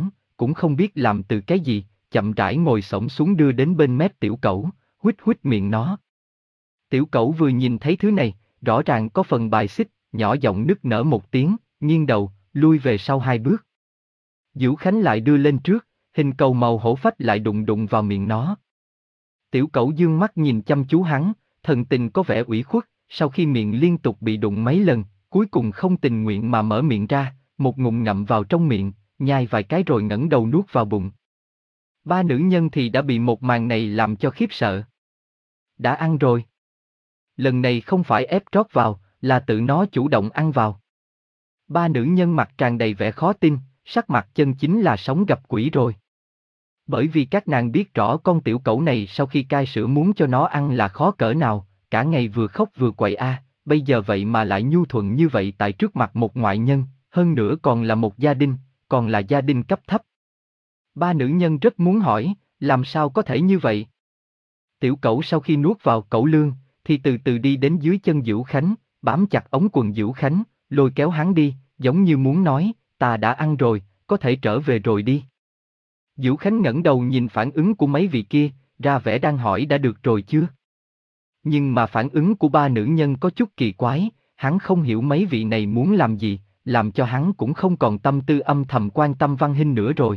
cũng không biết làm từ cái gì, chậm rãi ngồi xổm xuống đưa đến bên mép tiểu cẩu, huýt huýt miệng nó. Tiểu cẩu vừa nhìn thấy thứ này, rõ ràng có phần bài xích, nhỏ giọng nức nở một tiếng, nghiêng đầu, lui về sau hai bước. Dữu Khánh lại đưa lên trước, hình cầu màu hổ phách lại đụng đụng vào miệng nó. Tiểu cẩu dương mắt nhìn chăm chú hắn, thần tình có vẻ ủy khuất, sau khi miệng liên tục bị đụng mấy lần, cuối cùng không tình nguyện mà mở miệng ra, một ngụm ngậm vào trong miệng, nhai vài cái rồi ngẩng đầu nuốt vào bụng. Ba nữ nhân thì đã bị một màn này làm cho khiếp sợ. Đã ăn rồi. Lần này không phải ép trót vào, là tự nó chủ động ăn vào. Ba nữ nhân mặt tràn đầy vẻ khó tin, sắc mặt chân chính là sống gặp quỷ rồi. Bởi vì các nàng biết rõ con tiểu cẩu này sau khi cai sữa muốn cho nó ăn là khó cỡ nào, cả ngày vừa khóc vừa quậy a, bây giờ vậy mà lại nhu thuận như vậy tại trước mặt một ngoại nhân, hơn nữa còn là một gia đình, còn là gia đình cấp thấp. Ba nữ nhân rất muốn hỏi, làm sao có thể như vậy? Tiểu cẩu sau khi nuốt vào cẩu lương, thì từ từ đi đến dưới chân Dữu Khánh, bám chặt ống quần Dữu Khánh, lôi kéo hắn đi, giống như muốn nói, ta đã ăn rồi, có thể trở về rồi đi. Dữu Khánh ngẩng đầu nhìn phản ứng của mấy vị kia, ra vẻ đang hỏi đã được rồi chưa? Nhưng mà phản ứng của ba nữ nhân có chút kỳ quái, hắn không hiểu mấy vị này muốn làm gì, làm cho hắn cũng không còn tâm tư âm thầm quan tâm Văn Hinh nữa rồi.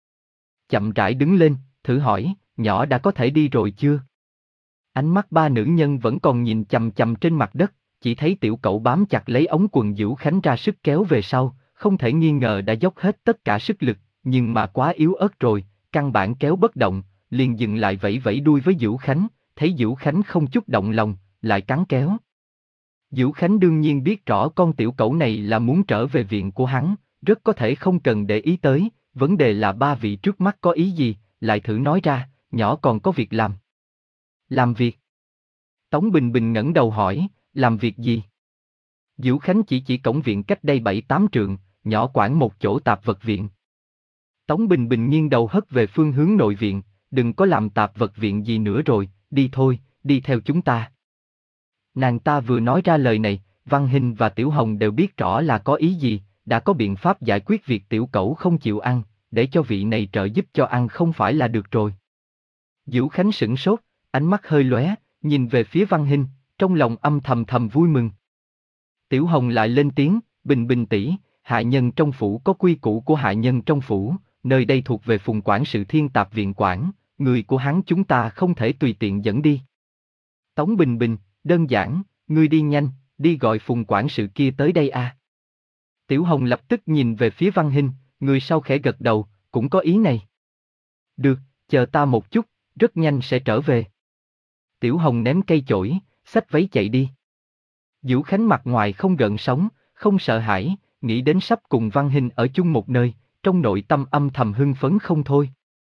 Chậm rãi đứng lên, thử hỏi, nhỏ đã có thể đi rồi chưa? Ánh mắt ba nữ nhân vẫn còn nhìn chằm chằm trên mặt đất, chỉ thấy tiểu cẩu bám chặt lấy ống quần Dữu Khánh ra sức kéo về sau, không thể nghi ngờ đã dốc hết tất cả sức lực, nhưng mà quá yếu ớt rồi, căn bản kéo bất động, liền dừng lại vẫy vẫy đuôi với Dữu Khánh, thấy Dữu Khánh không chút động lòng, lại cắn kéo. Dữu Khánh đương nhiên biết rõ con tiểu cẩu này là muốn trở về viện của hắn, rất có thể không cần để ý tới, vấn đề là ba vị trước mắt có ý gì, lại thử nói ra, nhỏ còn có việc làm. Làm việc? Tống Bình Bình ngẩng đầu hỏi, làm việc gì? Dữu Khánh chỉ chỉ cổng viện cách đây bảy tám trượng, nhỏ quản một chỗ tạp vật viện. Tống Bình Bình nghiêng đầu hất về phương hướng nội viện, đừng có làm tạp vật viện gì nữa rồi, đi thôi, đi theo chúng ta. Nàng ta vừa nói ra lời này, Văn Hinh và Tiểu Hồng đều biết rõ là có ý gì, đã có biện pháp giải quyết việc tiểu cẩu không chịu ăn, để cho vị này trợ giúp cho ăn không phải là được rồi. Dữu Khánh sửng sốt, ánh mắt hơi lóe, nhìn về phía Văn Hinh, trong lòng âm thầm thầm vui mừng. Tiểu Hồng lại lên tiếng, Bình Bình tỷ, hạ nhân trong phủ có quy củ của hạ nhân trong phủ, nơi đây thuộc về Phùng quản sự Thiên Tạp viện quản, người của hắn chúng ta không thể tùy tiện dẫn đi. Tống Bình Bình, đơn giản, ngươi đi nhanh, đi gọi Phùng quản sự kia tới đây a. À. Tiểu Hồng lập tức nhìn về phía Văn Hinh, người sau khẽ gật đầu, cũng có ý này. Được, chờ ta một chút, rất nhanh sẽ trở về. Tiểu Hồng ném cây chổi, xách váy chạy đi. Dữu Khánh mặt ngoài không gợn sóng, không sợ hãi, nghĩ đến sắp cùng Văn Hinh ở chung một nơi, trong nội tâm âm thầm hưng phấn không thôi.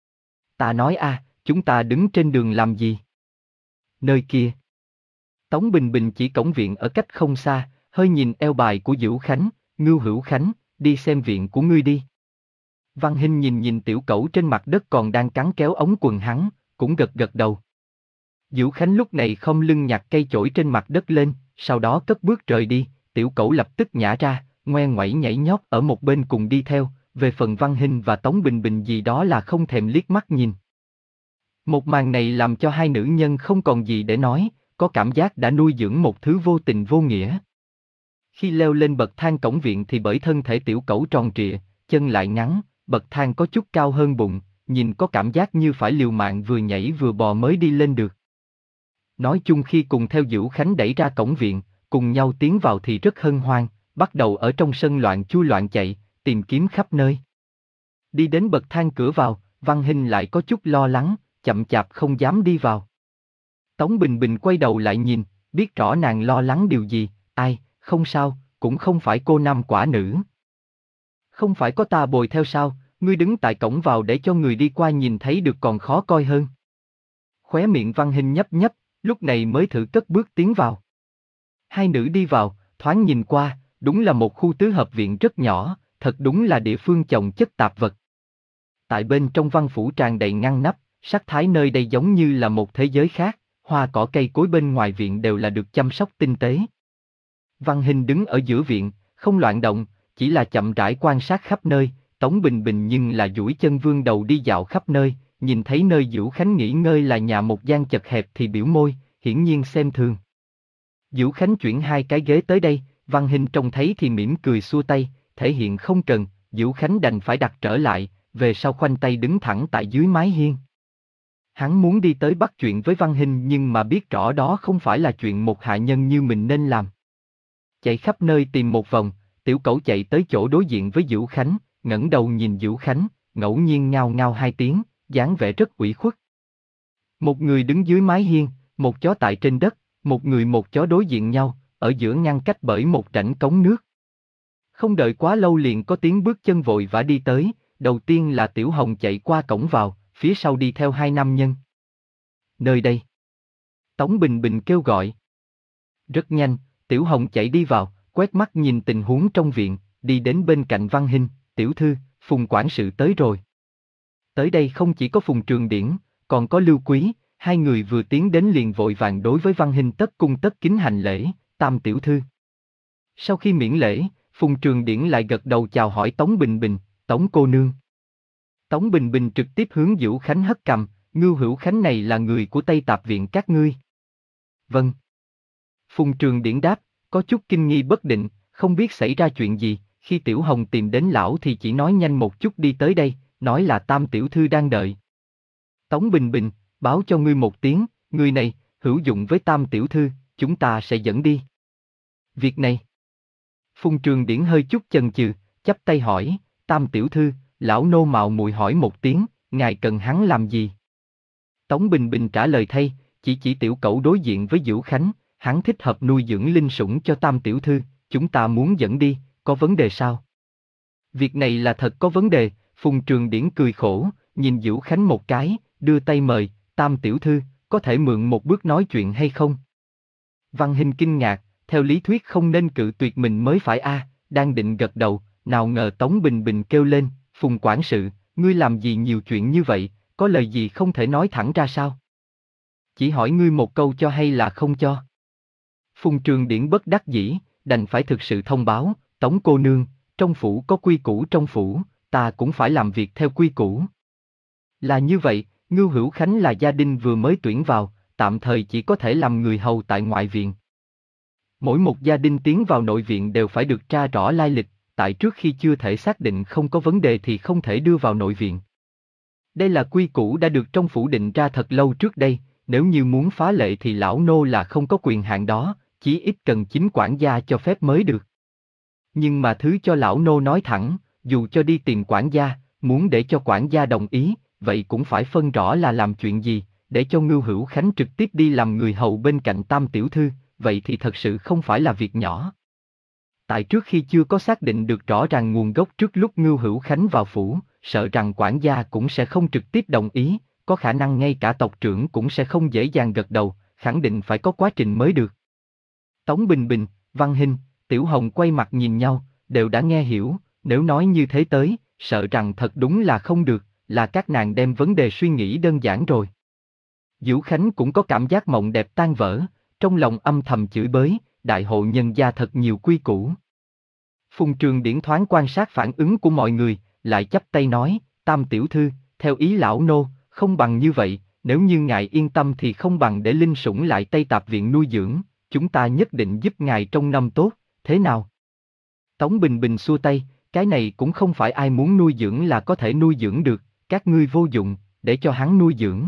Ta nói a, à, chúng ta đứng trên đường làm gì? Nơi kia. Tống Bình Bình chỉ cổng viện ở cách không xa, hơi nhìn eo bài của Dữu Khánh, Ngưu Hữu Khánh, đi xem viện của ngươi đi. Văn Hinh nhìn nhìn tiểu cẩu trên mặt đất còn đang cắn kéo ống quần hắn, cũng gật gật đầu. Dữu Khánh lúc này không lưng nhặt cây chổi trên mặt đất lên, sau đó cất bước rời đi, tiểu cẩu lập tức nhả ra, ngoe ngoẩy nhảy nhót ở một bên cùng đi theo, về phần Văn Hinh và Tống Bình Bình gì đó là không thèm liếc mắt nhìn. Một màn này làm cho hai nữ nhân không còn gì để nói, có cảm giác đã nuôi dưỡng một thứ vô tình vô nghĩa. Khi leo lên bậc thang cổng viện thì bởi thân thể tiểu cẩu tròn trịa, chân lại ngắn, bậc thang có chút cao hơn bụng, nhìn có cảm giác như phải liều mạng vừa nhảy vừa bò mới đi lên được. Nói chung khi cùng theo Dữu Khánh đẩy ra cổng viện, cùng nhau tiến vào thì rất hân hoan, bắt đầu ở trong sân loạn chui loạn chạy, tìm kiếm khắp nơi. Đi đến bậc thang cửa vào, Văn Hinh lại có chút lo lắng, chậm chạp không dám đi vào. Tống Bình Bình quay đầu lại nhìn, biết rõ nàng lo lắng điều gì, ai, không sao, cũng không phải cô nam quả nữ. Không phải có ta bồi theo sao, ngươi đứng tại cổng vào để cho người đi qua nhìn thấy được còn khó coi hơn. Khóe miệng Văn Hinh nhấp nhấp, lúc này mới thử cất bước tiến vào. Hai nữ đi vào, thoáng nhìn qua, đúng là một khu tứ hợp viện rất nhỏ, thật đúng là địa phương chồng chất tạp vật. Tại bên trong văn phủ tràn đầy ngăn nắp, sắc thái nơi đây giống như là một thế giới khác, hoa cỏ cây cối bên ngoài viện đều là được chăm sóc tinh tế. Văn Hinh đứng ở giữa viện, không loạn động, chỉ là chậm rãi quan sát khắp nơi, Tống Bình Bình nhưng là duỗi chân vươn đầu đi dạo khắp nơi, nhìn thấy nơi Dữu Khánh nghỉ ngơi là nhà một gian chật hẹp thì biểu môi, hiển nhiên xem thường. Dữu Khánh chuyển hai cái ghế tới đây, Văn Hinh trông thấy thì mỉm cười xua tay, thể hiện không cần, Dữu Khánh đành phải đặt trở lại, về sau khoanh tay đứng thẳng tại dưới mái hiên. Hắn muốn đi tới bắt chuyện với Văn Hinh nhưng mà biết rõ đó không phải là chuyện một hạ nhân như mình nên làm. Chạy khắp nơi tìm một vòng, tiểu cẩu chạy tới chỗ đối diện với Dữu Khánh, ngẩng đầu nhìn Dữu Khánh, ngẫu nhiên ngao ngao hai tiếng, dáng vẻ rất ủy khuất. Một người đứng dưới mái hiên, một chó tại trên đất, một người một chó đối diện nhau, ở giữa ngăn cách bởi một rãnh cống nước. Không đợi quá lâu liền có tiếng bước chân vội vã đi tới, đầu tiên là Tiểu Hồng chạy qua cổng vào, phía sau đi theo hai nam nhân. Nơi đây. Tống Bình Bình kêu gọi. Rất nhanh, Tiểu Hồng chạy đi vào, quét mắt nhìn tình huống trong viện, đi đến bên cạnh Văn Hinh, tiểu thư, Phùng quản sự tới rồi. Tới đây không chỉ có Phùng Trường Điển, còn có Lưu Quý, hai người vừa tiến đến liền vội vàng đối với Văn Hinh tất cung tất kính hành lễ, tam tiểu thư. Sau khi miễn lễ, Phùng Trường Điển lại gật đầu chào hỏi Tống Bình Bình, Tống cô nương. Tống Bình Bình trực tiếp hướng Dữu Khánh hất cằm, Ngưu Hữu Khánh này là người của Tây Tạp viện các ngươi. Vâng. Phùng Trường Điển đáp, có chút kinh nghi bất định, không biết xảy ra chuyện gì, khi Tiểu Hồng tìm đến lão thì chỉ nói nhanh một chút đi tới đây, nói là tam tiểu thư đang đợi. Tống Bình Bình, báo cho ngươi một tiếng, người này, hữu dụng với tam tiểu thư, chúng ta sẽ dẫn đi. Việc này. Phùng Trường Điển hơi chút chần chừ, chắp tay hỏi, tam tiểu thư, lão nô mạo muội hỏi một tiếng, ngài cần hắn làm gì? Tống Bình Bình trả lời thay, chỉ chỉ tiểu cẩu đối diện với Dữu Khánh, hắn thích hợp nuôi dưỡng linh sủng cho tam tiểu thư, chúng ta muốn dẫn đi, có vấn đề sao? Việc này là thật có vấn đề, Phùng Trường Điển cười khổ, nhìn Dữu Khánh một cái, đưa tay mời, tam tiểu thư, có thể mượn một bước nói chuyện hay không? Văn Hinh kinh ngạc, theo lý thuyết không nên cự tuyệt mình mới phải a, à, đang định gật đầu, nào ngờ Tống Bình Bình kêu lên, Phùng quản sự, ngươi làm gì nhiều chuyện như vậy, có lời gì không thể nói thẳng ra sao? Chỉ hỏi ngươi một câu cho hay là không cho? Phùng Trường Điển bất đắc dĩ, đành phải thực sự thông báo, Tống cô nương, trong phủ có quy củ trong phủ, ta cũng phải làm việc theo quy củ. Là như vậy, Ngưu Hữu Khánh là gia đình vừa mới tuyển vào, tạm thời chỉ có thể làm người hầu tại ngoại viện. Mỗi một gia đình tiến vào nội viện đều phải được tra rõ lai lịch, tại trước khi chưa thể xác định không có vấn đề thì không thể đưa vào nội viện. Đây là quy củ đã được trong phủ định ra thật lâu trước đây, nếu như muốn phá lệ thì lão nô là không có quyền hạn đó, chí ít cần chính quản gia cho phép mới được. Nhưng mà thứ cho lão nô nói thẳng, dù cho đi tìm quản gia, muốn để cho quản gia đồng ý, vậy cũng phải phân rõ là làm chuyện gì, để cho Ngưu Hữu Khánh trực tiếp đi làm người hầu bên cạnh tam tiểu thư, vậy thì thật sự không phải là việc nhỏ. Tại trước khi chưa có xác định được rõ ràng nguồn gốc trước lúc Ngưu Hữu Khánh vào phủ, sợ rằng quản gia cũng sẽ không trực tiếp đồng ý, có khả năng ngay cả tộc trưởng cũng sẽ không dễ dàng gật đầu, khẳng định phải có quá trình mới được. Tống Bình Bình, Văn Hinh, Tiểu Hồng quay mặt nhìn nhau, đều đã nghe hiểu, nếu nói như thế tới, sợ rằng thật đúng là không được, là các nàng đem vấn đề suy nghĩ đơn giản rồi. Dữu Khánh cũng có cảm giác mộng đẹp tan vỡ, trong lòng âm thầm chửi bới, đại hộ nhân gia thật nhiều quy củ. Phùng Trường Điển thoáng quan sát phản ứng của mọi người, lại chắp tay nói, tam tiểu thư, theo ý lão nô, không bằng như vậy, nếu như ngài yên tâm thì không bằng để linh sủng lại Tây Tạp viện nuôi dưỡng, chúng ta nhất định giúp ngài trong năm tốt, thế nào? Tống Bình Bình xua tay, cái này cũng không phải ai muốn nuôi dưỡng là có thể nuôi dưỡng được, các ngươi vô dụng, để cho hắn nuôi dưỡng.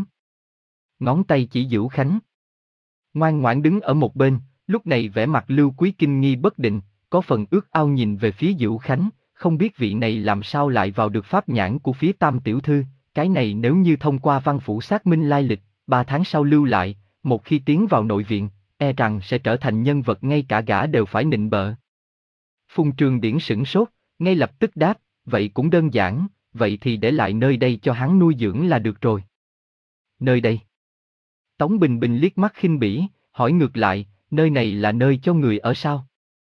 Ngón tay chỉ Dữu Khánh. Ngoan ngoãn đứng ở một bên, lúc này vẻ mặt Lưu Quý kinh nghi bất định, có phần ước ao nhìn về phía Dữu Khánh, không biết vị này làm sao lại vào được pháp nhãn của phía tam tiểu thư, cái này nếu như thông qua văn phủ xác minh lai lịch, ba tháng sau lưu lại, một khi tiến vào nội viện, e rằng sẽ trở thành nhân vật ngay cả gã đều phải nịnh bợ. Phùng Trường Điển sửng sốt, ngay lập tức đáp, vậy cũng đơn giản, vậy thì để lại nơi đây cho hắn nuôi dưỡng là được rồi. Nơi đây. Tống Bình Bình liếc mắt khinh bỉ, hỏi ngược lại, nơi này là nơi cho người ở sao?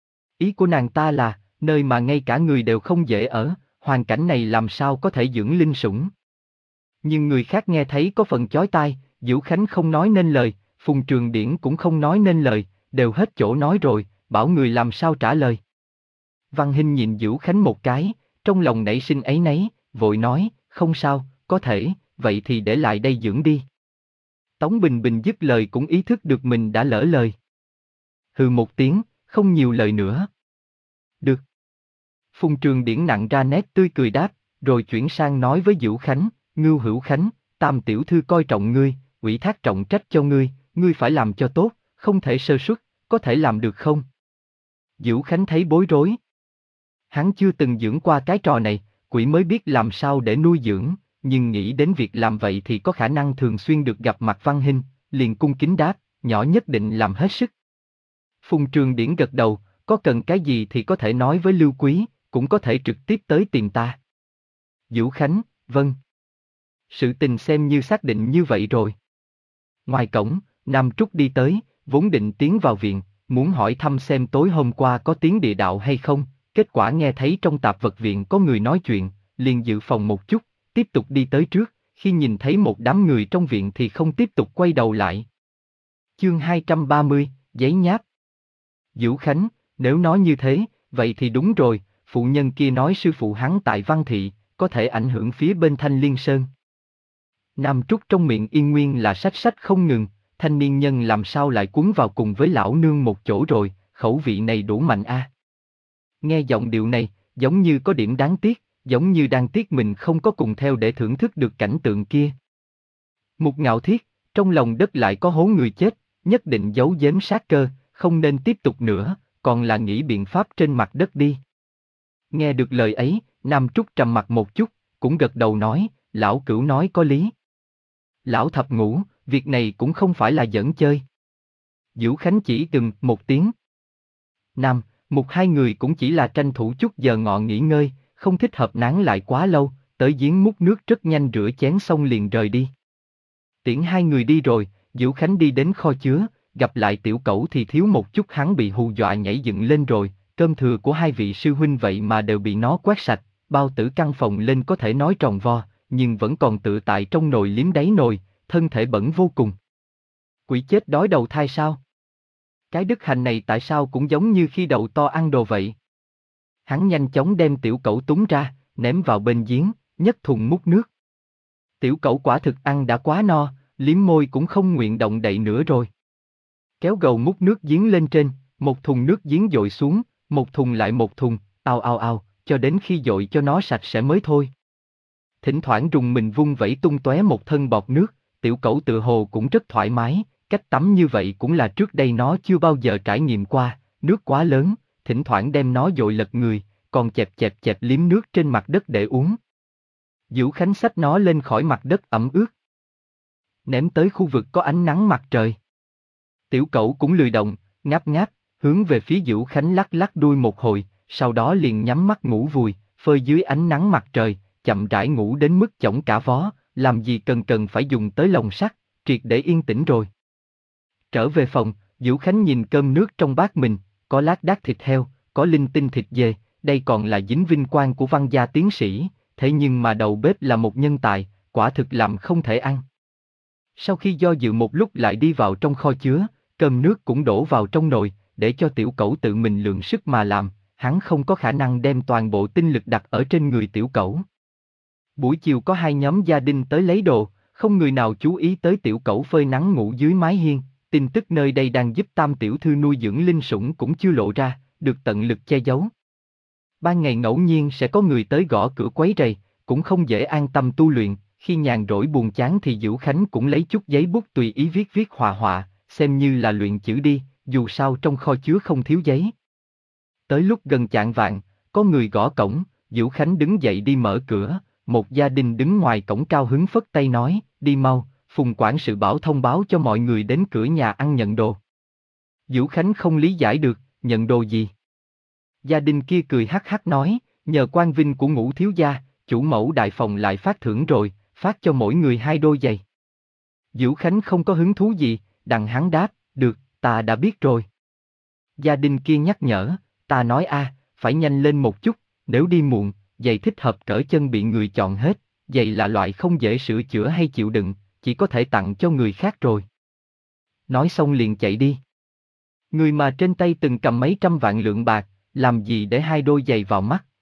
Ý của nàng ta là, nơi mà ngay cả người đều không dễ ở, hoàn cảnh này làm sao có thể dưỡng linh sủng. Nhưng người khác nghe thấy có phần chói tai, Dữu Khánh không nói nên lời, Phùng Trường Điển cũng không nói nên lời, đều hết chỗ nói rồi, bảo người làm sao trả lời. Văn Hinh nhìn Dữu Khánh một cái, trong lòng nảy sinh áy náy, vội nói, không sao, có thể, vậy thì để lại đây dưỡng đi. Tống Bình Bình dứt lời cũng ý thức được mình đã lỡ lời. Hừ một tiếng, không nhiều lời nữa. Được. Phùng Trường Điển nặng ra nét tươi cười đáp, rồi chuyển sang nói với Dữu Khánh, Ngưu Hữu Khánh, Tam tiểu thư coi trọng ngươi, ủy thác trọng trách cho ngươi, ngươi phải làm cho tốt, không thể sơ suất, có thể làm được không? Dữu Khánh thấy bối rối. Hắn chưa từng dưỡng qua cái trò này, quỷ mới biết làm sao để nuôi dưỡng, nhưng nghĩ đến việc làm vậy thì có khả năng thường xuyên được gặp mặt Văn Hinh, liền cung kính đáp, nhỏ nhất định làm hết sức. Phùng Trường Điển gật đầu, có cần cái gì thì có thể nói với Lưu Quý, cũng có thể trực tiếp tới tìm ta. Dữu Khánh, vâng. Sự tình xem như xác định như vậy rồi. Ngoài cổng, Nam Trúc đi tới, vốn định tiến vào viện, muốn hỏi thăm xem tối hôm qua có tiếng địa đạo hay không, kết quả nghe thấy trong tạp vật viện có người nói chuyện, liền dự phòng một chút, tiếp tục đi tới trước, khi nhìn thấy một đám người trong viện thì không tiếp tục quay đầu lại. Chương hai trăm ba mươi, giấy nháp. Dữu Khánh, nếu nói như thế, vậy thì đúng rồi, phụ nhân kia nói sư phụ hắn tại Văn Thị, có thể ảnh hưởng phía bên Thanh Liên Sơn. Nam Trúc trong miệng yên nguyên là sách sách không ngừng, thanh niên nhân làm sao lại cuốn vào cùng với lão nương một chỗ rồi, khẩu vị này đủ mạnh a. À. Nghe giọng điệu này, giống như có điểm đáng tiếc, giống như đang tiếc mình không có cùng theo để thưởng thức được cảnh tượng kia. Mục Ngạo Thiết, trong lòng đất lại có hố người chết, nhất định giấu giếm sát cơ, không nên tiếp tục nữa, còn là nghĩ biện pháp trên mặt đất đi. Nghe được lời ấy, Nam Trúc trầm mặt một chút, cũng gật đầu nói, lão Cửu nói có lý. Lão Thập Ngũ, việc này cũng không phải là giỡn chơi. Dữu Khánh chỉ từng một tiếng. Nam, Mục hai người cũng chỉ là tranh thủ chút giờ ngọ nghỉ ngơi, không thích hợp nán lại quá lâu, tới giếng múc nước rất nhanh rửa chén xong liền rời đi. Tiễn hai người đi rồi, Dữu Khánh đi đến kho chứa, gặp lại Tiểu Cẩu thì thiếu một chút hắn bị hù dọa nhảy dựng lên rồi, cơm thừa của hai vị sư huynh vậy mà đều bị nó quét sạch, bao tử căn phòng lên có thể nói tròn vo, nhưng vẫn còn tự tại trong nồi liếm đáy nồi, thân thể bẩn vô cùng. Quỷ chết đói đầu thai sao? Cái đức hành này tại sao cũng giống như khi đầu to ăn đồ vậy? Hắn nhanh chóng đem Tiểu Cẩu túng ra, ném vào bên giếng, nhấc thùng múc nước. Tiểu Cẩu quả thực ăn đã quá no, liếm môi cũng không nguyện động đậy nữa rồi. Kéo gầu múc nước giếng lên trên, một thùng nước giếng dội xuống, một thùng lại một thùng, ao ao ao, cho đến khi dội cho nó sạch sẽ mới thôi. Thỉnh thoảng rùng mình vung vẩy tung tóe một thân bọt nước, Tiểu Cẩu tự hồ cũng rất thoải mái, cách tắm như vậy cũng là trước đây nó chưa bao giờ trải nghiệm qua, nước quá lớn, thỉnh thoảng đem nó dội lật người, còn chẹp chẹp chẹp liếm nước trên mặt đất để uống. Dữu Khánh xách nó lên khỏi mặt đất ẩm ướt, ném tới khu vực có ánh nắng mặt trời. Tiểu Cẩu cũng lười động, ngáp ngáp, hướng về phía Dữu Khánh lắc lắc đuôi một hồi, sau đó liền nhắm mắt ngủ vùi, phơi dưới ánh nắng mặt trời, chậm rãi ngủ đến mức chổng cả vó, làm gì cần cần phải dùng tới lồng sắt, triệt để yên tĩnh rồi. Trở về phòng, Dữu Khánh nhìn cơm nước trong bát mình, có lát đác thịt heo, có linh tinh thịt dê, đây còn là dính vinh quang của Văn gia tiến sĩ, thế nhưng mà đầu bếp là một nhân tài, quả thực làm không thể ăn. Sau khi do dự một lúc lại đi vào trong kho chứa, cơm nước cũng đổ vào trong nồi, để cho Tiểu Cẩu tự mình lượng sức mà làm, hắn không có khả năng đem toàn bộ tinh lực đặt ở trên người Tiểu Cẩu. Buổi chiều có hai nhóm gia đình tới lấy đồ, không người nào chú ý tới Tiểu Cẩu phơi nắng ngủ dưới mái hiên, tin tức nơi đây đang giúp Tam tiểu thư nuôi dưỡng linh sủng cũng chưa lộ ra, được tận lực che giấu. Ban ngày ngẫu nhiên sẽ có người tới gõ cửa quấy rầy, cũng không dễ an tâm tu luyện, khi nhàn rỗi buồn chán thì Dữu Khánh cũng lấy chút giấy bút tùy ý viết viết họa họa, xem như là luyện chữ đi, dù sao trong kho chứa không thiếu giấy. Tới lúc gần chạng vạng, có người gõ cổng, Dữu Khánh đứng dậy đi mở cửa, một gia đình đứng ngoài cổng cao hứng phất tay nói, đi mau, Phùng quản sự bảo thông báo cho mọi người đến cửa nhà ăn nhận đồ. Dữu Khánh không lý giải được, nhận đồ gì? Gia đình kia cười hắc hắc nói, nhờ quan vinh của Ngũ thiếu gia, chủ mẫu đại phòng lại phát thưởng rồi, phát cho mỗi người hai đôi giày. Dữu Khánh không có hứng thú gì, đặng hắn đáp, được, ta đã biết rồi. Gia đình kia nhắc nhở, ta nói a, phải nhanh lên một chút, nếu đi muộn, giày thích hợp cỡ chân bị người chọn hết, giày là loại không dễ sửa chữa hay chịu đựng, chỉ có thể tặng cho người khác rồi. Nói xong liền chạy đi. Người mà trên tay từng cầm mấy trăm vạn lượng bạc, làm gì để hai đôi giày vào mắt,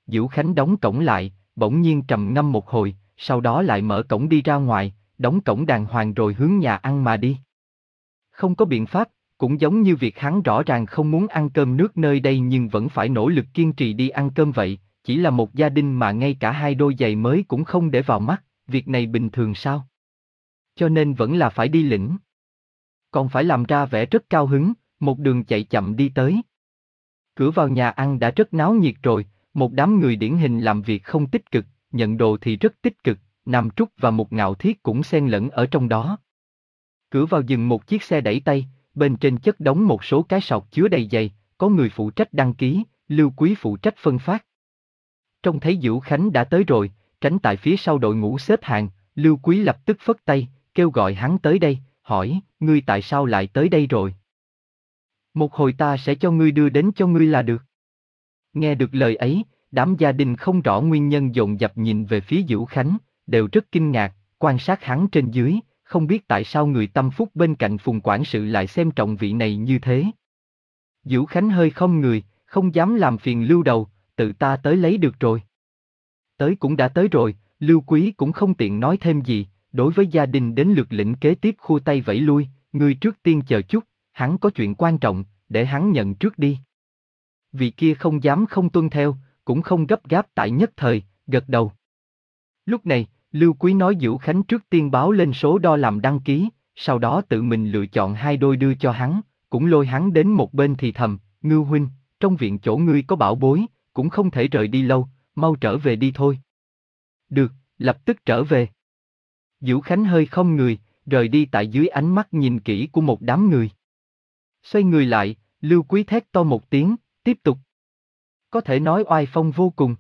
Diệu Khánh đóng cổng lại, bỗng nhiên trầm ngâm một hồi, sau đó lại mở cổng đi ra ngoài, đóng cổng đàng hoàng rồi hướng nhà ăn mà đi. Không có biện pháp, cũng giống như việc hắn rõ ràng không muốn ăn cơm nước nơi đây nhưng vẫn phải nỗ lực kiên trì đi ăn cơm vậy, chỉ là một gia đình mà ngay cả hai đôi giày mới cũng không để vào mắt, việc này bình thường sao? Cho nên vẫn là phải đi lĩnh. Còn phải làm ra vẻ rất cao hứng, một đường chạy chậm đi tới. Cửa vào nhà ăn đã rất náo nhiệt rồi, một đám người điển hình làm việc không tích cực, nhận đồ thì rất tích cực, Nam Trúc và một Ngạo Thiết cũng xen lẫn ở trong đó. Cửa vào dừng một chiếc xe đẩy tay, bên trên chất đống một số cái sọt chứa đầy giày, có người phụ trách đăng ký, Lưu Quý phụ trách phân phát. Trông thấy Diệu Khánh đã tới rồi, tránh tại phía sau đội ngũ xếp hàng, Lưu Quý lập tức phất tay, kêu gọi hắn tới đây, hỏi, ngươi tại sao lại tới đây rồi? Một hồi ta sẽ cho ngươi đưa đến cho ngươi là được. Nghe được lời ấy, đám gia đình không rõ nguyên nhân dồn dập nhìn về phía Diệu Khánh, đều rất kinh ngạc, quan sát hắn trên dưới, không biết tại sao người tâm phúc bên cạnh Phùng quản sự lại xem trọng vị này như thế. Diệu Khánh hơi không người, không dám làm phiền Lưu đầu, tự ta tới lấy được rồi. Tới cũng đã tới rồi, Lưu Quý cũng không tiện nói thêm gì, đối với gia đình đến lượt lĩnh kế tiếp khua tay vẫy lui, ngươi trước tiên chờ chút, hắn có chuyện quan trọng, để hắn nhận trước đi. Vị kia không dám không tuân theo, cũng không gấp gáp tại nhất thời, gật đầu. Lúc này, Lưu Quý nói Diệu Khánh trước tiên báo lên số đo làm đăng ký, sau đó tự mình lựa chọn hai đôi đưa cho hắn, cũng lôi hắn đến một bên thì thầm, Ngưu huynh, trong viện chỗ ngươi có bảo bối, cũng không thể rời đi lâu, mau trở về đi thôi. Được, lập tức trở về. Diệu Khánh hơi không người, rời đi tại dưới ánh mắt nhìn kỹ của một đám người. Xoay người lại, Lưu Quý thét to một tiếng, tiếp tục. Có thể nói oai phong vô cùng.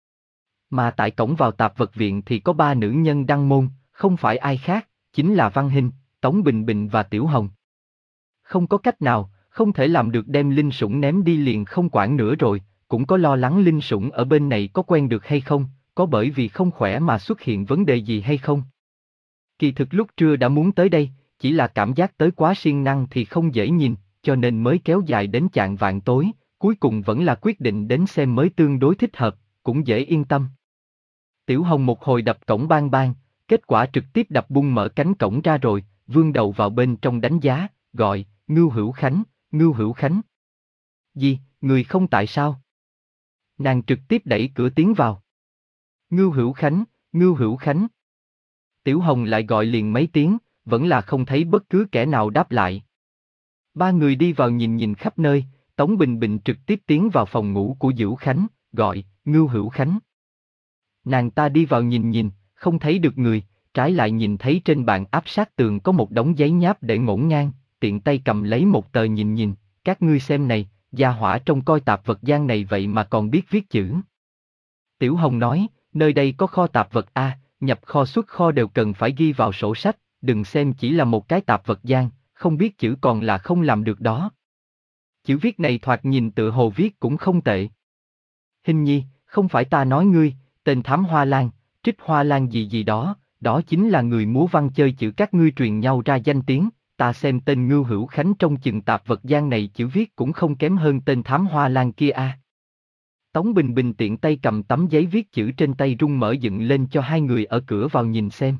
Mà tại cổng vào tạp vật viện thì có ba nữ nhân đăng môn, không phải ai khác, chính là Văn Hinh, Tống Bình Bình và Tiểu Hồng. Không có cách nào, không thể làm được đem Linh Sủng ném đi liền không quản nữa rồi, cũng có lo lắng Linh Sủng ở bên này có quen được hay không, có bởi vì không khỏe mà xuất hiện vấn đề gì hay không. Kỳ thực lúc trưa đã muốn tới đây, chỉ là cảm giác tới quá siêng năng thì không dễ nhìn, cho nên mới kéo dài đến chạng vạng tối, cuối cùng vẫn là quyết định đến xem mới tương đối thích hợp, cũng dễ yên tâm. Tiểu Hồng một hồi đập cổng bang bang, kết quả trực tiếp đập bung mở cánh cổng ra rồi, vươn đầu vào bên trong đánh giá, gọi, Ngưu Hữu Khánh, Ngưu Hữu Khánh. Gì, người không tại sao? Nàng trực tiếp đẩy cửa tiến vào. Ngưu Hữu Khánh, Ngưu Hữu Khánh. Tiểu Hồng lại gọi liền mấy tiếng, vẫn là không thấy bất cứ kẻ nào đáp lại. Ba người đi vào nhìn nhìn khắp nơi, Tống Bình Bình trực tiếp tiến vào phòng ngủ của Diệu Khánh, gọi, Ngưu Hữu Khánh. Nàng ta đi vào nhìn nhìn, không thấy được người, trái lại nhìn thấy trên bàn áp sát tường có một đống giấy nháp để ngổn ngang, tiện tay cầm lấy một tờ nhìn nhìn, các ngươi xem này, gia hỏa trông coi tạp vật gian này vậy mà còn biết viết chữ. Tiểu Hồng nói, nơi đây có kho tạp vật A, nhập kho xuất kho đều cần phải ghi vào sổ sách, đừng xem chỉ là một cái tạp vật gian, không biết chữ còn là không làm được đó. Chữ viết này thoạt nhìn tự hồ viết cũng không tệ. Hình nhi, không phải ta nói ngươi, tên Thám Hoa Lan, Trích Hoa Lan gì gì đó, đó chính là người múa văn chơi chữ các ngươi truyền nhau ra danh tiếng, ta xem tên Ngưu Hữu Khánh trong chừng tạp vật gian này chữ viết cũng không kém hơn tên Thám Hoa Lan kia a. À. Tống Bình Bình tiện tay cầm tấm giấy viết chữ trên tay rung mở dựng lên cho hai người ở cửa vào nhìn xem.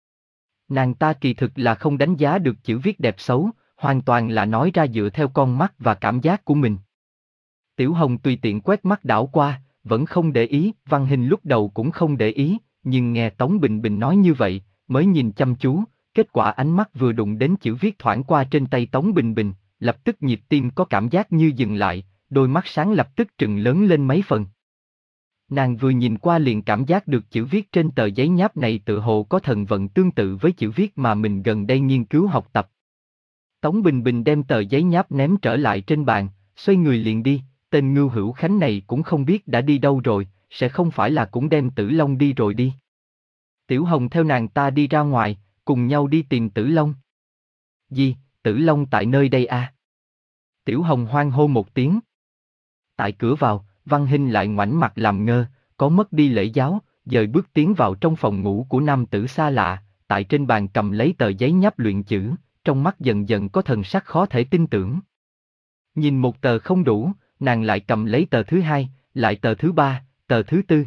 Nàng ta kỳ thực là không đánh giá được chữ viết đẹp xấu, hoàn toàn là nói ra dựa theo con mắt và cảm giác của mình. Tiểu Hồng tùy tiện quét mắt đảo qua, vẫn không để ý, Văn Hình lúc đầu cũng không để ý, nhưng nghe Tống Bình Bình nói như vậy, mới nhìn chăm chú, kết quả ánh mắt vừa đụng đến chữ viết thoảng qua trên tay Tống Bình Bình, lập tức nhịp tim có cảm giác như dừng lại, đôi mắt sáng lập tức trừng lớn lên mấy phần. Nàng vừa nhìn qua liền cảm giác được chữ viết trên tờ giấy nháp này tự hồ có thần vận tương tự với chữ viết mà mình gần đây nghiên cứu học tập. Tống Bình Bình đem tờ giấy nháp ném trở lại trên bàn, xoay người liền đi, tên Ngưu Hữu Khánh này cũng không biết đã đi đâu rồi, sẽ không phải là cũng đem Tử Long đi rồi đi. Tiểu Hồng theo nàng ta đi ra ngoài, cùng nhau đi tìm Tử Long. Gì, Tử Long tại nơi đây à? Tiểu Hồng hoan hô một tiếng. Tại cửa vào, Văn Hinh lại ngoảnh mặt làm ngơ, có mất đi lễ giáo, dời bước tiến vào trong phòng ngủ của nam tử xa lạ, tại trên bàn cầm lấy tờ giấy nháp luyện chữ, trong mắt dần dần có thần sắc khó thể tin tưởng. Nhìn một tờ không đủ, nàng lại cầm lấy tờ thứ hai, lại tờ thứ ba, Tờ thứ tư.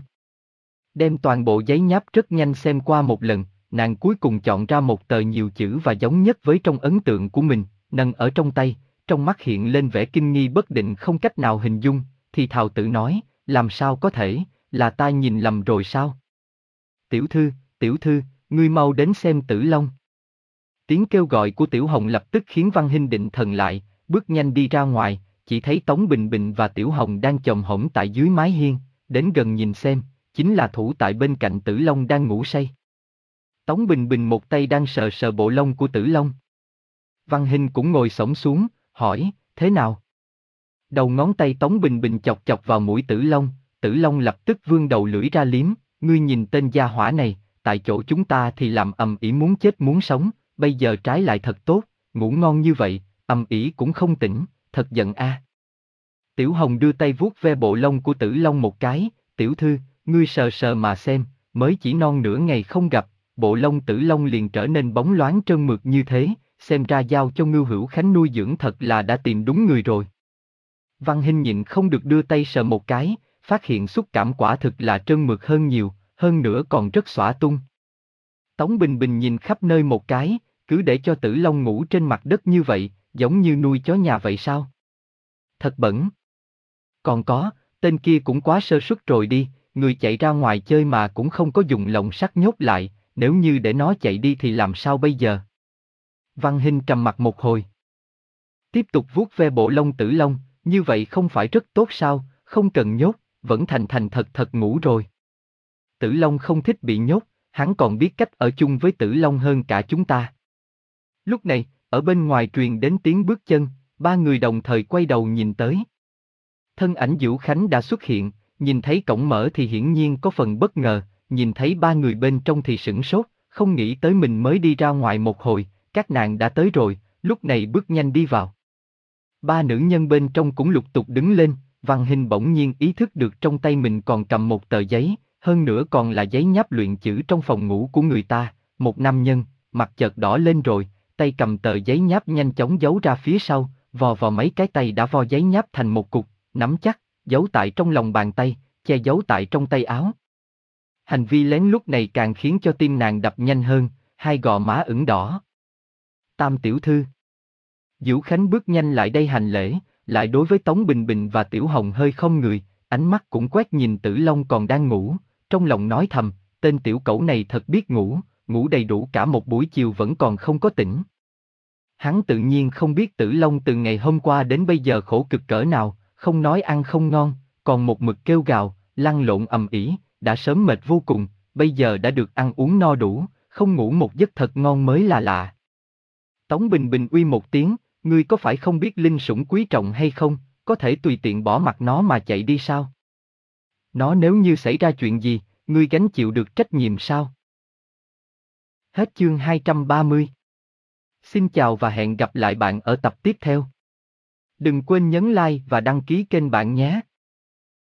Đem toàn bộ giấy nháp rất nhanh xem qua một lần, nàng cuối cùng chọn ra một tờ nhiều chữ và giống nhất với trong ấn tượng của mình, nâng ở trong tay, trong mắt hiện lên vẻ kinh nghi bất định không cách nào hình dung, thì thào tự nói, làm sao có thể, là ta nhìn lầm rồi sao? Tiểu thư, tiểu thư, ngươi mau đến xem Tử Long. Tiếng kêu gọi của Tiểu Hồng lập tức khiến Văn Hinh định thần lại, bước nhanh đi ra ngoài, chỉ thấy Tống Bình Bình và Tiểu Hồng đang chồm hổm tại dưới mái hiên, đến gần nhìn xem, chính là thủ tại bên cạnh Tử Long đang ngủ say. Tống Bình Bình một tay đang sờ sờ bộ lông của Tử Long. Văn Hinh cũng ngồi xổm xuống, hỏi, thế nào? Đầu ngón tay Tống Bình Bình chọc chọc vào mũi Tử Long, Tử Long lập tức vươn đầu lưỡi ra liếm, ngươi nhìn tên gia hỏa này, tại chỗ chúng ta thì làm ầm ĩ muốn chết muốn sống, bây giờ trái lại thật tốt, ngủ ngon như vậy, ầm ĩ cũng không tỉnh, thật giận a. Tiểu Hồng đưa tay vuốt ve bộ lông của Tử Long một cái, tiểu thư, ngươi sờ sờ mà xem, mới chỉ non nửa ngày không gặp, bộ lông Tử Long liền trở nên bóng loáng trơn mượt như thế, xem ra giao cho Ngưu Hữu Khánh nuôi dưỡng thật là đã tìm đúng người rồi. Văn Hinh nhịn không được đưa tay sờ một cái, phát hiện xúc cảm quả thực là trơn mượt hơn nhiều, hơn nữa còn rất xõa tung. Tống Bình Bình nhìn khắp nơi một cái, cứ để cho Tử Long ngủ trên mặt đất như vậy, giống như nuôi chó nhà vậy sao? Thật bẩn. Còn có, tên kia cũng quá sơ suất rồi đi, người chạy ra ngoài chơi mà cũng không có dùng lồng sắt nhốt lại, nếu như để nó chạy đi thì làm sao bây giờ? Văn Hinh trầm mặt một hồi. Tiếp tục vuốt ve bộ lông Tử Long, như vậy không phải rất tốt sao, không cần nhốt, vẫn thành thành thật thật ngủ rồi. Tử Long không thích bị nhốt, hắn còn biết cách ở chung với Tử Long hơn cả chúng ta. Lúc này, ở bên ngoài truyền đến tiếng bước chân, ba người đồng thời quay đầu nhìn tới. Thân ảnh Vũ Khánh đã xuất hiện, nhìn thấy cổng mở thì hiển nhiên có phần bất ngờ, nhìn thấy ba người bên trong thì sửng sốt, không nghĩ tới mình mới đi ra ngoài một hồi, các nàng đã tới rồi, lúc này bước nhanh đi vào. Ba nữ nhân bên trong cũng lục tục đứng lên, Văn Hinh bỗng nhiên ý thức được trong tay mình còn cầm một tờ giấy, hơn nữa còn là giấy nháp luyện chữ trong phòng ngủ của người ta, một nam nhân, mặt chợt đỏ lên rồi, tay cầm tờ giấy nháp nhanh chóng giấu ra phía sau, vò vào mấy cái tay đã vo giấy nháp thành một cục, nắm chắc, giấu tại trong lòng bàn tay, che giấu tại trong tay áo. Hành vi lén lúc này càng khiến cho tim nàng đập nhanh hơn, hai gò má ửng đỏ. Tam tiểu thư. Vũ Khánh bước nhanh lại đây hành lễ, lại đối với Tống Bình Bình và Tiểu Hồng hơi không người, ánh mắt cũng quét nhìn Tử Long còn đang ngủ, trong lòng nói thầm, tên tiểu cẩu này thật biết ngủ, ngủ đầy đủ cả một buổi chiều vẫn còn không có tỉnh. Hắn tự nhiên không biết Tử Long từ ngày hôm qua đến bây giờ khổ cực cỡ nào, không nói ăn không ngon, còn một mực kêu gào, lăn lộn ầm ĩ, đã sớm mệt vô cùng, bây giờ đã được ăn uống no đủ, không ngủ một giấc thật ngon mới là lạ. Tống Bình Bình uy một tiếng, ngươi có phải không biết linh sủng quý trọng hay không, có thể tùy tiện bỏ mặc nó mà chạy đi sao? Nó nếu như xảy ra chuyện gì, ngươi gánh chịu được trách nhiệm sao? Hết chương hai trăm ba mươi. Xin chào và hẹn gặp lại bạn ở tập tiếp theo. Đừng quên nhấn like và đăng ký kênh bạn nhé.